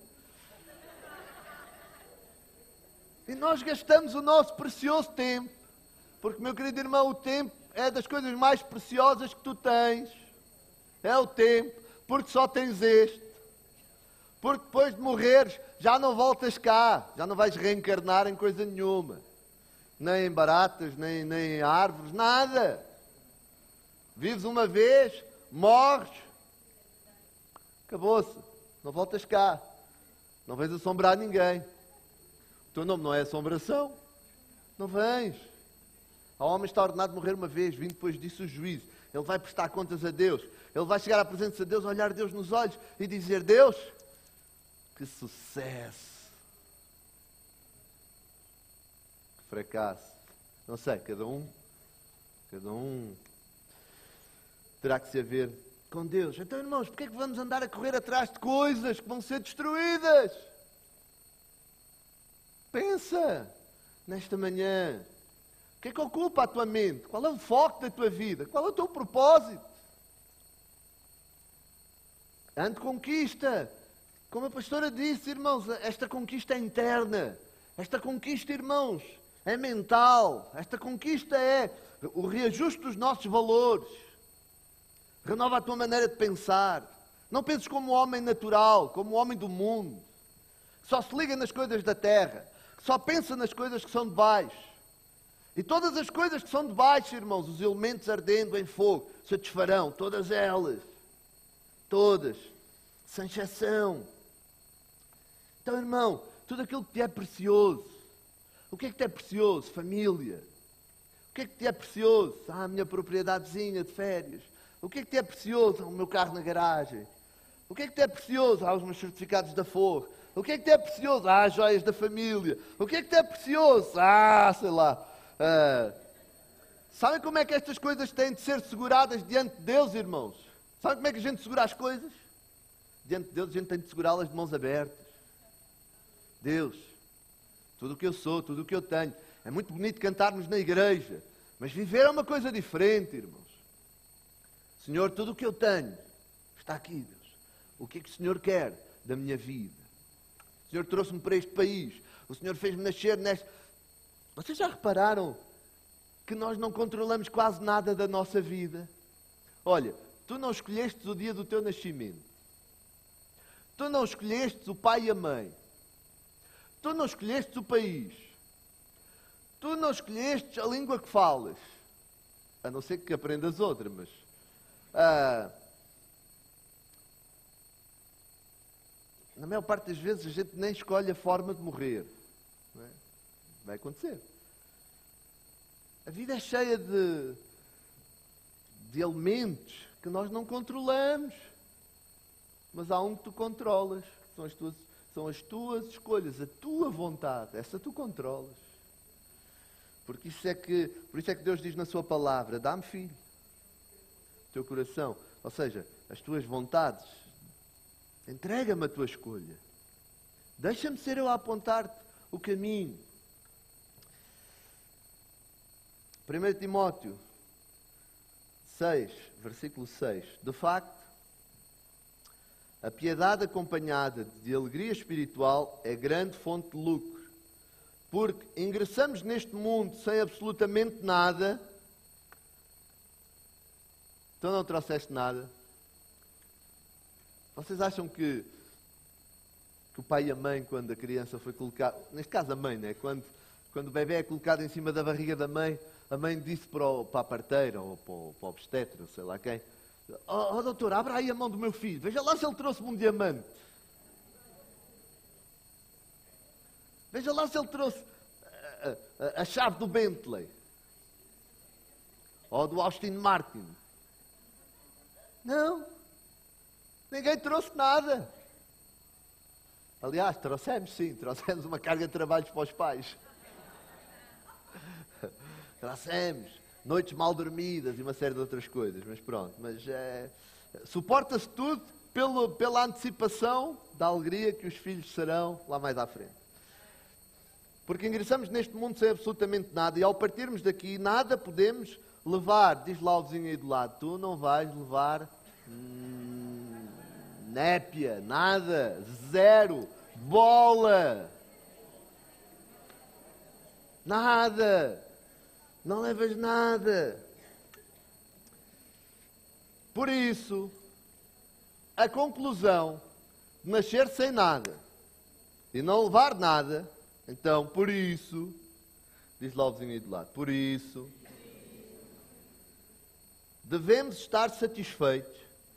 E nós gastamos o nosso precioso tempo. Porque, meu querido irmão, o tempo é das coisas mais preciosas que tu tens. É o tempo. Porque só tens este. Porque depois de morreres, já não voltas cá. Já não vais reencarnar em coisa nenhuma. Nem em baratas, nem em árvores, nada. Vives uma vez, morres. Acabou-se. Não voltas cá. Não vens assombrar ninguém. O teu nome não é assombração. Não vens. O homem está ordenado de morrer uma vez, vindo depois disso o juízo. Ele vai prestar contas a Deus. Ele vai chegar à presença de Deus, olhar Deus nos olhos e dizer: Deus, que sucesso. Que fracasso. Não sei, cada um terá que se haver com Deus. Então, irmãos, porquê é que vamos andar a correr atrás de coisas que vão ser destruídas? Pensa nesta manhã. O que é que ocupa a tua mente? Qual é o foco da tua vida? Qual é o teu propósito? Ande conquista. Como a pastora disse, irmãos, esta conquista é interna. Esta conquista, irmãos, é mental. Esta conquista é o reajuste dos nossos valores. Renova a tua maneira de pensar. Não penses como um homem natural, como um homem do mundo. Só se liga nas coisas da terra. Só pensa nas coisas que são de baixo. E todas as coisas que são de baixo, irmãos, os elementos ardendo em fogo, se desfarão, todas elas. Todas. Sem exceção. Então, irmão, tudo aquilo que te é precioso. O que é que te é precioso? Família. O que é que te é precioso? A minha propriedadezinha de férias. O que é que te é precioso? O meu carro na garagem. O que é que te é precioso? Os meus certificados da Forro. O que é que te é precioso? As joias da família. O que é que te é precioso? Sei lá. Sabem como é que estas coisas têm de ser seguradas diante de Deus, irmãos? Sabe como é que a gente segura as coisas? Diante de Deus a gente tem de segurá-las de mãos abertas. Deus, tudo o que eu sou, tudo o que eu tenho. É muito bonito cantarmos na igreja, mas viver é uma coisa diferente, irmãos. Senhor, tudo o que eu tenho está aqui, Deus. O que é que o Senhor quer da minha vida? O Senhor trouxe-me para este país. O Senhor fez-me nascer neste... Vocês já repararam que nós não controlamos quase nada da nossa vida? Olha, tu não escolhestes o dia do teu nascimento. Tu não escolhestes o pai e a mãe. Tu não escolhestes o país. Tu não escolhestes a língua que falas. A não ser que aprendas outra, mas... na maior parte das vezes a gente nem escolhe a forma de morrer. Não é? Vai acontecer. A vida é cheia de elementos que nós não controlamos. Mas há um que tu controlas. São as tuas escolhas, a tua vontade. Essa tu controlas. Por isso é que Deus diz na sua palavra, dá-me, filho, o teu coração. Ou seja, as tuas vontades. Entrega-me a tua escolha. Deixa-me ser eu a apontar-te o caminho. 1 Timóteo 6, versículo 6. De facto, a piedade acompanhada de alegria espiritual é grande fonte de lucro. Porque ingressamos neste mundo sem absolutamente nada. Então não trouxeste nada. Vocês acham que o pai e a mãe, quando a criança foi colocada... Neste caso a mãe, né? Quando o bebê é colocado em cima da barriga da mãe, a mãe disse para a parteira ou para o obstetra, sei lá quem... Oh, doutor, abra aí a mão do meu filho. Veja lá se ele trouxe-me um diamante. Veja lá se ele trouxe a chave do Bentley. Ou do Austin Martin. Não. Ninguém trouxe nada. Aliás, trouxemos sim. Trouxemos uma carga de trabalhos para os pais. Trouxemos noites mal dormidas e uma série de outras coisas. Mas pronto. Mas suporta-se tudo pela antecipação da alegria que os filhos serão lá mais à frente. Porque ingressamos neste mundo sem absolutamente nada. E ao partirmos daqui, nada podemos levar. Diz lá o vizinho aí do lado. Tu não vais levar... népia, nada, zero, bola, nada, não levas nada. Por isso, a conclusão de nascer sem nada e não levar nada, então, por isso, diz lá o vizinho aí do lado, por isso, devemos estar satisfeitos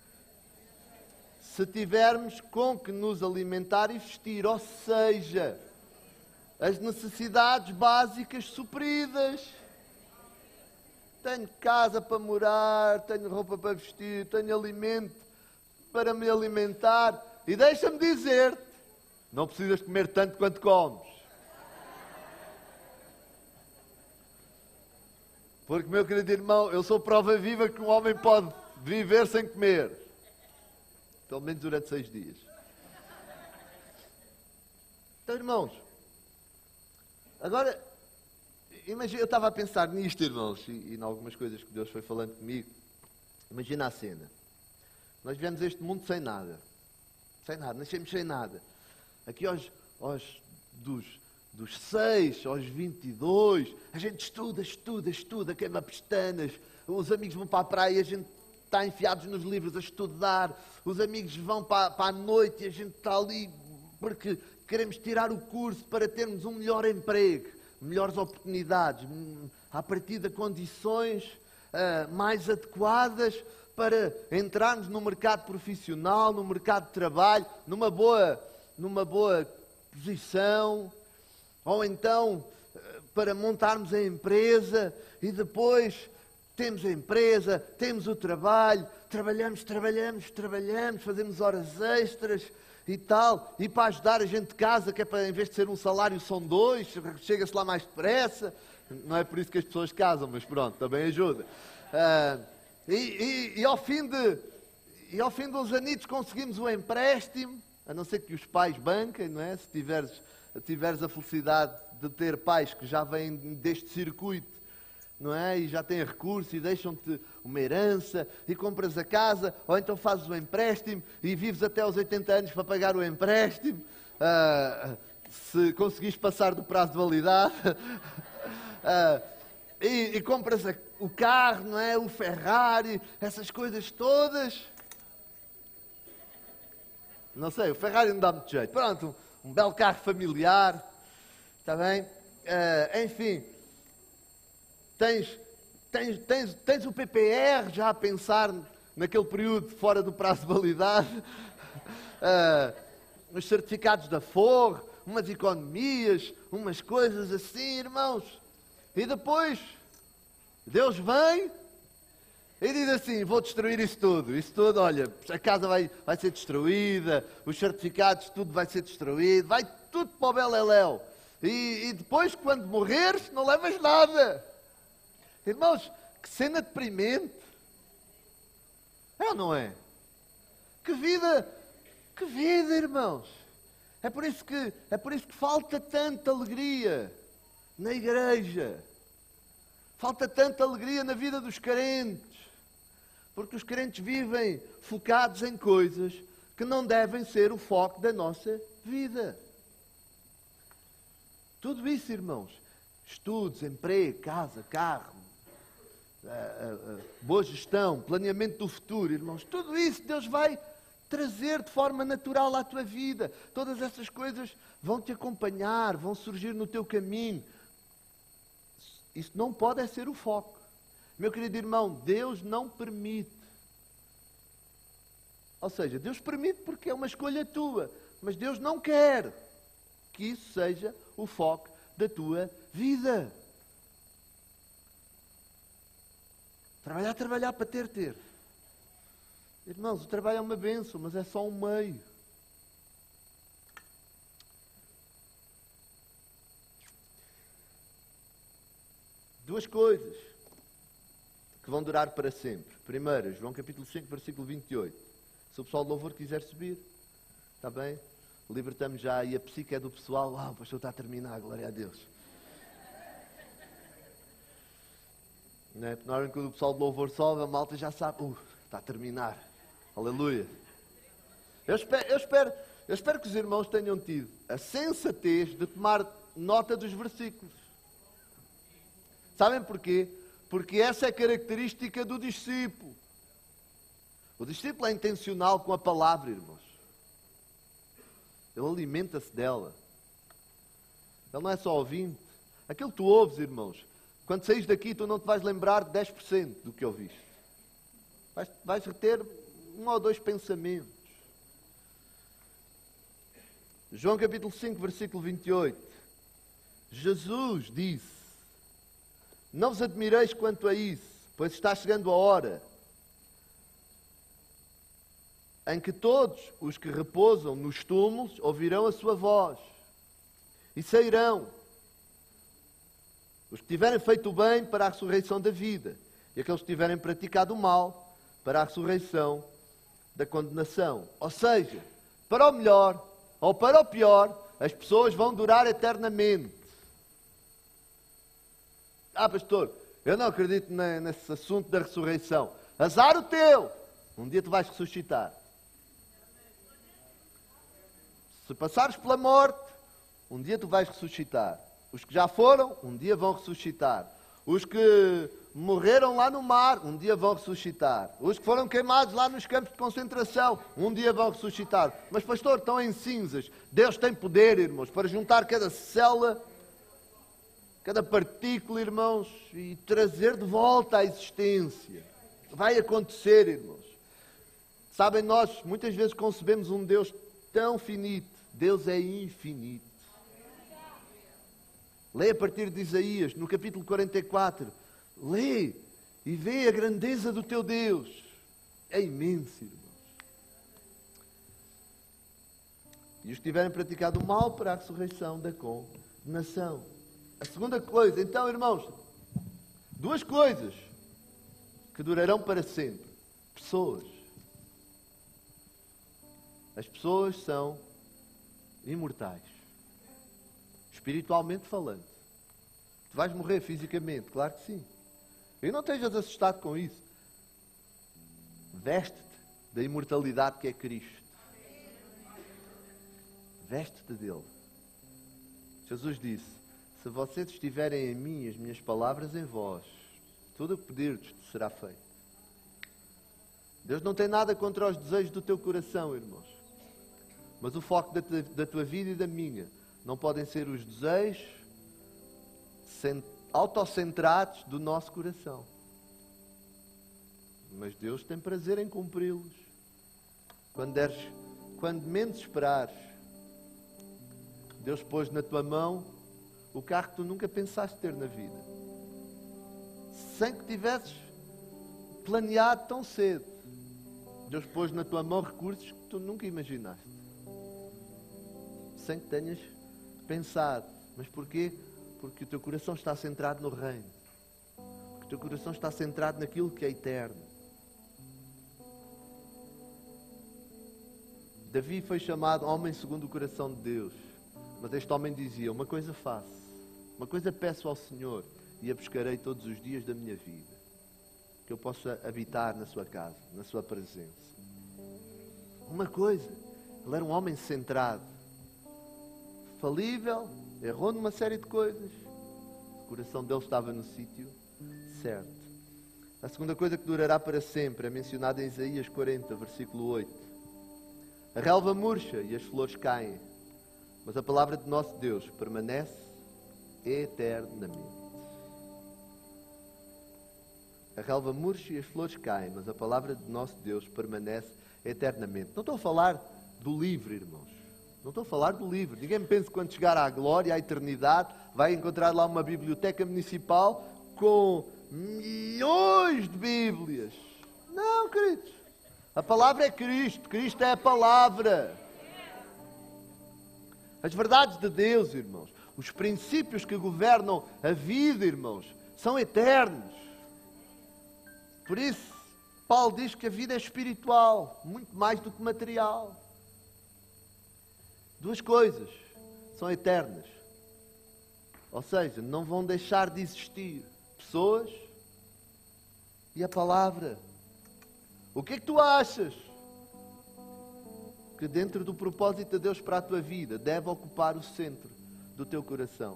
se tivermos com que nos alimentar e vestir, ou seja, as necessidades básicas supridas. Tenho casa para morar, tenho roupa para vestir, tenho alimento para me alimentar. E deixa-me dizer-te, não precisas comer tanto quanto comes. Porque, meu querido irmão, eu sou prova viva que um homem pode viver sem comer. Pelo menos durante 6 dias. Então, irmãos, agora, imagina, eu estava a pensar nisto, irmãos, e em algumas coisas que Deus foi falando comigo. Imagina a cena. Nós viemos a este mundo sem nada. Sem nada, nascemos sem nada. Aqui dos 6 aos 22, a gente estuda, queima pestanas, os amigos vão para a praia, a gente está enfiados nos livros a estudar, os amigos vão para a noite e a gente está ali porque queremos tirar o curso para termos um melhor emprego, melhores oportunidades, a partir de condições mais adequadas para entrarmos no mercado profissional, no mercado de trabalho, numa boa posição, ou então para montarmos a empresa e depois temos a empresa, temos o trabalho, trabalhamos, fazemos horas extras e tal, e para ajudar a gente de casa, que é para, em vez de ser um salário, são 2, chega-se lá mais depressa. Não é por isso que as pessoas casam, mas pronto, também ajuda. E ao fim de... E ao fim de uns anitos conseguimos um empréstimo, a não ser que os pais banquem, não é? Se tiveres a felicidade de ter pais que já vêm deste circuito, não é? E já têm recursos e deixam-te uma herança e compras a casa, ou então fazes um empréstimo e vives até aos 80 anos para pagar o empréstimo, se conseguires passar do prazo de validade. E compras o carro, não é? O Ferrari, essas coisas todas. Não sei, o Ferrari não dá muito jeito. Pronto, um belo carro familiar, está bem? Enfim, tens o PPR já a pensar naquele período fora do prazo de validade, os certificados da Forro, umas economias, umas coisas assim, irmãos. E depois, Deus vem e diz assim, vou destruir isso tudo, olha, a casa vai ser destruída, os certificados, tudo vai ser destruído, vai tudo para o beleléu. E depois, quando morreres, não levas nada. Irmãos, que cena deprimente. É ou não é? Que vida, irmãos. É por isso que falta tanta alegria na igreja. Falta tanta alegria na vida dos crentes. Porque os crentes vivem focados em coisas que não devem ser o foco da nossa vida. Tudo isso, irmãos, estudos, emprego, casa, carro, boa gestão, planeamento do futuro, irmãos, tudo isso Deus vai trazer de forma natural à tua vida. Todas essas coisas vão te acompanhar, vão surgir no teu caminho. Isso não pode ser o foco. Meu querido irmão, Deus não permite. Ou seja, Deus permite porque é uma escolha tua, mas Deus não quer que isso seja o foco da tua vida. Trabalhar para ter. Irmãos, o trabalho é uma bênção, mas é só um meio. Duas coisas que vão durar para sempre. Primeira, João capítulo 5, versículo 28. Se o pessoal de louvor quiser subir, está bem? Libertamos já aí a psique do pessoal. O pastor está a terminar, glória a Deus. Não é? Na hora que o pessoal de louvor sobe, a malta já sabe, está a terminar. Aleluia. Eu espero que os irmãos tenham tido a sensatez de tomar nota dos versículos. Sabem porquê? Porque essa é a característica do discípulo. O discípulo é intencional com a palavra, irmãos. Ele alimenta-se dela. Ele não é só ouvinte. Aquilo que tu ouves, irmãos, quando saís daqui, tu não te vais lembrar de 10% do que ouviste. Vais reter 1 ou 2 pensamentos. João capítulo 5, versículo 28. Jesus disse: não vos admireis quanto a isso, pois está chegando a hora em que todos os que repousam nos túmulos ouvirão a sua voz e sairão. Os que tiverem feito o bem para a ressurreição da vida, e aqueles que tiverem praticado o mal para a ressurreição da condenação. Ou seja, para o melhor ou para o pior, as pessoas vão durar eternamente. Pastor, eu não acredito nesse assunto da ressurreição. Azar o teu! Um dia tu vais ressuscitar. Se passares pela morte, um dia tu vais ressuscitar. Os que já foram, um dia vão ressuscitar. Os que morreram lá no mar, um dia vão ressuscitar. Os que foram queimados lá nos campos de concentração, um dia vão ressuscitar. Mas, pastor, estão em cinzas. Deus tem poder, irmãos, para juntar cada célula, cada partícula, irmãos, e trazer de volta à existência. Vai acontecer, irmãos. Sabem, nós muitas vezes concebemos um Deus tão finito. Deus é infinito. Lê a partir de Isaías, no capítulo 44. Lê e vê a grandeza do teu Deus. É imenso, irmãos. E os que tiverem praticado o mal para a ressurreição da condenação. A segunda coisa, então, irmãos, duas coisas que durarão para sempre. Pessoas. As pessoas são imortais. Espiritualmente falando. Tu vais morrer fisicamente, claro que sim. E não estejas assustado com isso. Veste-te da imortalidade que é Cristo. Veste-te dele. Jesus disse: se vocês estiverem em mim, as minhas palavras em vós, tudo o que pedirdes será feito. Deus não tem nada contra os desejos do teu coração, irmãos. Mas o foco da tua vida e da minha não podem ser os desejos autocentrados do nosso coração. Mas Deus tem prazer em cumpri-los. Quando menos esperares, Deus pôs na tua mão o carro que tu nunca pensaste ter na vida. Sem que tivesses planeado tão cedo. Deus pôs na tua mão recursos que tu nunca imaginaste. Sem que tenhas pensado. Mas porquê? Porque o teu coração está centrado no reino. Porque o teu coração está centrado naquilo que é eterno. Davi foi chamado homem segundo o coração de Deus. Mas este homem dizia: uma coisa faço, uma coisa peço ao Senhor, e a buscarei todos os dias da minha vida, que eu possa habitar na sua casa, na sua presença. Uma coisa, ele era um homem centrado, falível, errou numa série de coisas, o coração dele estava no sítio certo. A segunda coisa que durará para sempre é mencionada em Isaías 40, versículo 8. A relva murcha e as flores caem, mas a palavra de nosso Deus permanece eternamente. A relva murcha e as flores caem, mas a palavra de nosso Deus permanece eternamente. Não estou a falar do livro, irmãos. Não estou a falar do livro. Ninguém pense que quando chegar à glória, à eternidade, vai encontrar lá uma biblioteca municipal com milhões de Bíblias. Não, queridos. A palavra é Cristo. Cristo é a palavra. As verdades de Deus, irmãos, os princípios que governam a vida, irmãos, são eternos. Por isso, Paulo diz que a vida é espiritual, muito mais do que material. Duas coisas são eternas. Ou seja, não vão deixar de existir pessoas e a palavra. O que é que tu achas que dentro do propósito de Deus para a tua vida deve ocupar o centro do teu coração?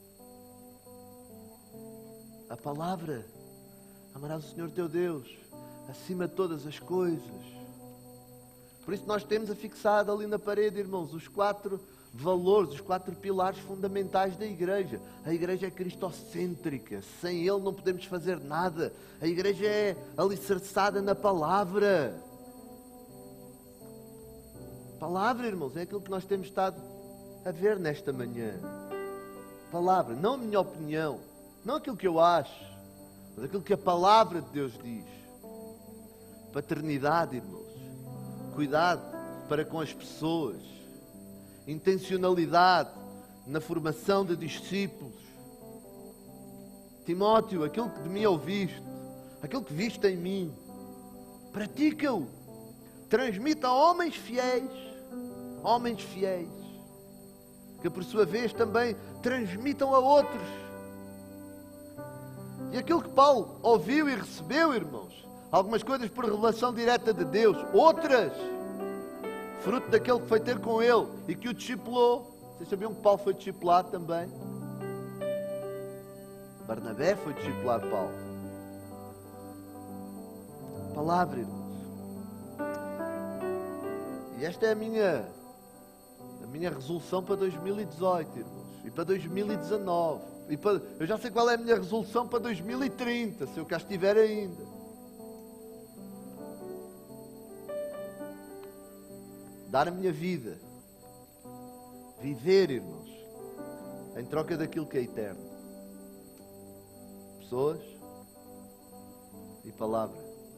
A palavra. Amarás o Senhor teu Deus acima de todas as coisas. Por isso nós temos afixado ali na parede, irmãos, os 4 valores, os 4 pilares fundamentais da igreja. A igreja é cristocêntrica. Sem Ele não podemos fazer nada. A igreja é alicerçada na palavra. Palavra, irmãos, é aquilo que nós temos estado a ver nesta manhã. Palavra, não a minha opinião, não aquilo que eu acho, mas aquilo que a palavra de Deus diz. Paternidade, irmãos. Cuidado para com as pessoas. Intencionalidade na formação de discípulos. Timóteo, aquilo que de mim ouviste, aquilo que viste em mim, pratica-o. Transmita a homens fiéis, que por sua vez também transmitam a outros. E aquilo que Paulo ouviu e recebeu, irmãos, algumas coisas por revelação direta de Deus, outras fruto daquele que foi ter com ele e que o discipulou. Vocês sabiam que Paulo foi discipulado também? Barnabé foi discipular Paulo. Palavra, irmãos. E esta é a minha resolução para 2018, irmãos. E para 2019. Eu já sei qual é a minha resolução para 2030, se eu cá estiver ainda. Dar a minha vida. Viver, irmãos, em troca daquilo que é eterno. Pessoas e palavra.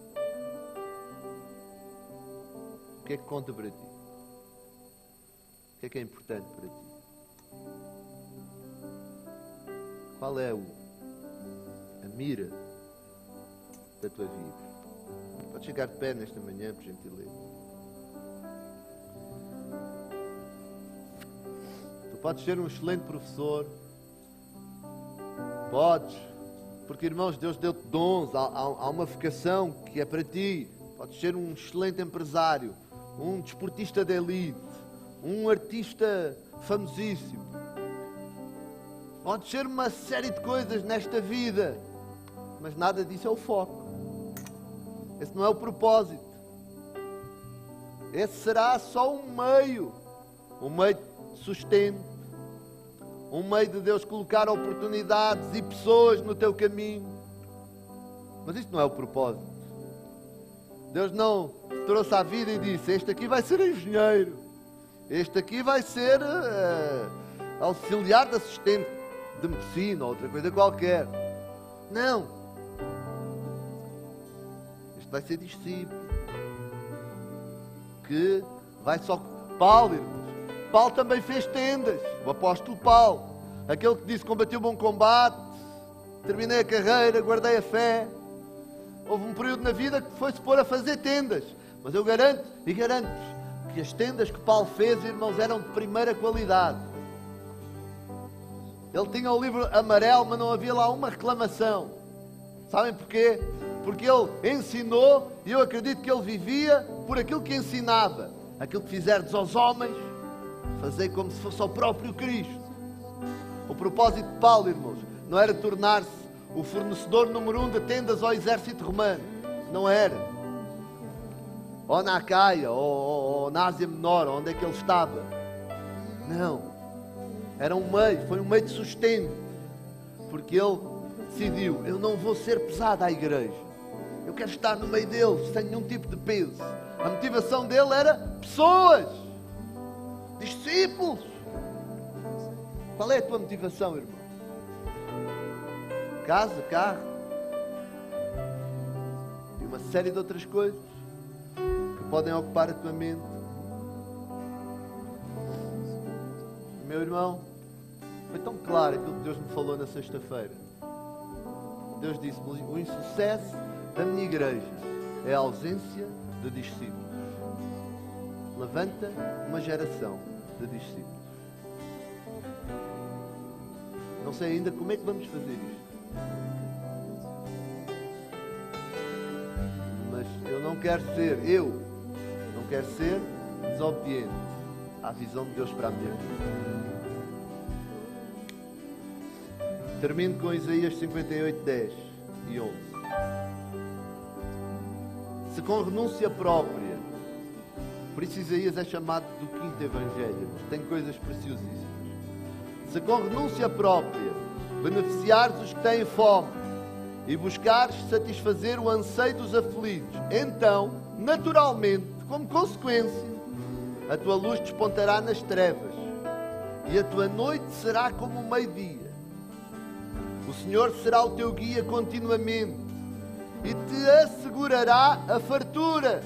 O que é que conta para ti? O que é importante para ti? Qual é a mira da tua vida? Pode chegar de pé nesta manhã, por gentileza. podes ser um excelente professor, podes, porque irmãos, Deus deu-te dons, há uma vocação que é para ti. Podes ser um excelente empresário, um desportista de elite, um artista famosíssimo. Podes ser uma série de coisas nesta vida, mas nada disso é o foco. Esse não é o propósito. Esse será só um meio de sustento, um meio de Deus colocar oportunidades e pessoas no teu caminho. Mas isto não é o propósito. Deus não te trouxe à vida e disse: este aqui vai ser engenheiro, este aqui vai ser auxiliar de assistente de medicina ou outra coisa qualquer. Não. Este vai ser discípulo que vai só... Paulo, irmãos, Paulo também fez tendas. O apóstolo Paulo, aquele que disse: combati o bom combate, terminei a carreira, guardei a fé. Houve um período na vida que foi-se pôr a fazer tendas. Mas eu garanto-vos que as tendas que Paulo fez, irmãos, eram de primeira qualidade. Ele tinha o livro amarelo, mas não havia lá uma reclamação. Sabem porquê? Porque ele ensinou, e eu acredito que ele vivia por aquilo que ensinava. Aquilo que fizerdes aos homens, fazei como se fosse ao próprio Cristo. O propósito de Paulo, irmãos, não era tornar-se o fornecedor número 1 de tendas ao exército romano. Não era. Ou na Acaia, ou na Ásia Menor, onde é que ele estava. Não. Era um meio, foi um meio de sustento. Porque ele decidiu: eu não vou ser pesado à igreja. Eu quero estar no meio deles, sem nenhum tipo de peso. A motivação dele era pessoas. Discípulos. Qual é a tua motivação, irmão? Casa, carro e uma série de outras coisas que podem ocupar a tua mente. Meu irmão, foi tão claro aquilo que Deus me falou na sexta-feira. Deus disse-me: o insucesso da minha igreja é a ausência de discípulos. Levanta uma geração de discípulos. Não sei ainda como é que vamos fazer isto, mas eu não quero ser desobediente à visão de Deus para a minha vida. Termino com Isaías 58, 10 e 11. Se com renúncia própria, por isso Isaías é chamado do quinto evangelho, tem coisas preciosíssimas. Se com renúncia própria beneficiares os que têm fome e buscares satisfazer o anseio dos aflitos, então, naturalmente, como consequência, a tua luz despontará nas trevas e a tua noite será como o meio-dia. O Senhor será o teu guia continuamente e te assegurará a fartura,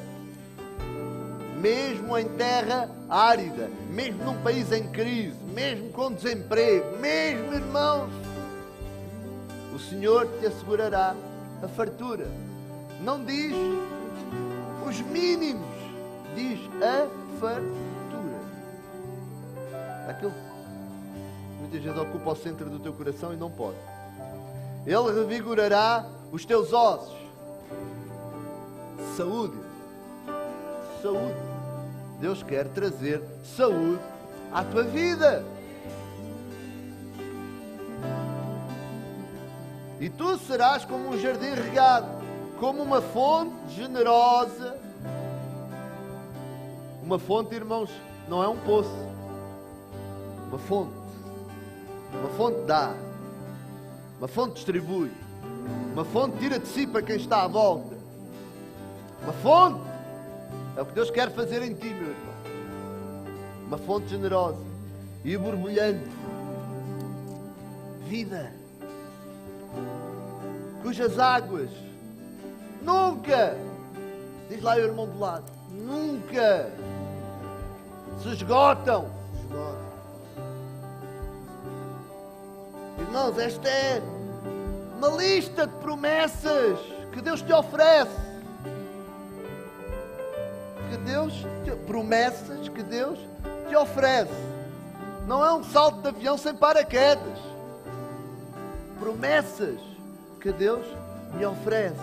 mesmo em terra árida, mesmo num país em crise, mesmo com desemprego, mesmo, irmãos, o Senhor te assegurará a fartura. Não diz os mínimos, diz a fartura. Aquilo que muitas vezes ocupa o centro do teu coração e não pode. Ele revigorará os teus ossos. Saúde. Saúde. Deus quer trazer saúde à tua vida. E tu serás como um jardim regado, como uma fonte generosa. Uma fonte, irmãos, não é um poço. Uma fonte. Uma fonte dá. Uma fonte distribui. Uma fonte tira de si para quem está à volta. Uma fonte é o que Deus quer fazer em ti, meu irmão. Uma fonte generosa e borbulhante. Vida. Cujas águas nunca, diz lá o irmão do lado, nunca se esgotam. Irmãos, esta é uma lista de promessas que Deus te oferece. Promessas que Deus te oferece. Não é um salto de avião sem paraquedas. Promessas que Deus me oferece.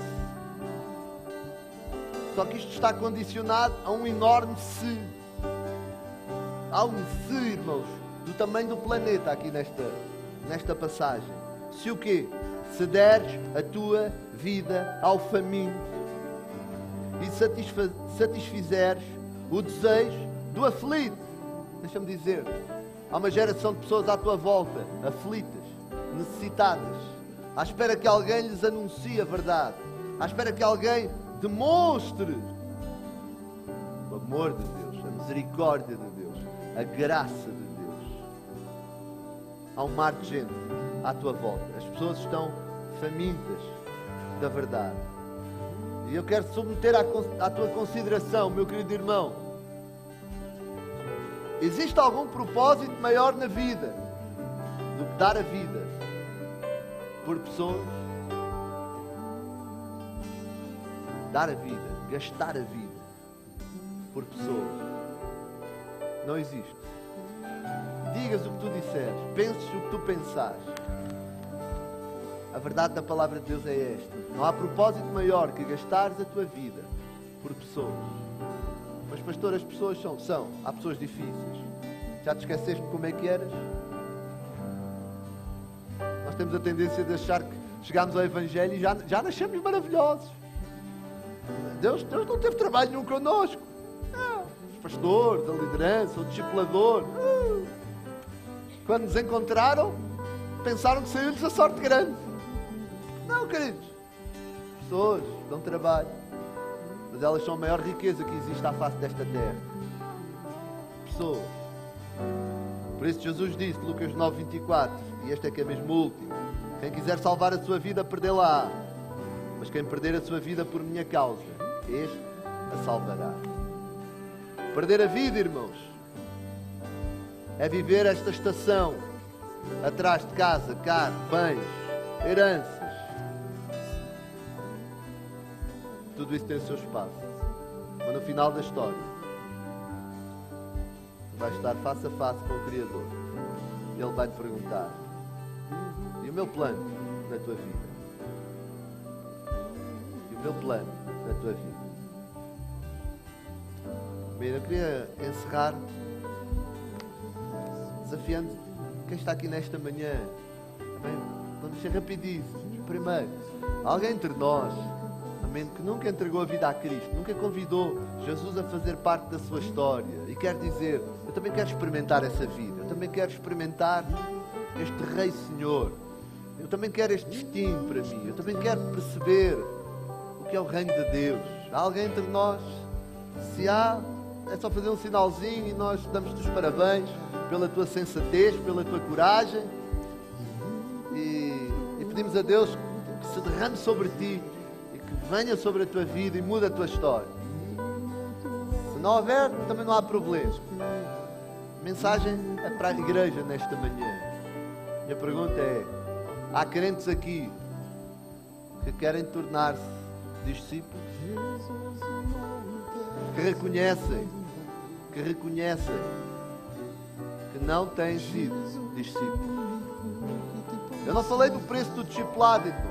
Só que isto está condicionado a um enorme se. Há um se, irmãos, do tamanho do planeta aqui nesta passagem. Se o quê? Se deres a tua vida ao faminto e satisfizeres o desejo do aflito. Deixa-me dizer, há uma geração de pessoas à tua volta, aflitas, necessitadas, à espera que alguém lhes anuncie a verdade, à espera que alguém demonstre o amor de Deus, a misericórdia de Deus, a graça de Deus. Há um mar de gente à tua volta. As pessoas estão famintas da verdade. E eu quero submeter à tua consideração, meu querido irmão. Existe algum propósito maior na vida do que dar a vida por pessoas? Dar a vida, gastar a vida por pessoas. Não existe. Digas o que tu disseres, penses o que tu pensares. A verdade da palavra de Deus é esta. Não há propósito maior que gastares a tua vida por pessoas. Mas, pastor, as pessoas são. Há pessoas difíceis. Já te esqueceste como é que eras? Nós temos a tendência de achar que chegámos ao Evangelho e já nascemos maravilhosos. Deus não teve trabalho nenhum connosco. Não. Os pastores, a liderança, o discipulador. Quando nos encontraram, pensaram que saiu-lhes a sorte grande. Não, queridos. Pessoas dão trabalho. Mas elas são a maior riqueza que existe à face desta terra. Pessoas. Por isso Jesus disse, Lucas 9:24, e este é que é mesmo o último: quem quiser salvar a sua vida, perdê-la-á. Mas quem perder a sua vida por minha causa, este a salvará. Perder a vida, irmãos, é viver esta estação atrás de casa, carro, bens, heranças. Tudo isso tem o seu espaço. Mas no final da história, vais estar face a face com o Criador. Ele vai te perguntar: e o meu plano na tua vida? E o meu plano na tua vida? Bem, eu queria encerrar desafiando quem está aqui nesta manhã. Bem, vamos ser rapidíssimos. Primeiro, alguém entre nós, amém, que nunca entregou a vida a Cristo, nunca convidou Jesus a fazer parte da sua história e quer dizer: eu também quero experimentar essa vida, eu também quero experimentar este Rei Senhor, eu também quero este destino para mim, eu também quero perceber o que é o reino de Deus. Há alguém entre nós? Se há, é só fazer um sinalzinho e nós damos-te os parabéns pela tua sensatez, pela tua coragem, e pedimos a Deus que se derrame sobre ti e que venha sobre a tua vida e mude a tua história. Se não houver, também não há problema. A mensagem é para a igreja nesta manhã. Minha pergunta é: há crentes aqui que querem tornar-se discípulos? Que reconhecem que não têm sido discípulos. Eu não falei do preço do discipulado, irmãos.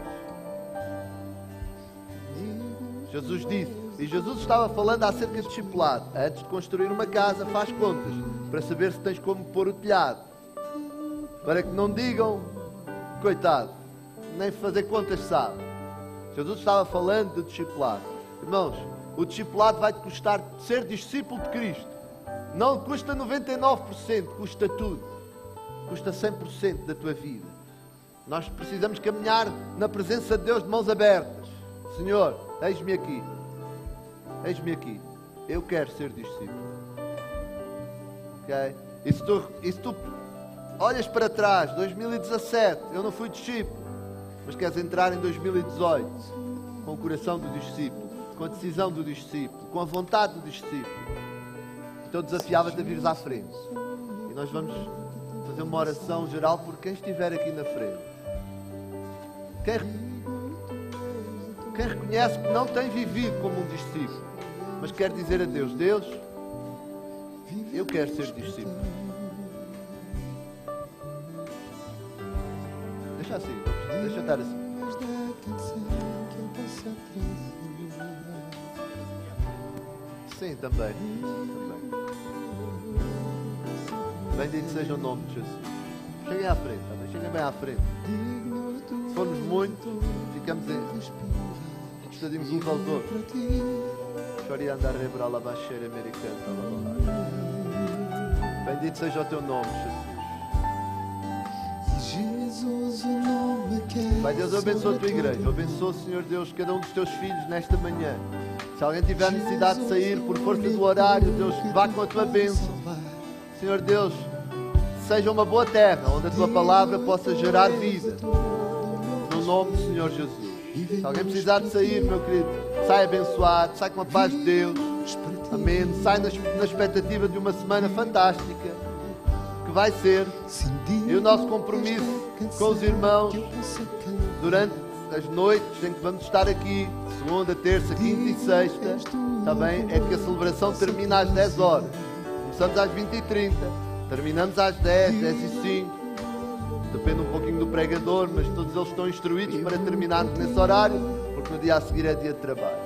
Jesus disse, e Jesus estava falando acerca de discipulado. Antes de construir uma casa, faz contas para saber se tens como pôr o telhado, para que não digam: coitado, nem fazer contas sabe. Jesus estava falando de discipulado. Irmãos, o discipulado vai-te custar ser discípulo de Cristo. Não custa 99%, custa tudo. Custa 100% da tua vida. Nós precisamos caminhar na presença de Deus de mãos abertas. Senhor, eis-me aqui. Eis-me aqui. Eu quero ser discípulo. Ok? E se tu olhas para trás, 2017, eu não fui discípulo, mas queres entrar em 2018 com o coração do discípulo, com a decisão do discípulo, com a vontade do discípulo, então desafiava-te a vires à frente. E nós vamos fazer uma oração geral por quem estiver aqui na frente. Quem reconhece que não tem vivido como um discípulo, mas quer dizer a Deus: Deus, eu quero ser discípulo. Deixa assim, deixa estar assim. Sim, também. Bendito seja o nome de Jesus. Cheguem à frente, também. Cheguem bem à frente. Se formos muito, ficamos encostadinhos uns aos outros. Chorianda rebra la baixeira americana. Bendito seja o teu nome, Jesus. Pai Deus, eu abençoo a tua igreja. Eu abençoo, Senhor Deus, cada um dos teus filhos nesta manhã. Se alguém tiver necessidade de sair por força do horário, Deus, vá com a tua bênção. Senhor Deus, seja uma boa terra onde a tua palavra possa gerar vida. No nome do Senhor Jesus. Se alguém precisar de sair, meu querido, sai abençoado, sai com a paz de Deus. Amém. Sai na expectativa de uma semana fantástica que vai ser. E o nosso compromisso com os irmãos durante as noites em que vamos estar aqui, segunda, terça, quinta e sexta, também é que a celebração termina às 10 horas. Começamos às 20h30, terminamos às 10, 10h05. Depende um pouquinho do pregador, mas todos eles estão instruídos para terminarmos nesse horário, porque no dia a seguir é dia de trabalho.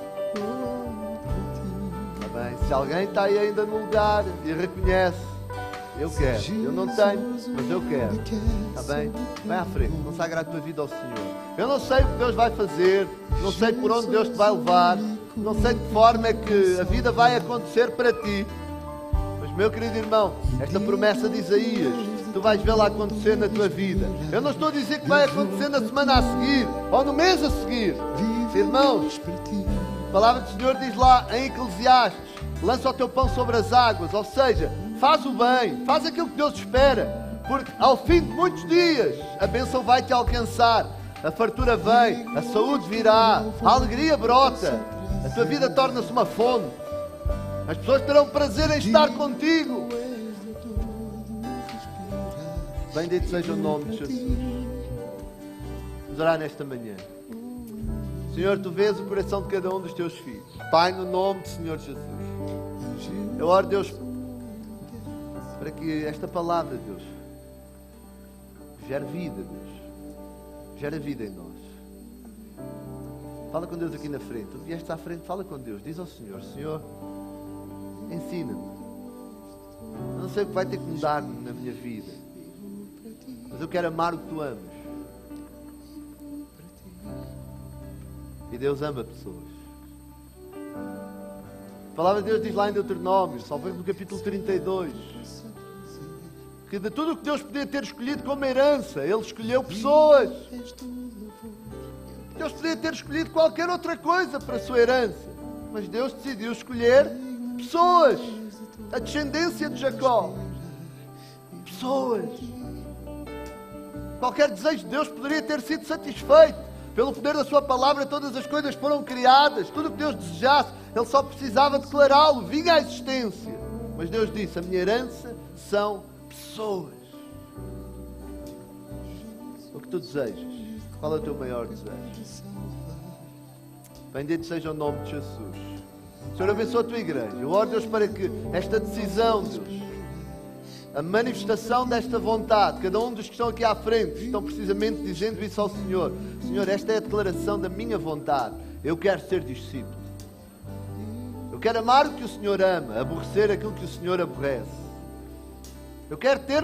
Está bem? Se alguém está aí ainda no lugar e reconhece, eu quero, eu não tenho, mas eu quero. Está bem? Vai à frente, consagra a tua vida ao Senhor. Eu não sei o que Deus vai fazer, não sei por onde Deus te vai levar, não sei de que forma é que a vida vai acontecer para ti. Mas, meu querido irmão, esta promessa de Isaías, tu vais vê-la acontecer na tua vida. Eu não estou a dizer que vai acontecer na semana a seguir ou no mês a seguir. Irmãos, a palavra do Senhor diz lá em Eclesiastes: lança o teu pão sobre as águas, ou seja, faz o bem, faz aquilo que Deus espera, porque ao fim de muitos dias a bênção vai te alcançar, a fartura vem, a saúde virá, a alegria brota, a tua vida torna-se uma fonte, as pessoas terão prazer em estar contigo. Bendito seja o nome de Jesus. Vamos orar nesta manhã. Senhor, tu vês o coração de cada um dos teus filhos. Pai, no nome do Senhor Jesus, eu oro, Deus, para que esta palavra, Deus, gere vida, Deus. Gere vida em nós. Fala com Deus aqui na frente. Tu vieste à frente, fala com Deus. Diz ao Senhor: Senhor, ensina-me. Eu não sei o que vai ter que mudar na minha vida, mas eu quero amar o que tu amas. E Deus ama pessoas. A palavra de Deus diz lá em Deuteronômio, talvez no capítulo 32, que de tudo o que Deus podia ter escolhido como herança, Ele escolheu pessoas. Deus podia ter escolhido qualquer outra coisa para a sua herança, mas Deus decidiu escolher pessoas, a descendência de Jacó. Pessoas. Qualquer desejo de Deus poderia ter sido satisfeito. Pelo poder da sua palavra todas as coisas foram criadas. Tudo o que Deus desejasse, Ele só precisava declará-lo, vinha à existência. Mas Deus disse: a minha herança são pessoas. O que tu desejas? Qual é o teu maior desejo? Bendito seja o nome de Jesus. Senhor, abençoa a tua igreja. Eu oro, Deus, para que esta decisão, Deus, a manifestação desta vontade, cada um dos que estão aqui à frente estão precisamente dizendo isso ao Senhor: Senhor, esta é a declaração da minha vontade. Eu quero ser discípulo. Eu quero amar o que o Senhor ama, aborrecer aquilo que o Senhor aborrece. Eu quero ter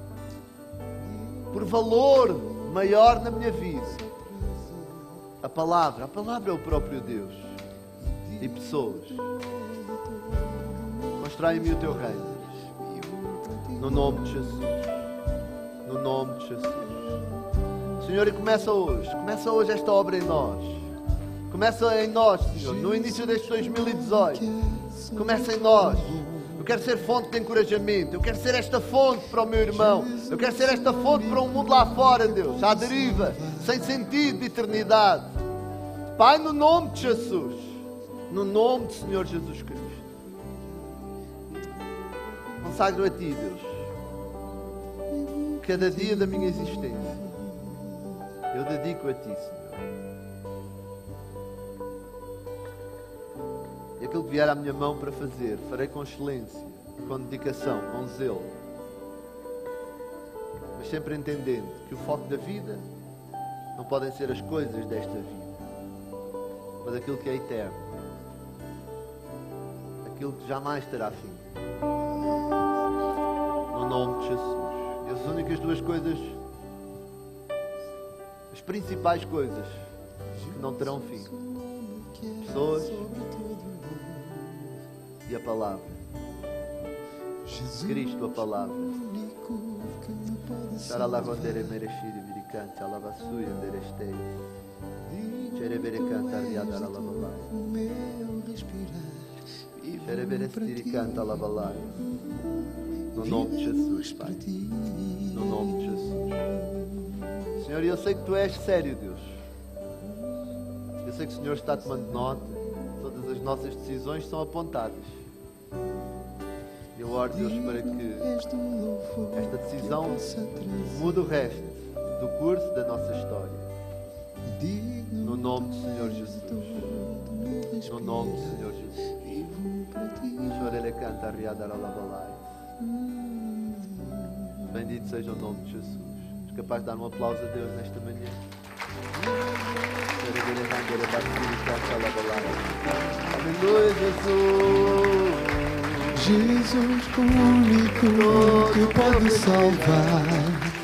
por valor maior na minha vida a palavra. A palavra é o próprio Deus. E pessoas. Constrói em mim o teu reino. No nome de Jesus. No nome de Jesus. Senhor, e começa hoje esta obra em nós. Começa em nós, Senhor, no início deste 2018. Começa em nós. Eu quero ser fonte de encorajamento. Eu quero ser esta fonte para o meu irmão. Eu quero ser esta fonte para um mundo lá fora, Deus, à deriva, sem sentido de eternidade. Pai, no nome de Jesus. No nome do Senhor Jesus Cristo. Consagro a Ti, Deus, cada dia da minha existência. Eu dedico a Ti, Senhor. E aquilo que vier à minha mão para fazer, farei com excelência, com dedicação, com zelo. Mas sempre entendendo que o foco da vida não podem ser as coisas desta vida, mas aquilo que é eterno, aquilo que jamais terá fim. No nome de Jesus. E as únicas duas coisas, as principais coisas que não terão fim: pessoas e a palavra. Cristo, a palavra. Xaralavandere mereshiri viricante, alavassuia derestei. Xerebere cantar riada alabalai. Xerebere stiricanta alabalai. No nome de Jesus, Pai. No nome de Jesus. Senhor, eu sei que Tu és sério, Deus. Eu sei que o Senhor está tomando nota. Todas as nossas decisões são apontadas. Eu oro, Deus, para que esta decisão mude o resto do curso da nossa história. No nome do Senhor Jesus. No nome do Senhor Jesus. Chorele canta riada alabalai. Bendito seja o nome de Jesus. És capaz de dar um aplauso a Deus nesta manhã? Aleluia, Jesus. Jesus, o único que pode salvar.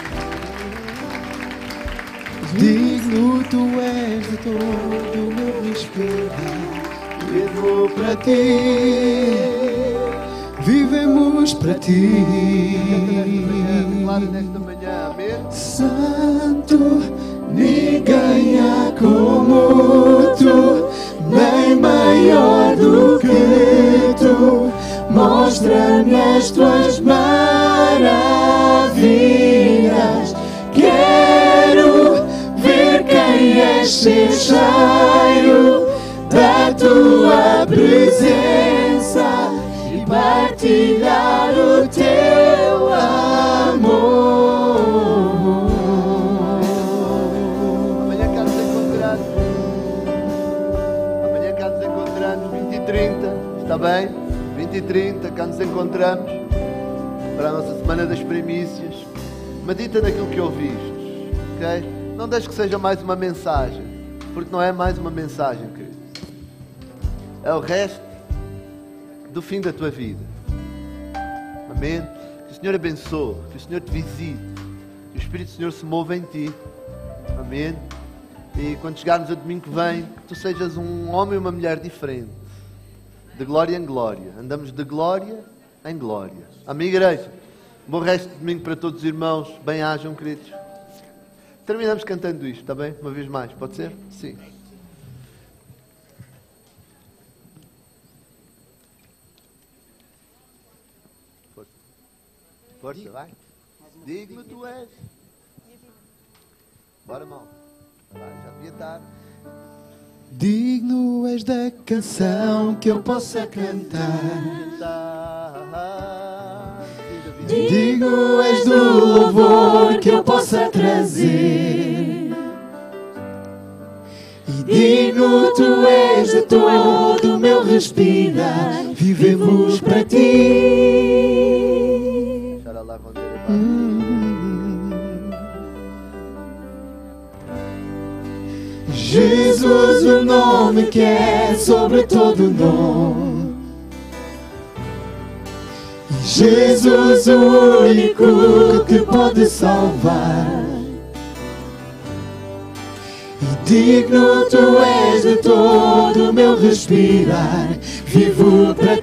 Digno Tu és de todo o meu respeito. Vivo para Ti, vivemos para Ti. Santo, ninguém há como Tu, nem maior do que Tu. Mostra-me as Tuas maravilhas. Quero ver quem és, ser cheio da Tua presença e partilhar o Teu amor. Amanhã cá nos encontramos. Amanhã cá nos encontramos, 20 e 30, está bem? 20 e 30, cá nos encontramos para a nossa Semana das Primícias. Medita naquilo que ouviste, ok? Não deixes que seja mais uma mensagem, porque não é mais uma mensagem, querido. É o resto do fim da tua vida. Amém? Que o Senhor abençoe, que o Senhor te visite, que o Espírito do Senhor se mova em ti. Amém? E quando chegarmos a domingo que vem, que tu sejas um homem e uma mulher diferente. De glória em glória. Andamos de glória em glória. Amém, igreja? Bom resto de domingo para todos os irmãos. Bem-ajam, queridos. Terminamos cantando isto, está bem? Uma vez mais, pode ser? Sim. Força. Força, vai. Digno Tu és. Bora, mal. Vai, já devia estar. Digno és da canção que eu possa cantar. Digno és do louvor que eu possa trazer. E digno Tu és de todo o meu respirar. Vivemos para Ti. Jesus, o nome que é sobre todo nome. Jesus, o único que pode salvar. E digno Tu és de todo o meu respirar. Vivo para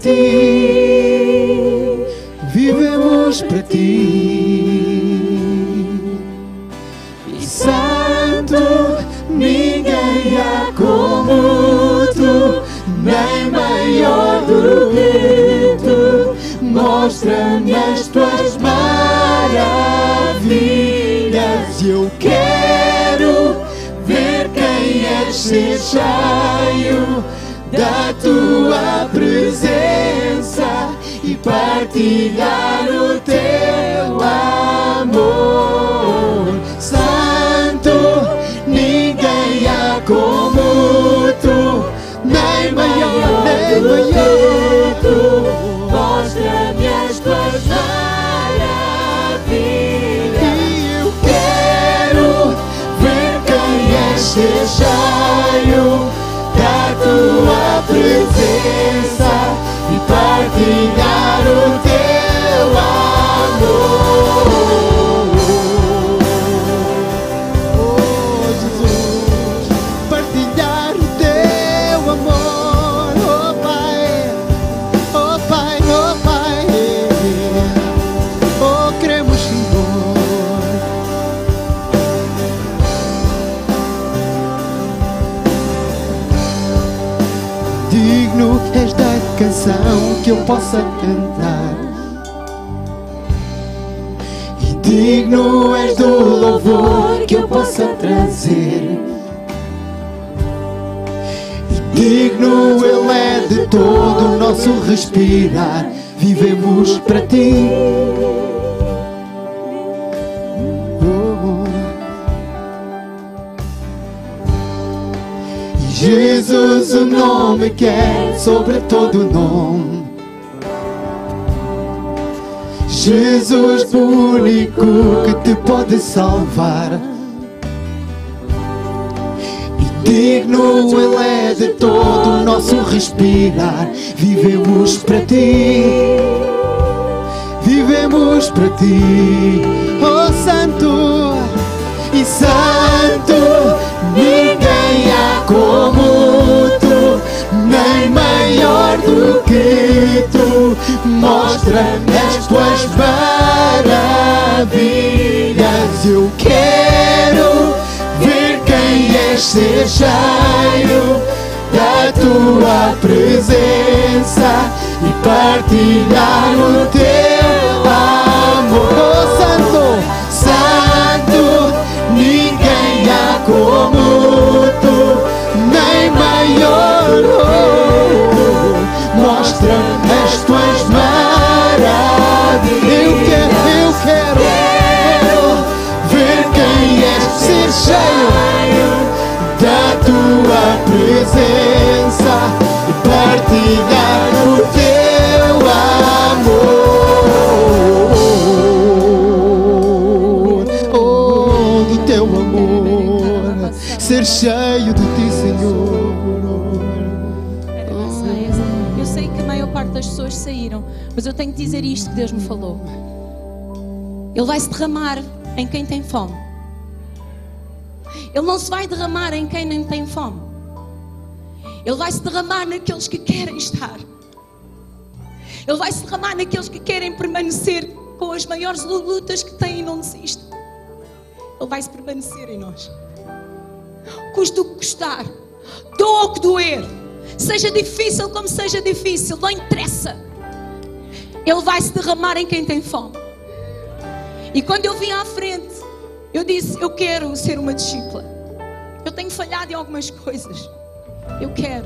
Ti, vivemos para Ti. E Santo, ninguém há como Tu, nem maior do que Tu. Mostra-me as Tuas maravilhas. Eu quero ver quem és, ser cheio da Tua presença e partilhar o Teu amor. Santo, ninguém há como Tu, nem maior do que Tu. Mostra-me as Tuas maravilhas. E eu quero ver quem cheio da tua presença e partilhar o teu amor. Oh Jesus, partilhar o teu amor. Oh Pai, oh Pai, oh Pai, oh queremos Senhor. Digno és da canção que eu possa cantar, e digno és do louvor que eu possa trazer, e digno Ele é de todo o nosso respirar. Vivemos para Ti. Jesus, o nome que é sobre todo nome. Jesus, o único que te pode salvar. E digno Ele é de todo o nosso respirar. Vivemos para Ti. Vivemos para Ti. Oh Santo e Santo, ninguém há como Tu, nem maior do que Tu. Mostra-me as Tuas maravilhas. Eu quero ver quem és, ser cheio da Tua presença e partilhar o Teu amor. Oh Santo, Santo, ninguém há como Tu, nem maior. Mostra-me as Tuas maravilhas. Eu quero ver quem és, ser cheio da Tua presença e partilhar o Teu amor. Oh, do Teu amor, ser cheio de Ti, Senhor. Eu sei que a maior parte das pessoas saíram, mas eu tenho que dizer isto que Deus me falou. Ele vai se derramar em quem tem fome. Ele não se vai derramar em quem nem tem fome. Ele vai se derramar naqueles que querem estar. Ele vai se derramar naqueles que querem permanecer com as maiores lutas que têm e não desistem. Ele vai se permanecer em nós. Custe o que custar, doa o que doer, seja difícil como seja difícil, não interessa. Ele vai se derramar em quem tem fome. E quando eu vim à frente, eu disse, eu quero ser uma discípula. Eu tenho falhado em algumas coisas. Eu quero.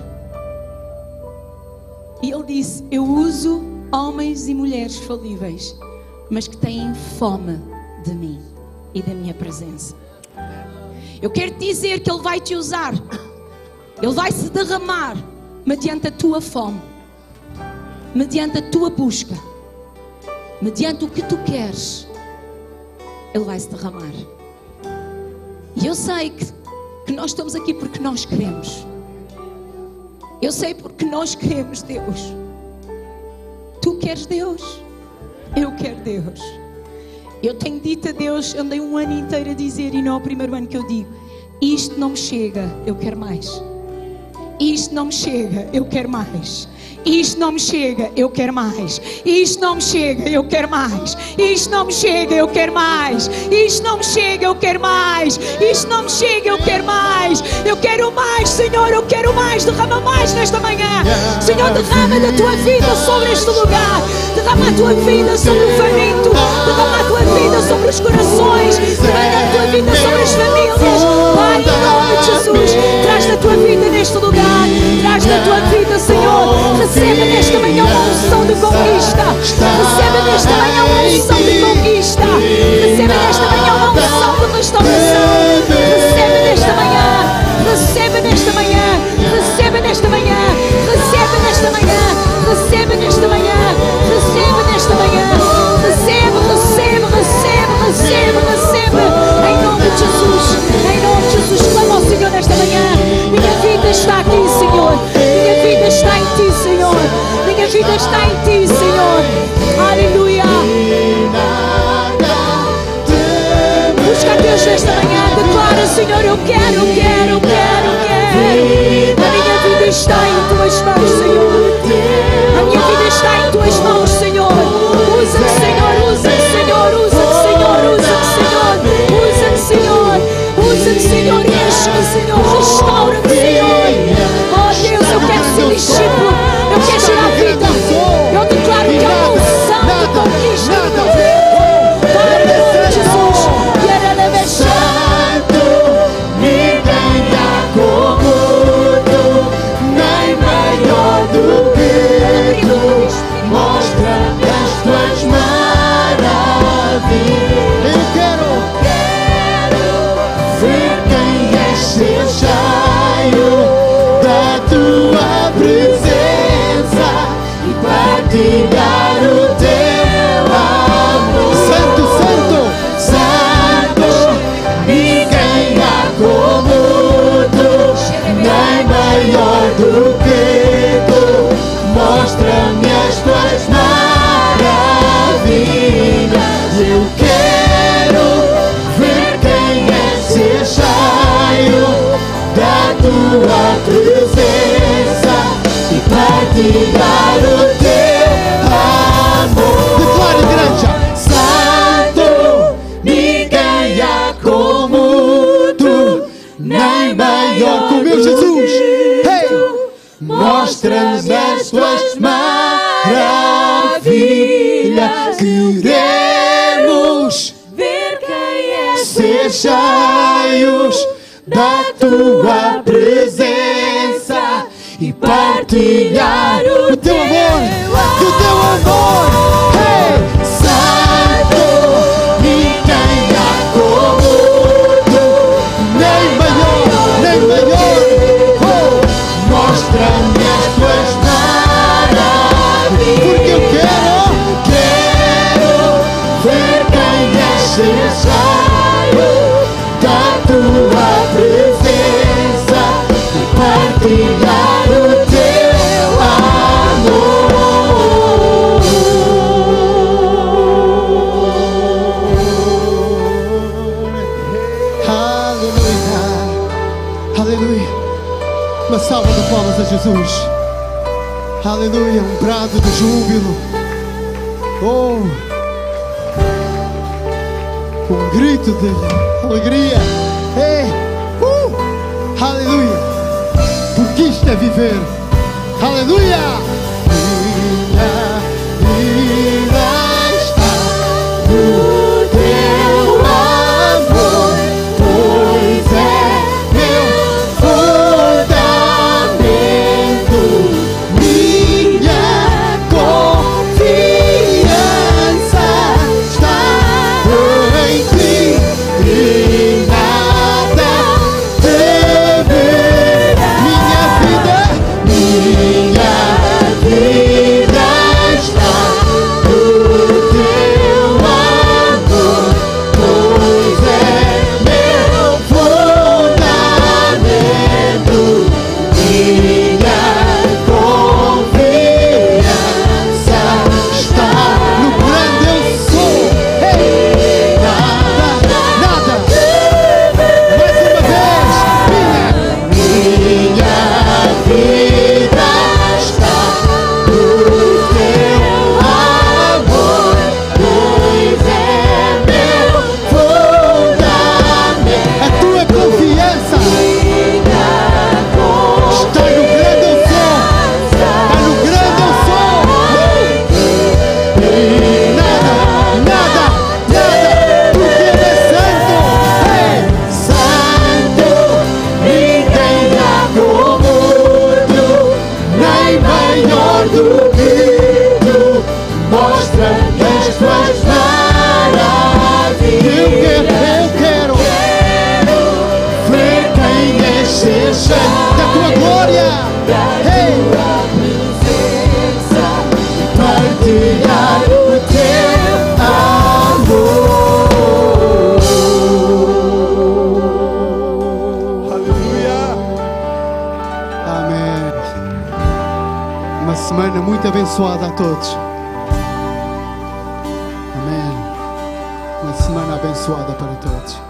E ele disse, eu uso homens e mulheres falíveis, mas que têm fome de mim e da minha presença. Eu quero te dizer que ele vai te usar. Ele vai se derramar mediante a tua fome, mediante a tua busca, mediante o que tu queres. Ele vai se derramar. E eu sei que nós estamos aqui porque nós queremos. Eu sei porque nós queremos Deus. Tu queres Deus? Eu quero Deus. Eu tenho dito a Deus, andei um ano inteiro a dizer, e não é o primeiro ano que eu digo, isto não me chega, eu quero mais. Isto não me chega, eu quero mais. Isto não me chega, eu quero mais. Isto não me chega, eu quero mais. Isto não me chega, eu quero mais. Isto não me chega, eu quero mais. Isto não me chega, eu quero mais. Eu quero mais, Senhor, eu quero mais. Derrama mais nesta manhã. Senhor, derrama da Tua vida sobre este lugar. Derrama a Tua vida sobre o faminto. Derrama a Tua vida sobre os corações. Derrama a Tua vida sobre as famílias. Pai, em nome de Jesus, traz da Tua vida neste lugar. Traz da Tua vida, Senhor. Receba nesta manhã uma unção de conquista. Receba nesta manhã uma unção de conquista. Receba nesta manhã uma unção de restauração. Receba nesta manhã. Receba nesta manhã. Receba nesta manhã. Receba nesta manhã. Receba nesta manhã. Receba nesta manhã. Receba, receba, receba, receba, receba. Em nome de Jesus. Em nome de Jesus. Clama ao Senhor nesta manhã. vida está em ti, Senhor. Aleluia. Busca a Deus nesta manhã. Declara, Senhor, eu quero. A minha vida está em tuas mãos, Senhor. A minha vida está em tuas mãos, Senhor. Usa-me, Senhor. Usa-me, Senhor. Usa-me, Senhor. Usa-me, Senhor. Usa-me, Senhor. Usa-me, Senhor. Enche-me, Senhor. Restaura-me, Senhor. Oh, Deus, eu quero ser discípulo. Eu quero gerar vida. Eu declaro que a unção de conquista. Para o nome de Jesus. Santo, ninguém há como tu, nem maior do que tu. Mostra-me as tuas maravilhas. Eu quero ver quem és, ser cheio da tua presença e partilhar o teu amor. Santo, santo, santo, ninguém há como tu, nem maior do que tu. Mostra-me as tuas maravilhas. Eu quero ver quem é, ser cheio da tua presença e partilhar o teu amor. Declare, igreja. Santo, ninguém há como tu, nem maior como meu Jesus. Hey! Mostra-nos as tuas maravilhas. Queremos ver quem é, ser cheios da tua presença e partilhar o teu amor, do teu amor. Hey! Santo, ninguém há como tu, nem maior. Oh, mostra-me as tuas maravilhas, porque eu quero ver quem és, ser cheio da tua presença e partilhar o teu amor. Aleluia, aleluia. Uma salva de palmas a Jesus. Aleluia, um brado de júbilo. Oh, um grito de alegria. Ei, aleluia, porque isto é viver. Aleluia. Minha vida está no teu amor, pois é meu fundamento. Minha confiança está em ti e nada temerá. Minha vida está no teu amor, pois é meu fundamento. Minha confiança está no grande eu sou. Ei, nada, mais uma vez, minha vida está no teu amor, pois é meu fundamento. A tua confiança está no grande eu sou. Está no grande eu sou. Nada, porque ele é santo. Ei, santo, ninguém há como tu, nem maior do que tu. Mostra-me as tuas maravilhas. Eu quero ver quem és, ser cheio da tua glória. Ei, partilhar o teu amor. Aleluia. Amém. Uma semana muito abençoada a todos. Amém. Uma semana abençoada para todos.